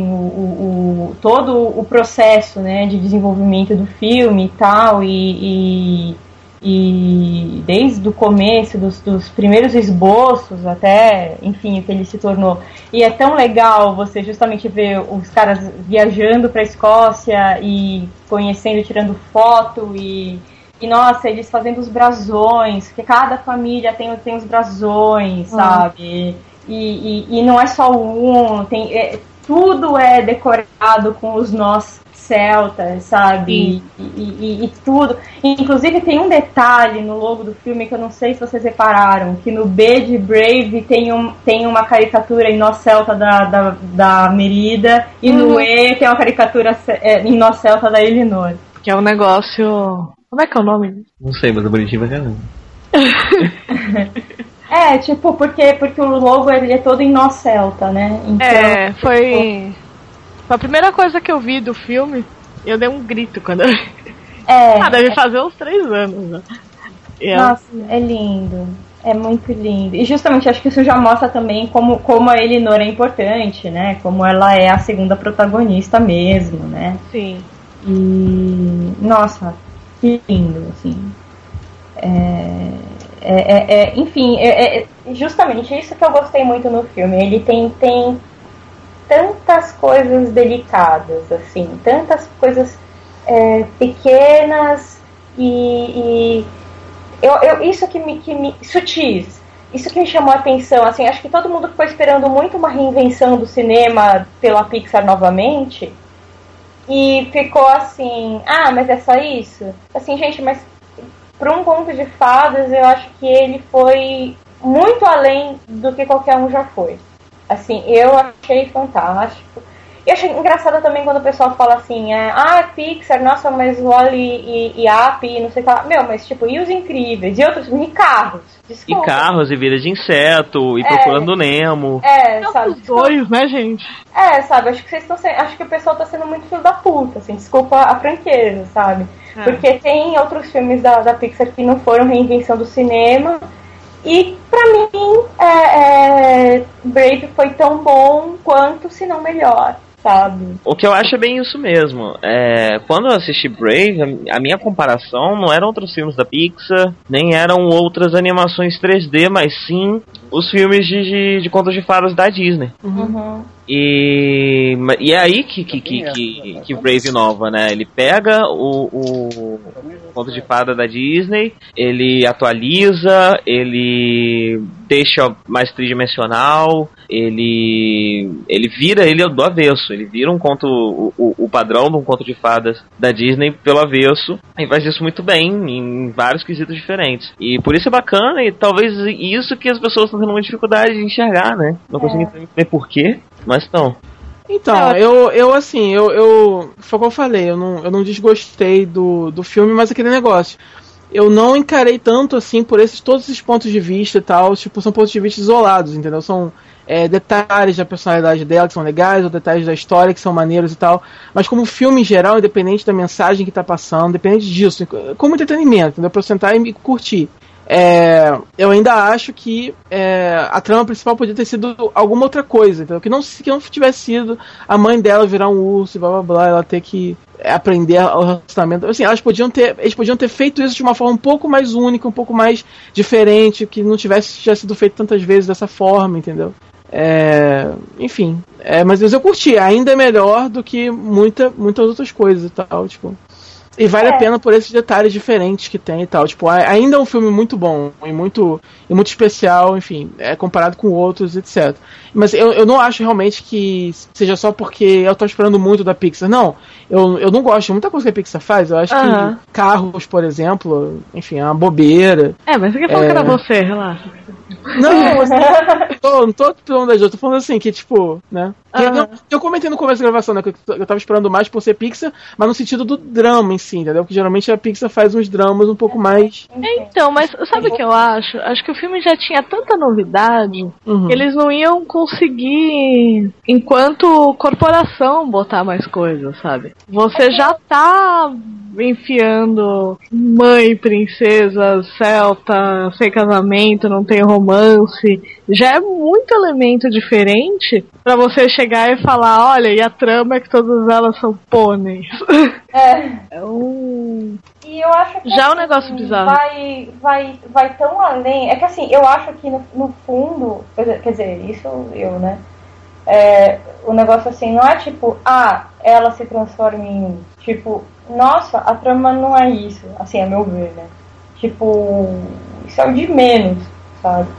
todo o processo, né, de desenvolvimento do filme e tal, e E desde o começo, dos primeiros esboços até, enfim, o que ele se tornou. E é tão legal você justamente ver os caras viajando para a Escócia e conhecendo, tirando foto e nossa, eles fazendo os brasões, porque cada família tem os brasões, sabe? E não é só um, tudo é decorado com os nós celtas, sabe? E tudo. Inclusive tem um detalhe no logo do filme que eu não sei se vocês repararam, que no B de Brave tem uma caricatura em nó celta da Merida e no E tem uma caricatura em nó celta da Elinor.
Que é um negócio... Como é que é o nome?
Não sei, mas é bonitinho pra caramba.
Tipo, porque o logo ele é todo em nó celta, né? Então,
foi a primeira coisa que eu vi do filme. Eu dei um grito quando eu vi. Deve fazer uns 3 anos, né?
Nossa, é lindo. É muito lindo. E justamente acho que isso já mostra também como a Elinor é importante, né? Como ela é a segunda protagonista mesmo, né?
Sim.
E... Nossa, que lindo, assim. Enfim, justamente isso que eu gostei muito no filme. Ele tem tantas coisas delicadas, assim, tantas coisas pequenas e isso que me sutis, isso que me chamou a atenção, assim, acho que todo mundo ficou esperando muito uma reinvenção do cinema pela Pixar novamente e ficou assim, mas é só isso? Assim, gente, mas para um conto de fadas eu acho que ele foi muito além do que qualquer um já foi. Assim, eu achei fantástico. E achei engraçado também quando o pessoal fala assim, Pixar, nossa, mas Wall-E e Up, não sei o que lá. Meu, mas tipo, e Os Incríveis? E outros, e carros? Desculpa.
E carros, e Vida de Inseto, e Procurando Nemo.
Sabe?
Os dois, né, gente?
Sabe, acho que vocês estão acho que o pessoal tá sendo muito filho da puta, assim, desculpa a franqueza, sabe? Porque tem outros filmes da Pixar que não foram reinvenção do cinema. E pra mim, Brave foi tão bom quanto, se não melhor, sabe?
O que eu acho é bem isso mesmo. Quando eu assisti Brave, a minha comparação não eram outros filmes da Pixar, nem eram outras animações 3D, mas sim os filmes de contos de fadas da Disney.
Uhum.
E é aí que Brave inova, né? Ele pega o conto de fada da Disney, ele atualiza, ele deixa mais tridimensional, ele vira ele do avesso, ele vira um conto, o padrão de um conto de fadas da Disney pelo avesso, e faz isso muito bem em vários quesitos diferentes. E por isso é bacana, e talvez isso que as pessoas estão tendo uma dificuldade de enxergar, né? Não consigo entender porquê, mas estão.
Então, foi o que eu falei, eu não desgostei do filme, mas aquele negócio, eu não encarei tanto assim por todos esses pontos de vista e tal, tipo, são pontos de vista isolados, entendeu? São detalhes da personalidade dela que são legais, ou detalhes da história que são maneiros e tal, mas como filme em geral, independente da mensagem que tá passando, independente disso, como entretenimento, entendeu? Pra eu sentar e me curtir. Eu ainda acho que a trama principal podia ter sido alguma outra coisa, entendeu? Que não tivesse sido a mãe dela virar um urso e blá blá blá, ela ter que aprender o relacionamento. Assim, eles podiam ter feito isso de uma forma um pouco mais única, um pouco mais diferente, que não tivesse já sido feito tantas vezes dessa forma, entendeu? Enfim, mas eu curti, ainda é melhor do que muitas outras coisas e tal, tipo. E vale a pena por esses detalhes diferentes que tem e tal. Tipo, ainda é um filme muito bom e muito especial, enfim, comparado com outros, etc. Mas eu não acho realmente que seja só porque eu tô esperando muito da Pixar. Não, eu não gosto de muita coisa que a Pixar faz. Eu acho que Carros, por exemplo, enfim, é uma bobeira.
Mas você quer falar que era você, relaxa.
Não tô falando da gente, eu tô falando assim, que tipo, né? Eu comentei no começo da gravação, né? Que eu tava esperando mais por ser Pixar, mas no sentido do drama em si, entendeu? Porque geralmente a Pixar faz uns dramas um pouco mais.
Então, mas sabe o que eu acho? Acho que o filme já tinha tanta novidade que eles não iam conseguir, enquanto corporação, botar mais coisas, sabe? Você já tá enfiando mãe, princesa, celta, sem casamento, não tem romance. Já é muito elemento diferente pra você chegar e falar, olha, e a trama é que todas elas são pôneis.
E eu acho que
já é um negócio bizarro.
Vai tão além. É que assim, eu acho que no fundo, quer dizer, isso eu, né? O negócio assim, não é tipo, ela se transforma em tipo, nossa, a trama não é isso, assim, a meu ver, né? Tipo, isso é o de menos, sabe?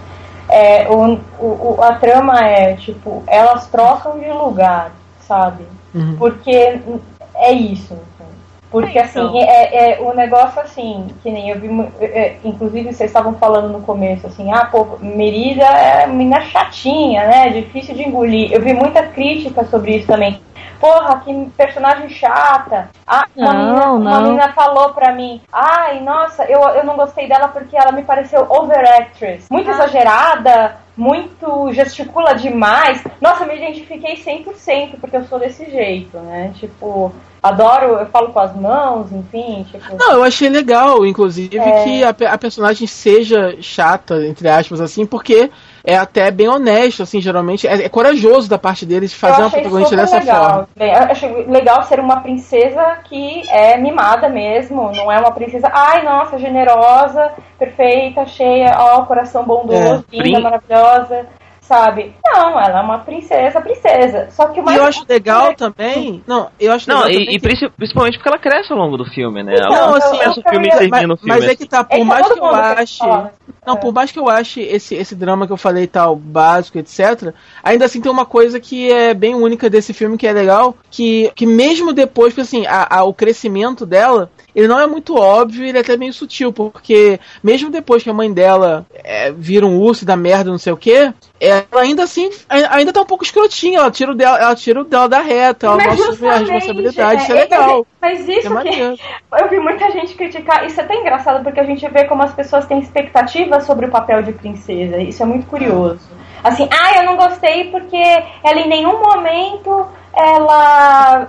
A trama é, tipo, elas trocam de lugar, sabe? Uhum. Porque é isso. Porque, assim, o negócio, assim, que nem eu vi, inclusive vocês estavam falando no começo, assim, Merida é uma menina chatinha, né? Difícil de engolir. Eu vi muita crítica sobre isso também. Porra, que personagem chata. Uma menina falou pra mim, nossa, eu não gostei dela porque ela me pareceu overactress. Muito exagerada, muito gesticula demais. Nossa, eu me identifiquei 100% porque eu sou desse jeito, né? Tipo, adoro, eu falo com as mãos, enfim. Tipo...
Não, eu achei legal, inclusive, que a personagem seja chata, entre aspas, assim, porque é até bem honesto, assim, geralmente. É corajoso da parte deles fazer uma protagonista dessa forma.
Eu achei legal ser uma princesa que é mimada mesmo, não é uma princesa, nossa, generosa, perfeita, cheia, coração bondoso, linda, maravilhosa, sabe? Não, ela é uma princesa. Só que o mais...
E eu acho legal também...
Principalmente porque ela cresce ao longo do filme, né?
Então,
ela começa o filme e termina o filme.
Mas é que tá, por mais que eu ache... por mais que eu ache esse drama que eu falei tal, básico, etc., ainda assim tem uma coisa que é bem única desse filme, que é legal, que mesmo depois, porque assim, o crescimento dela, ele não é muito óbvio, ele é até meio sutil, porque mesmo depois que a mãe dela vira um urso da merda, não sei o quê, ela ainda assim, ainda tá um pouco escrotinha, ela tira o dela da reta, ela mostra a responsabilidade, isso é legal.
Mas isso eu vi muita gente criticar, isso é até engraçado, porque a gente vê como as pessoas têm expectativas sobre o papel de princesa, isso é muito curioso. Assim, eu não gostei porque ela em nenhum momento ela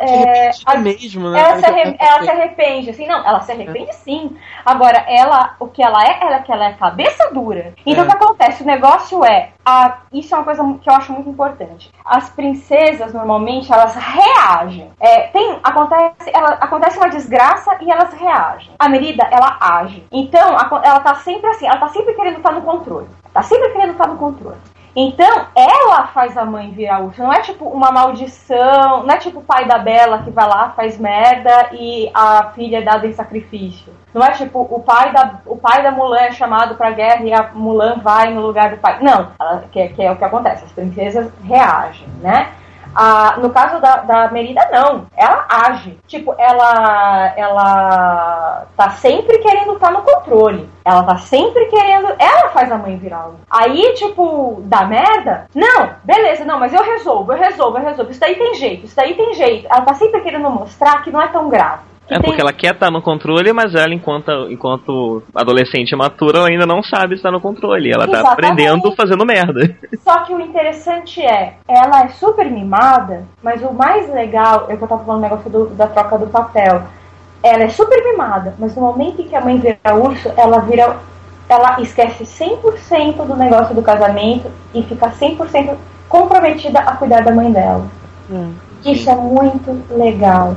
se arrepende, assim, não, ela se arrepende sim. Agora, o que ela é cabeça dura. Então o que acontece? O negócio isso é uma coisa que eu acho muito importante. As princesas, normalmente, elas reagem. Acontece uma desgraça e elas reagem. A Merida, ela age. Então, ela tá sempre assim, ela tá sempre querendo estar no controle. Então, ela faz a mãe virar urso. Não é tipo uma maldição, não é tipo o pai da Bela que vai lá, faz merda e a filha é dada em sacrifício. Não é tipo o pai da Mulan é chamado pra guerra e a Mulan vai no lugar do pai. Não, que é o que acontece. As princesas reagem, né? No caso da Merida, não. Ela age. Tipo, ela tá sempre querendo estar no controle. Ela tá sempre querendo... Ela faz a mãe virar urso. Aí, tipo, dá merda? Não, beleza, não, mas eu resolvo. Isso daí tem jeito. Ela tá sempre querendo mostrar que não é tão grave.
Porque ela quer estar no controle, mas ela, enquanto adolescente matura, ela ainda não sabe estar no controle. Ela tá aprendendo fazendo merda.
Só que o interessante ela é super mimada, mas o mais legal, eu tava falando o negócio da troca do papel. Ela é super mimada, mas no momento em que a mãe vira urso, ela esquece 100% do negócio do casamento e fica 100% comprometida a cuidar da mãe dela. Isso é muito legal.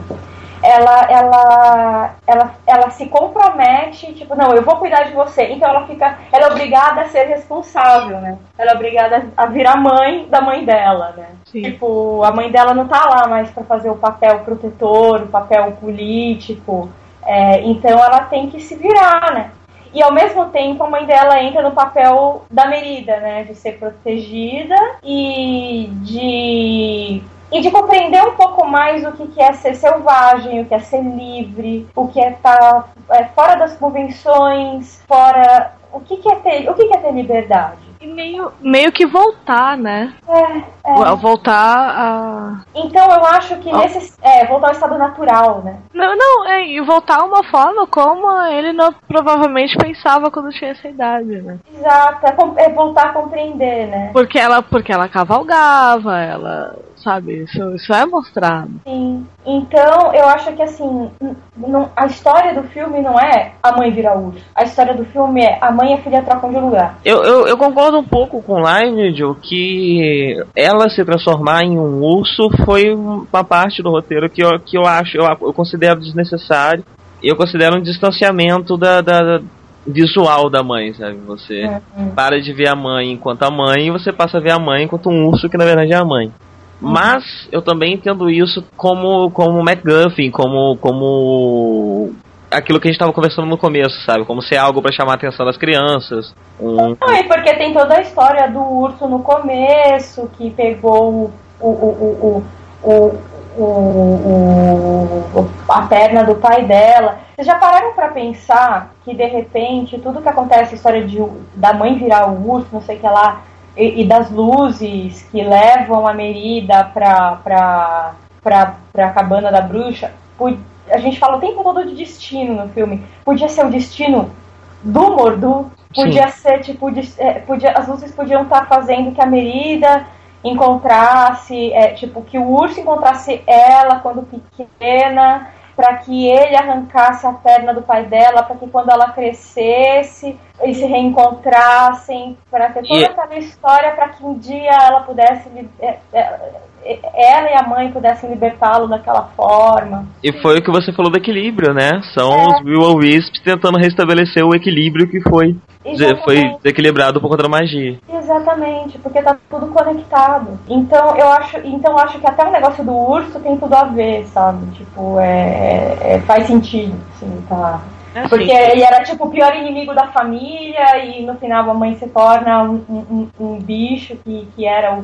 Ela se compromete, tipo, não, eu vou cuidar de você. Então ela é obrigada a ser responsável, né? Ela é obrigada a virar mãe da mãe dela, né? Sim. Tipo, a mãe dela não tá lá mais pra fazer o papel protetor, o papel político. Então ela tem que se virar, né? E ao mesmo tempo a mãe dela entra no papel da Merida, né? De ser protegida e de compreender um pouco mais o que é ser selvagem, o que é ser livre, o que é estar fora das convenções, o que é ter liberdade.
E meio que voltar, né? Voltar a...
Então eu acho que voltar ao estado natural, né?
E voltar a uma forma como ele provavelmente pensava quando tinha essa idade, né?
Exato, voltar a compreender, né?
Porque ela cavalgava, ela... Sabe, isso é mostrado.
Sim. Então, eu acho que assim, a história do filme não é a mãe virar urso. A história do filme é a mãe e a filha trocam de lugar.
Eu concordo um pouco com o Live, que ela se transformar em um urso foi uma parte do roteiro que eu considero desnecessário. eu considero um distanciamento da visual da mãe, sabe? Você para de ver a mãe enquanto a mãe e você passa a ver a mãe enquanto um urso que na verdade é a mãe. Mas eu também entendo isso como MacGuffin, como aquilo que a gente estava conversando no começo, sabe? Como ser algo para chamar a atenção das crianças.
E porque tem toda a história do urso no começo, que pegou a perna do pai dela. Vocês já pararam pra pensar que de repente tudo que acontece, a história da mãe virar o urso, não sei o que lá, e das luzes que levam a Merida pra cabana da bruxa, a gente fala o tempo todo de destino no filme. Podia ser o destino do Mordo, podia ser tipo, as luzes podiam estar fazendo que a Merida encontrasse, tipo, que o urso encontrasse ela quando pequena, para que ele arrancasse a perna do pai dela, para que quando ela crescesse eles se reencontrassem, para ter toda aquela história, para que um dia ela pudesse, ela e a mãe pudessem libertá-lo daquela forma.
E foi o que você falou do equilíbrio, né? São os Will-O-Wisps tentando restabelecer o equilíbrio que foi desequilibrado por conta da magia.
Exatamente, porque tá tudo conectado. Então eu acho que até o negócio do urso tem tudo a ver, sabe? Tipo, faz sentido, assim, tá? Porque ele era tipo o pior inimigo da família e no final a mãe se torna um bicho que era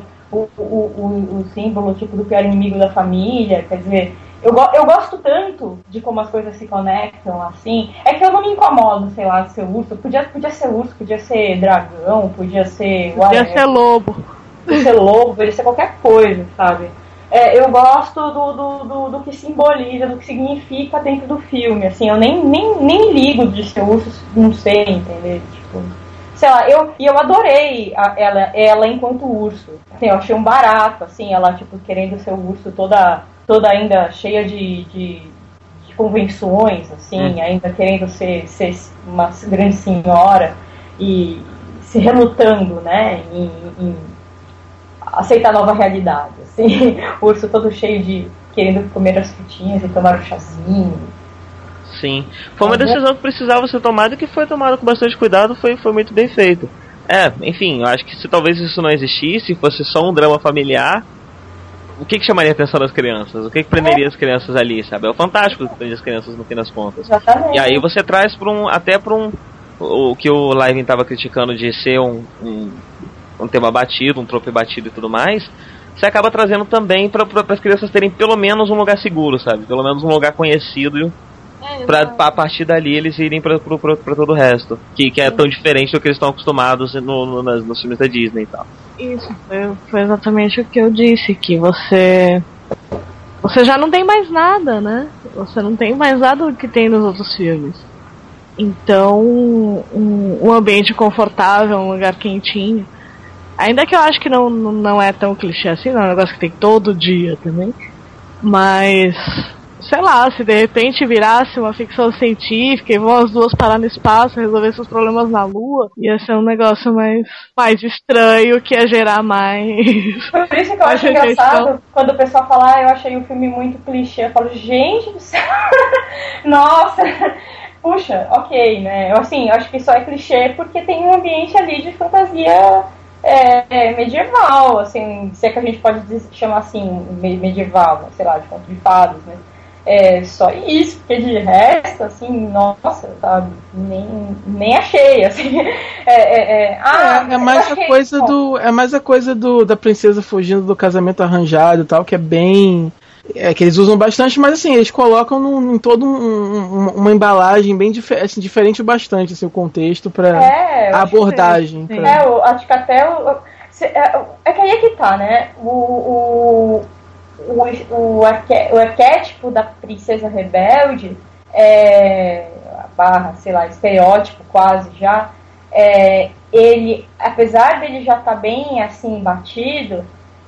o símbolo tipo do pior inimigo da família. Quer dizer, eu gosto tanto de como as coisas se conectam, assim. É que eu não me incomodo, sei lá, de ser urso. Podia ser urso, podia ser dragão, podia ser...
Podia ser lobo.
Podia ser lobo, podia ser qualquer coisa, sabe? Eu gosto do que simboliza, do que significa dentro do filme. Assim, eu nem ligo de ser urso, não sei, entender? Tipo... Sei lá, eu adorei ela enquanto urso. Assim, eu achei um barato, assim, ela, tipo, querendo ser o urso toda ainda cheia de convenções, assim, ainda querendo ser uma grande senhora e se relutando, né, em aceitar a nova realidade, assim. O urso todo cheio de querendo comer as frutinhas e tomar o chazinho.
Sim, foi uma decisão que precisava ser tomada e que foi tomada com bastante cuidado, foi muito bem feito. Enfim, eu acho que se talvez isso não existisse, fosse só um drama familiar, o que chamaria a atenção das crianças? O que prenderia as crianças ali, sabe? É o fantástico que prende as crianças no fim das contas.
Exatamente.
E aí você traz o que o Liven estava criticando de ser um tema batido, um trope batido e tudo mais, você acaba trazendo também para as crianças terem pelo menos um lugar seguro, sabe? Pelo menos um lugar conhecido. A partir dali eles irem pra todo o resto, que é tão diferente do que eles estão acostumados nos filmes da Disney e tal.
Isso, foi exatamente o que eu disse, que você já não tem mais nada, né? Você não tem mais nada do que tem nos outros filmes. Então, um ambiente confortável, um lugar quentinho. Ainda que eu acho que não é tão clichê assim, não é um negócio que tem todo dia também. Mas... sei lá, se de repente virasse uma ficção científica e vão as duas parar no espaço e resolver seus problemas na Lua, ia ser um negócio mais estranho, que ia gerar mais...
Por isso que eu acho engraçado quando o pessoal fala, eu achei o filme muito clichê. Eu falo, gente do céu, nossa, puxa, ok, né? Eu acho que só é clichê porque tem um ambiente ali de fantasia medieval, assim, se é que a gente pode chamar assim, medieval, sei lá, de conto de fadas, né? Só isso, porque de resto, assim, nossa, sabe, nem achei, assim.
É mais a coisa da princesa fugindo do casamento arranjado e tal, que é bem... que eles usam bastante, mas assim, eles colocam em todo uma embalagem bem diferente bastante, assim, o contexto pra a abordagem.
Eu acho que até... é que aí é que tá, né? O arquétipo da princesa rebelde, sei lá, estereótipo quase já, ele, apesar dele já estar bem assim batido,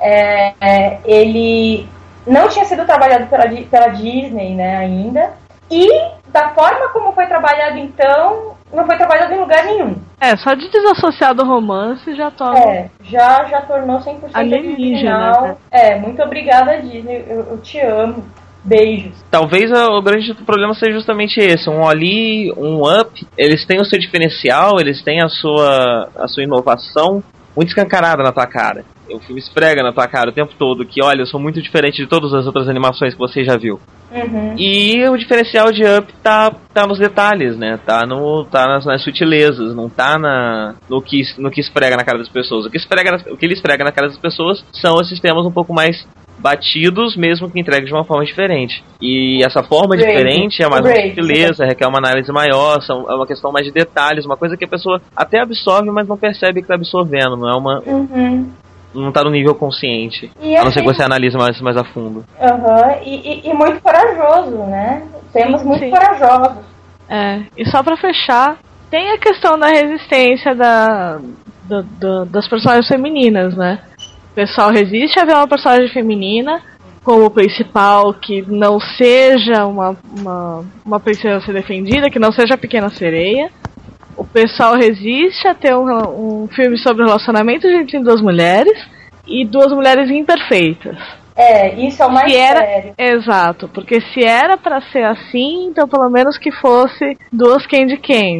ele não tinha sido trabalhado pela Disney, né, ainda, e da forma como foi trabalhado então, não foi trabalhado em lugar nenhum.
Só de desassociar do romance já torna...
já tornou 100%
alienígena, né?
Muito obrigada, Disney, eu te amo. Beijos.
Talvez o grande problema seja justamente esse. Um Oli, um Up, eles têm o seu diferencial, eles têm a sua inovação muito escancarada na tua cara. O filme esfrega na tua cara o tempo todo que, olha, eu sou muito diferente de todas as outras animações que você já viu.
Uhum.
E o diferencial de Up tá nos detalhes, né? Tá nas sutilezas, não tá no que esfrega na cara das pessoas. O que ele esfrega na cara das pessoas são esses temas um pouco mais batidos, mesmo que entregue de uma forma diferente. E essa forma diferente é mais uma sutileza, requer uma análise maior, é uma questão mais de detalhes, uma coisa que a pessoa até absorve, mas não percebe que tá absorvendo, não é uma...
Uhum.
Não tá no nível consciente.
E
a não ser que você analise mais a fundo.
E muito corajoso, né? Temos muito corajosos.
E só pra fechar, tem a questão da resistência das personagens femininas, né? O pessoal resiste a ver uma personagem feminina como principal que não seja uma princesa a ser defendida, que não seja a Pequena Sereia. O pessoal resiste a ter um filme sobre o relacionamento entre duas mulheres e duas mulheres imperfeitas.
Isso é o mais sério.
Exato, porque se era pra ser assim, então pelo menos que fosse duas Candy.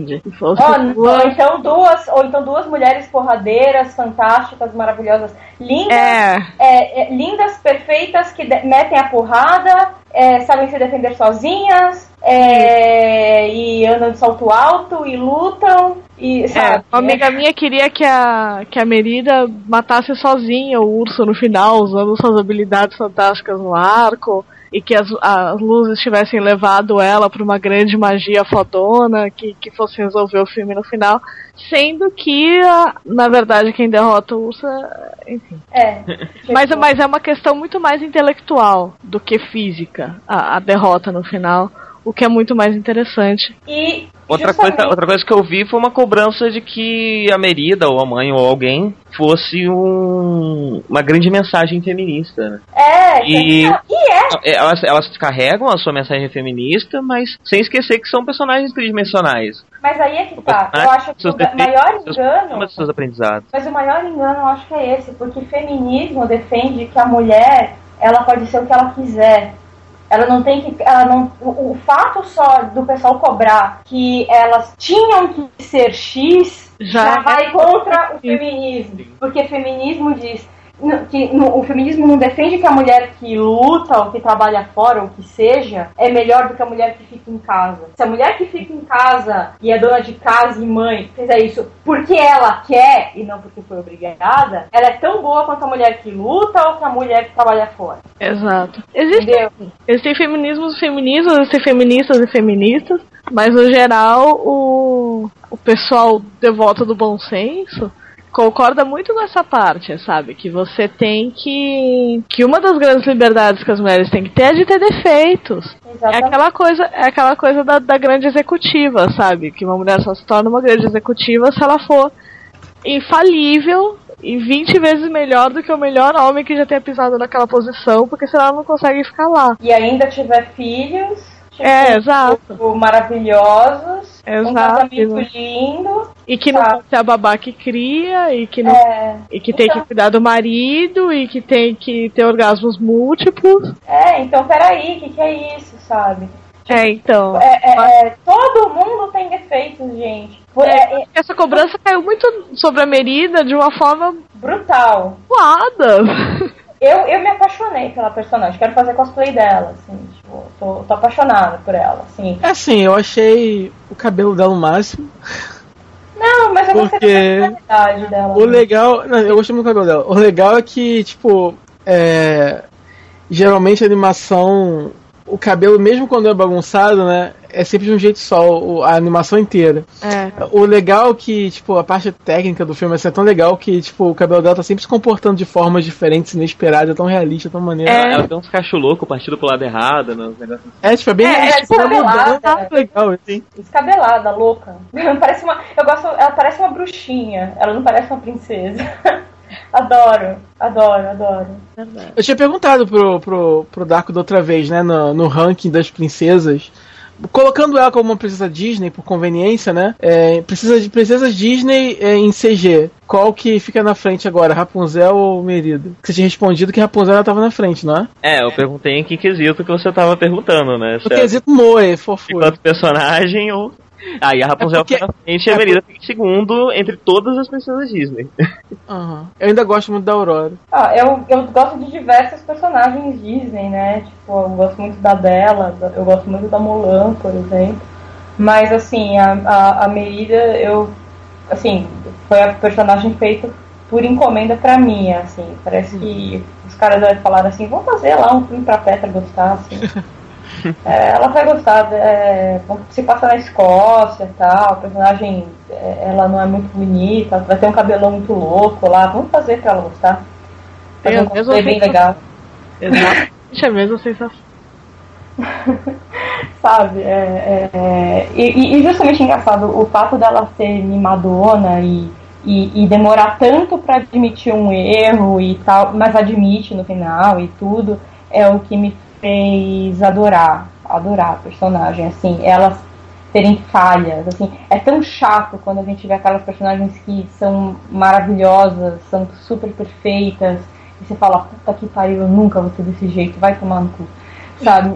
Ou então duas mulheres porradeiras, fantásticas, maravilhosas, lindas, lindas, perfeitas, que metem a porrada, sabem se defender sozinhas, e andam de salto alto e lutam. E, sabe,
uma amiga minha queria que a Merida matasse sozinha o urso no final, usando suas habilidades fantásticas no arco, e que as luzes tivessem levado ela para uma grande magia fodona, que fosse resolver o filme no final, sendo que, na verdade, quem derrota o urso enfim. Mas é uma questão muito mais intelectual do que física, a derrota no final, o que é muito mais interessante.
E
outra coisa que eu vi foi uma cobrança de que a Merida, ou a mãe, ou alguém, fosse uma grande mensagem feminista, né? Elas carregam a sua mensagem feminista, mas sem esquecer que são personagens tridimensionais.
Mas aí é que tá. Eu acho que o maior engano...
Seus aprendizados.
Mas o maior engano eu acho que é esse, porque feminismo defende que a mulher, ela pode ser o que ela quiser. Ela não tem que... o fato só do pessoal cobrar que elas tinham que ser X já vai contra o feminismo. Porque feminismo diz que o feminismo não defende que a mulher que luta ou que trabalha fora ou que seja é melhor do que a mulher que fica em casa. Se a mulher que fica em casa e é dona de casa e mãe fizer isso porque ela quer e não porque foi obrigada, ela é tão boa quanto a mulher que luta ou que a mulher que trabalha fora.
Exato. Existem feminismos, existem feministas e feministas, mas no geral o pessoal devoto do bom senso concorda muito com essa parte, sabe? Que você tem que uma das grandes liberdades que as mulheres têm que ter é de ter defeitos. Exatamente. É aquela coisa da grande executiva, sabe? Que uma mulher só se torna uma grande executiva se ela for infalível e 20 vezes melhor do que o melhor homem que já tenha pisado naquela posição, porque senão ela não consegue ficar lá.
E ainda tiver filhos...
exato.
Maravilhosos, um casamento lindo.
E que não pode ser a babá que cria, e que, não, e que tem que cuidar do marido, e que tem que ter orgasmos múltiplos.
Então peraí, que é isso, sabe?
Então.
Todo mundo tem defeitos, gente.
Essa cobrança caiu muito sobre a Merida de uma forma
brutal.
Suada.
Eu me apaixonei pela personagem, quero fazer cosplay dela, assim, tipo, tô apaixonada por ela, assim.
Assim, eu achei o cabelo dela o máximo.
Não, mas eu gostei da personalidade dela.
O legal... Não, eu gostei muito do cabelo dela. O legal é que, tipo, geralmente a animação... O cabelo, mesmo quando é bagunçado, né, é sempre de um jeito só, a animação inteira. O legal é que, tipo, a parte técnica do filme é tão legal que, tipo, o cabelo dela tá sempre se comportando de formas diferentes, inesperadas, é tão realista, tão maneiro.
Ela tem uns cachos loucos partindo pro lado errado, né, negócios.
Tipo, é bem
descabelada,
legal, assim.
Descabelada, louca. Ela parece uma bruxinha, ela não parece uma princesa. Adoro.
Eu tinha perguntado pro Darko da outra vez, né, no ranking das princesas, colocando ela como uma princesa Disney, por conveniência, né? Princesas Disney em CG. Qual que fica na frente agora, Rapunzel ou Merida? Você tinha respondido que Rapunzel ela tava na frente, não é?
Eu perguntei em que quesito que você tava perguntando, né?
O quesito Moe, fofura.
Enquanto personagem ou... e a Rapunzel fica na frente e a Merida fica em segundo entre todas as princesas Disney.
Eu ainda gosto muito da Aurora.
Eu gosto de diversos personagens Disney, né? Tipo, eu gosto muito da Bela, eu gosto muito da Mulan, por exemplo. Mas, assim, a Merida, assim, foi a personagem feita por encomenda pra mim, assim. Parece que os caras falaram assim, vamos fazer lá um filme pra Petra gostar, assim. Ela vai gostar, se passa na Escócia e tal, a personagem, ela não é muito bonita, vai ter um cabelão muito louco lá, vamos fazer pra ela gostar. Fazer um cosplay bem legal.
Exatamente, é a mesma sensação.
Sabe, e justamente engraçado, o fato dela ser mimadona e demorar tanto pra admitir um erro e tal, mas admite no final e tudo, é o que me fez adorar a personagem, assim, elas terem falhas, assim, é tão chato quando a gente vê aquelas personagens que são maravilhosas, são super perfeitas, e você fala, puta que pariu, eu nunca vou ser desse jeito, vai tomar no cu, sabe,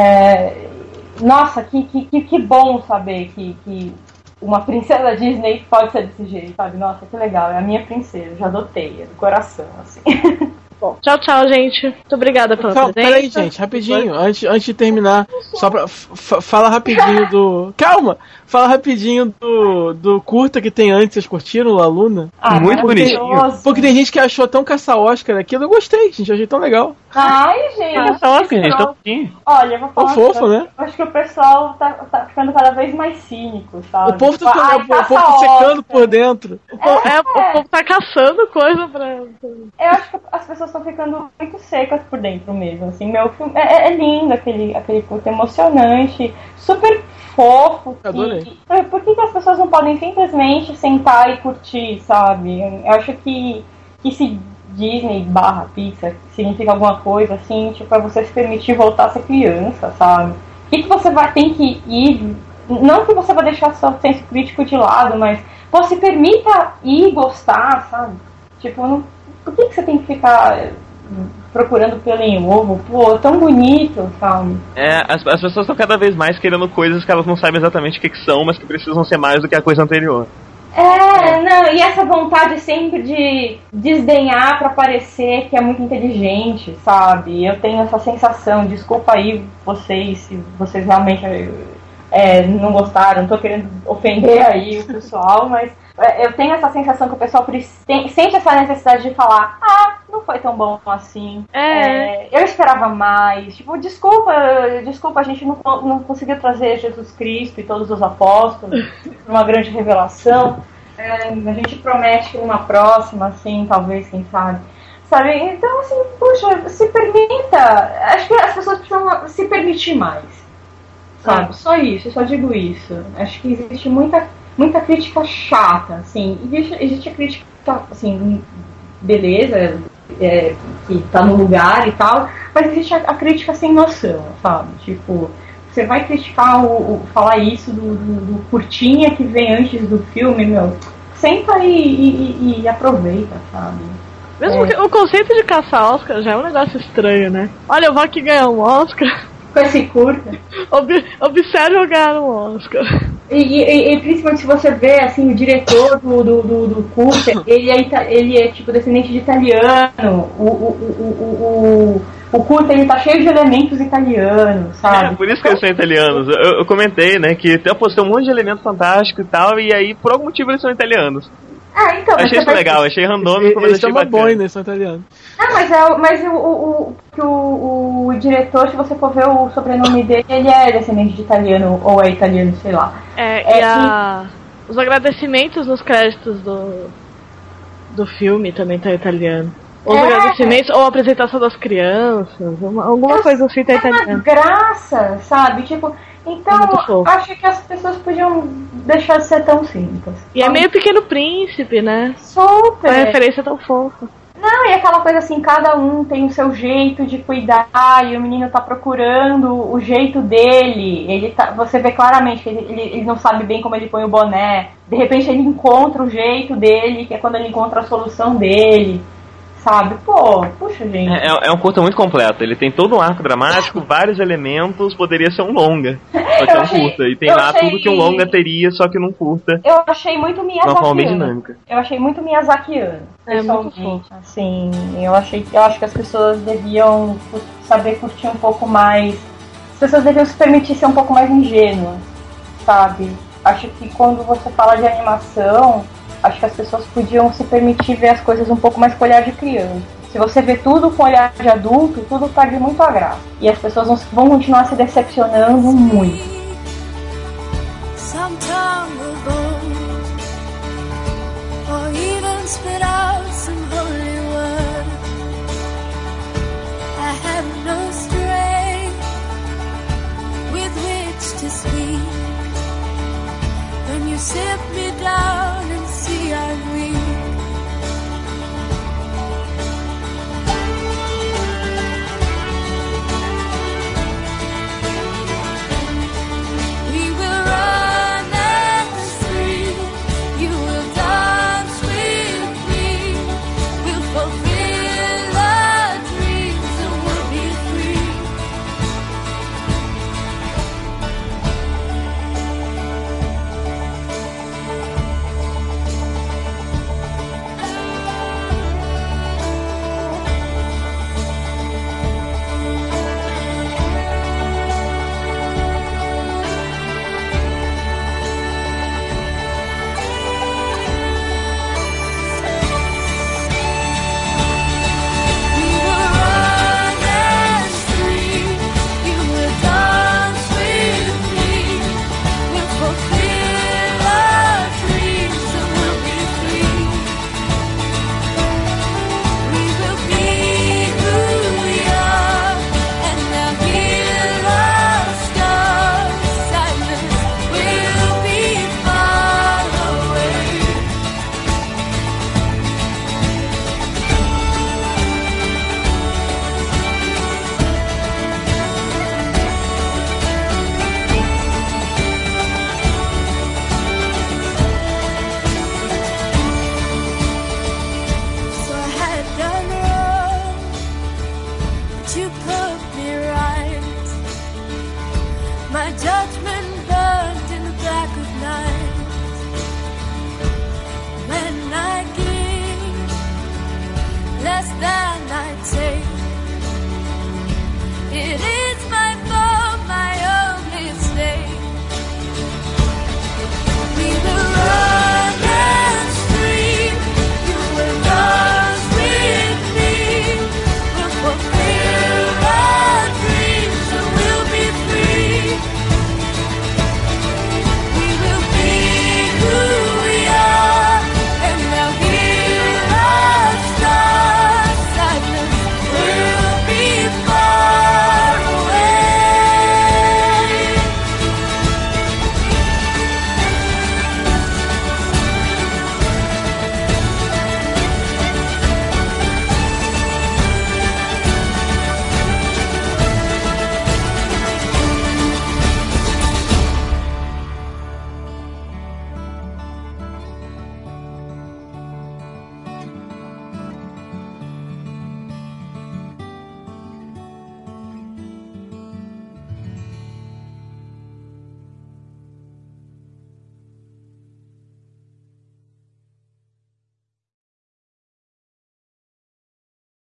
nossa, que bom saber que uma princesa Disney pode ser desse jeito, sabe, nossa, que legal, é a minha princesa, já adotei, é do coração, assim.
Bom, tchau, gente. Muito obrigada pela presença.
Peraí, gente, rapidinho. Antes de terminar, só pra fala rapidinho do... Calma! Fala rapidinho do curta que tem antes. Vocês curtiram, La Luna?
Muito bonitinho.
Porque tem gente que achou tão caça-Oscar aquilo. Eu gostei, gente. Achei tão legal.
Ai, gente.
Caça-Oscar, gente. Tão fofinho.
Olha, eu vou falar...
fofo, né?
Eu acho que o pessoal tá ficando cada vez mais cínico, sabe?
O povo tá secando por dentro.
O povo tá caçando coisa pra...
Eu acho que as pessoas estão ficando muito secas por dentro mesmo, assim. Meu filme é lindo, aquele curta emocionante, super fofo.
Adorei.
Por que as pessoas não podem simplesmente sentar e curtir, sabe? Eu acho que se Disney / Pixar significa alguma coisa assim, tipo, é você se permitir voltar a ser criança, sabe? O que você tem que ir... Não que você vai deixar seu senso crítico de lado, mas se permita ir gostar, sabe? Tipo, por que você tem que ficar procurando pelo em ovo? Pô, tão bonito, sabe?
As pessoas estão cada vez mais querendo coisas que elas não sabem exatamente o que são, mas que precisam ser mais do que a coisa anterior.
Não, e essa vontade sempre de desdenhar pra parecer que é muito inteligente, sabe? Eu tenho essa sensação, desculpa aí vocês, se vocês realmente não gostaram, não tô querendo ofender aí o pessoal, mas eu tenho essa sensação que o pessoal sente essa necessidade de falar, não foi tão bom assim, eu esperava mais, tipo, desculpa, a gente não conseguiu trazer Jesus Cristo e todos os apóstolos para uma grande revelação, a gente promete que numa próxima, assim, talvez, quem sabe, então, assim, puxa, se permita, acho que as pessoas precisam se permitir mais, sabe, só isso, eu só digo isso, acho que existe muita crítica chata, assim, existe a crítica, assim, beleza, que tá no lugar e tal, mas existe a crítica sem noção, sabe, tipo, você vai criticar falar isso do curtinha que vem antes do filme, senta e aproveita, sabe.
Mesmo que o conceito de caçar Oscar já é um negócio estranho, né? Olha, eu vou aqui ganhar um Oscar.
Com esse curta.
Observe eu ganhar um Oscar.
E principalmente se você vê, assim, o diretor do curta, ele é tipo descendente de italiano. O curta, ele tá cheio de elementos italianos, sabe?
Por isso que eles são italianos. Eu comentei, né, que tem um monte de elemento fantástico e tal, e aí, por algum motivo, eles são italianos.
Então,
achei isso legal, achei randômico, mas achei bacana.
Eles são italianos.
Mas o diretor, se você for ver o sobrenome dele, ele é descendente de italiano, ou é italiano, sei lá.
Os agradecimentos nos créditos do filme também tá italiano. Os agradecimentos, ou a apresentação das crianças, alguma coisa assim tá italiana.
É uma graça, sabe? Tipo, então, acho que as pessoas podiam deixar de ser tão cínicas.
E é meio Pequeno Príncipe, né?
Super!
Uma referência tão fofa.
Não, e aquela coisa assim, cada um tem o seu jeito de cuidar, e o menino tá procurando o jeito dele. Você vê claramente que ele não sabe bem como ele põe o boné. De repente ele encontra o jeito dele, que é quando ele encontra a solução dele. Sabe? Puxa, gente.
É um curta muito completo. Ele tem todo um arco dramático, vários elementos, poderia ser um longa. Só que é um curta. E tem lá tudo que um longa teria, só que não curta.
Eu achei muito
Miyazakiano. Uma forma bem dinâmica.
Eu achei muito Miyazakiano. Pessoalmente. Assim, eu acho que as pessoas deviam saber curtir um pouco mais. As pessoas deviam se permitir ser um pouco mais ingênuas, sabe? Acho que quando você fala de animação, acho que as pessoas podiam se permitir ver as coisas um pouco mais com olhar de criança. Se você vê tudo com olhar de adulto, tudo perde muito a graça. E as pessoas vão continuar se decepcionando muito.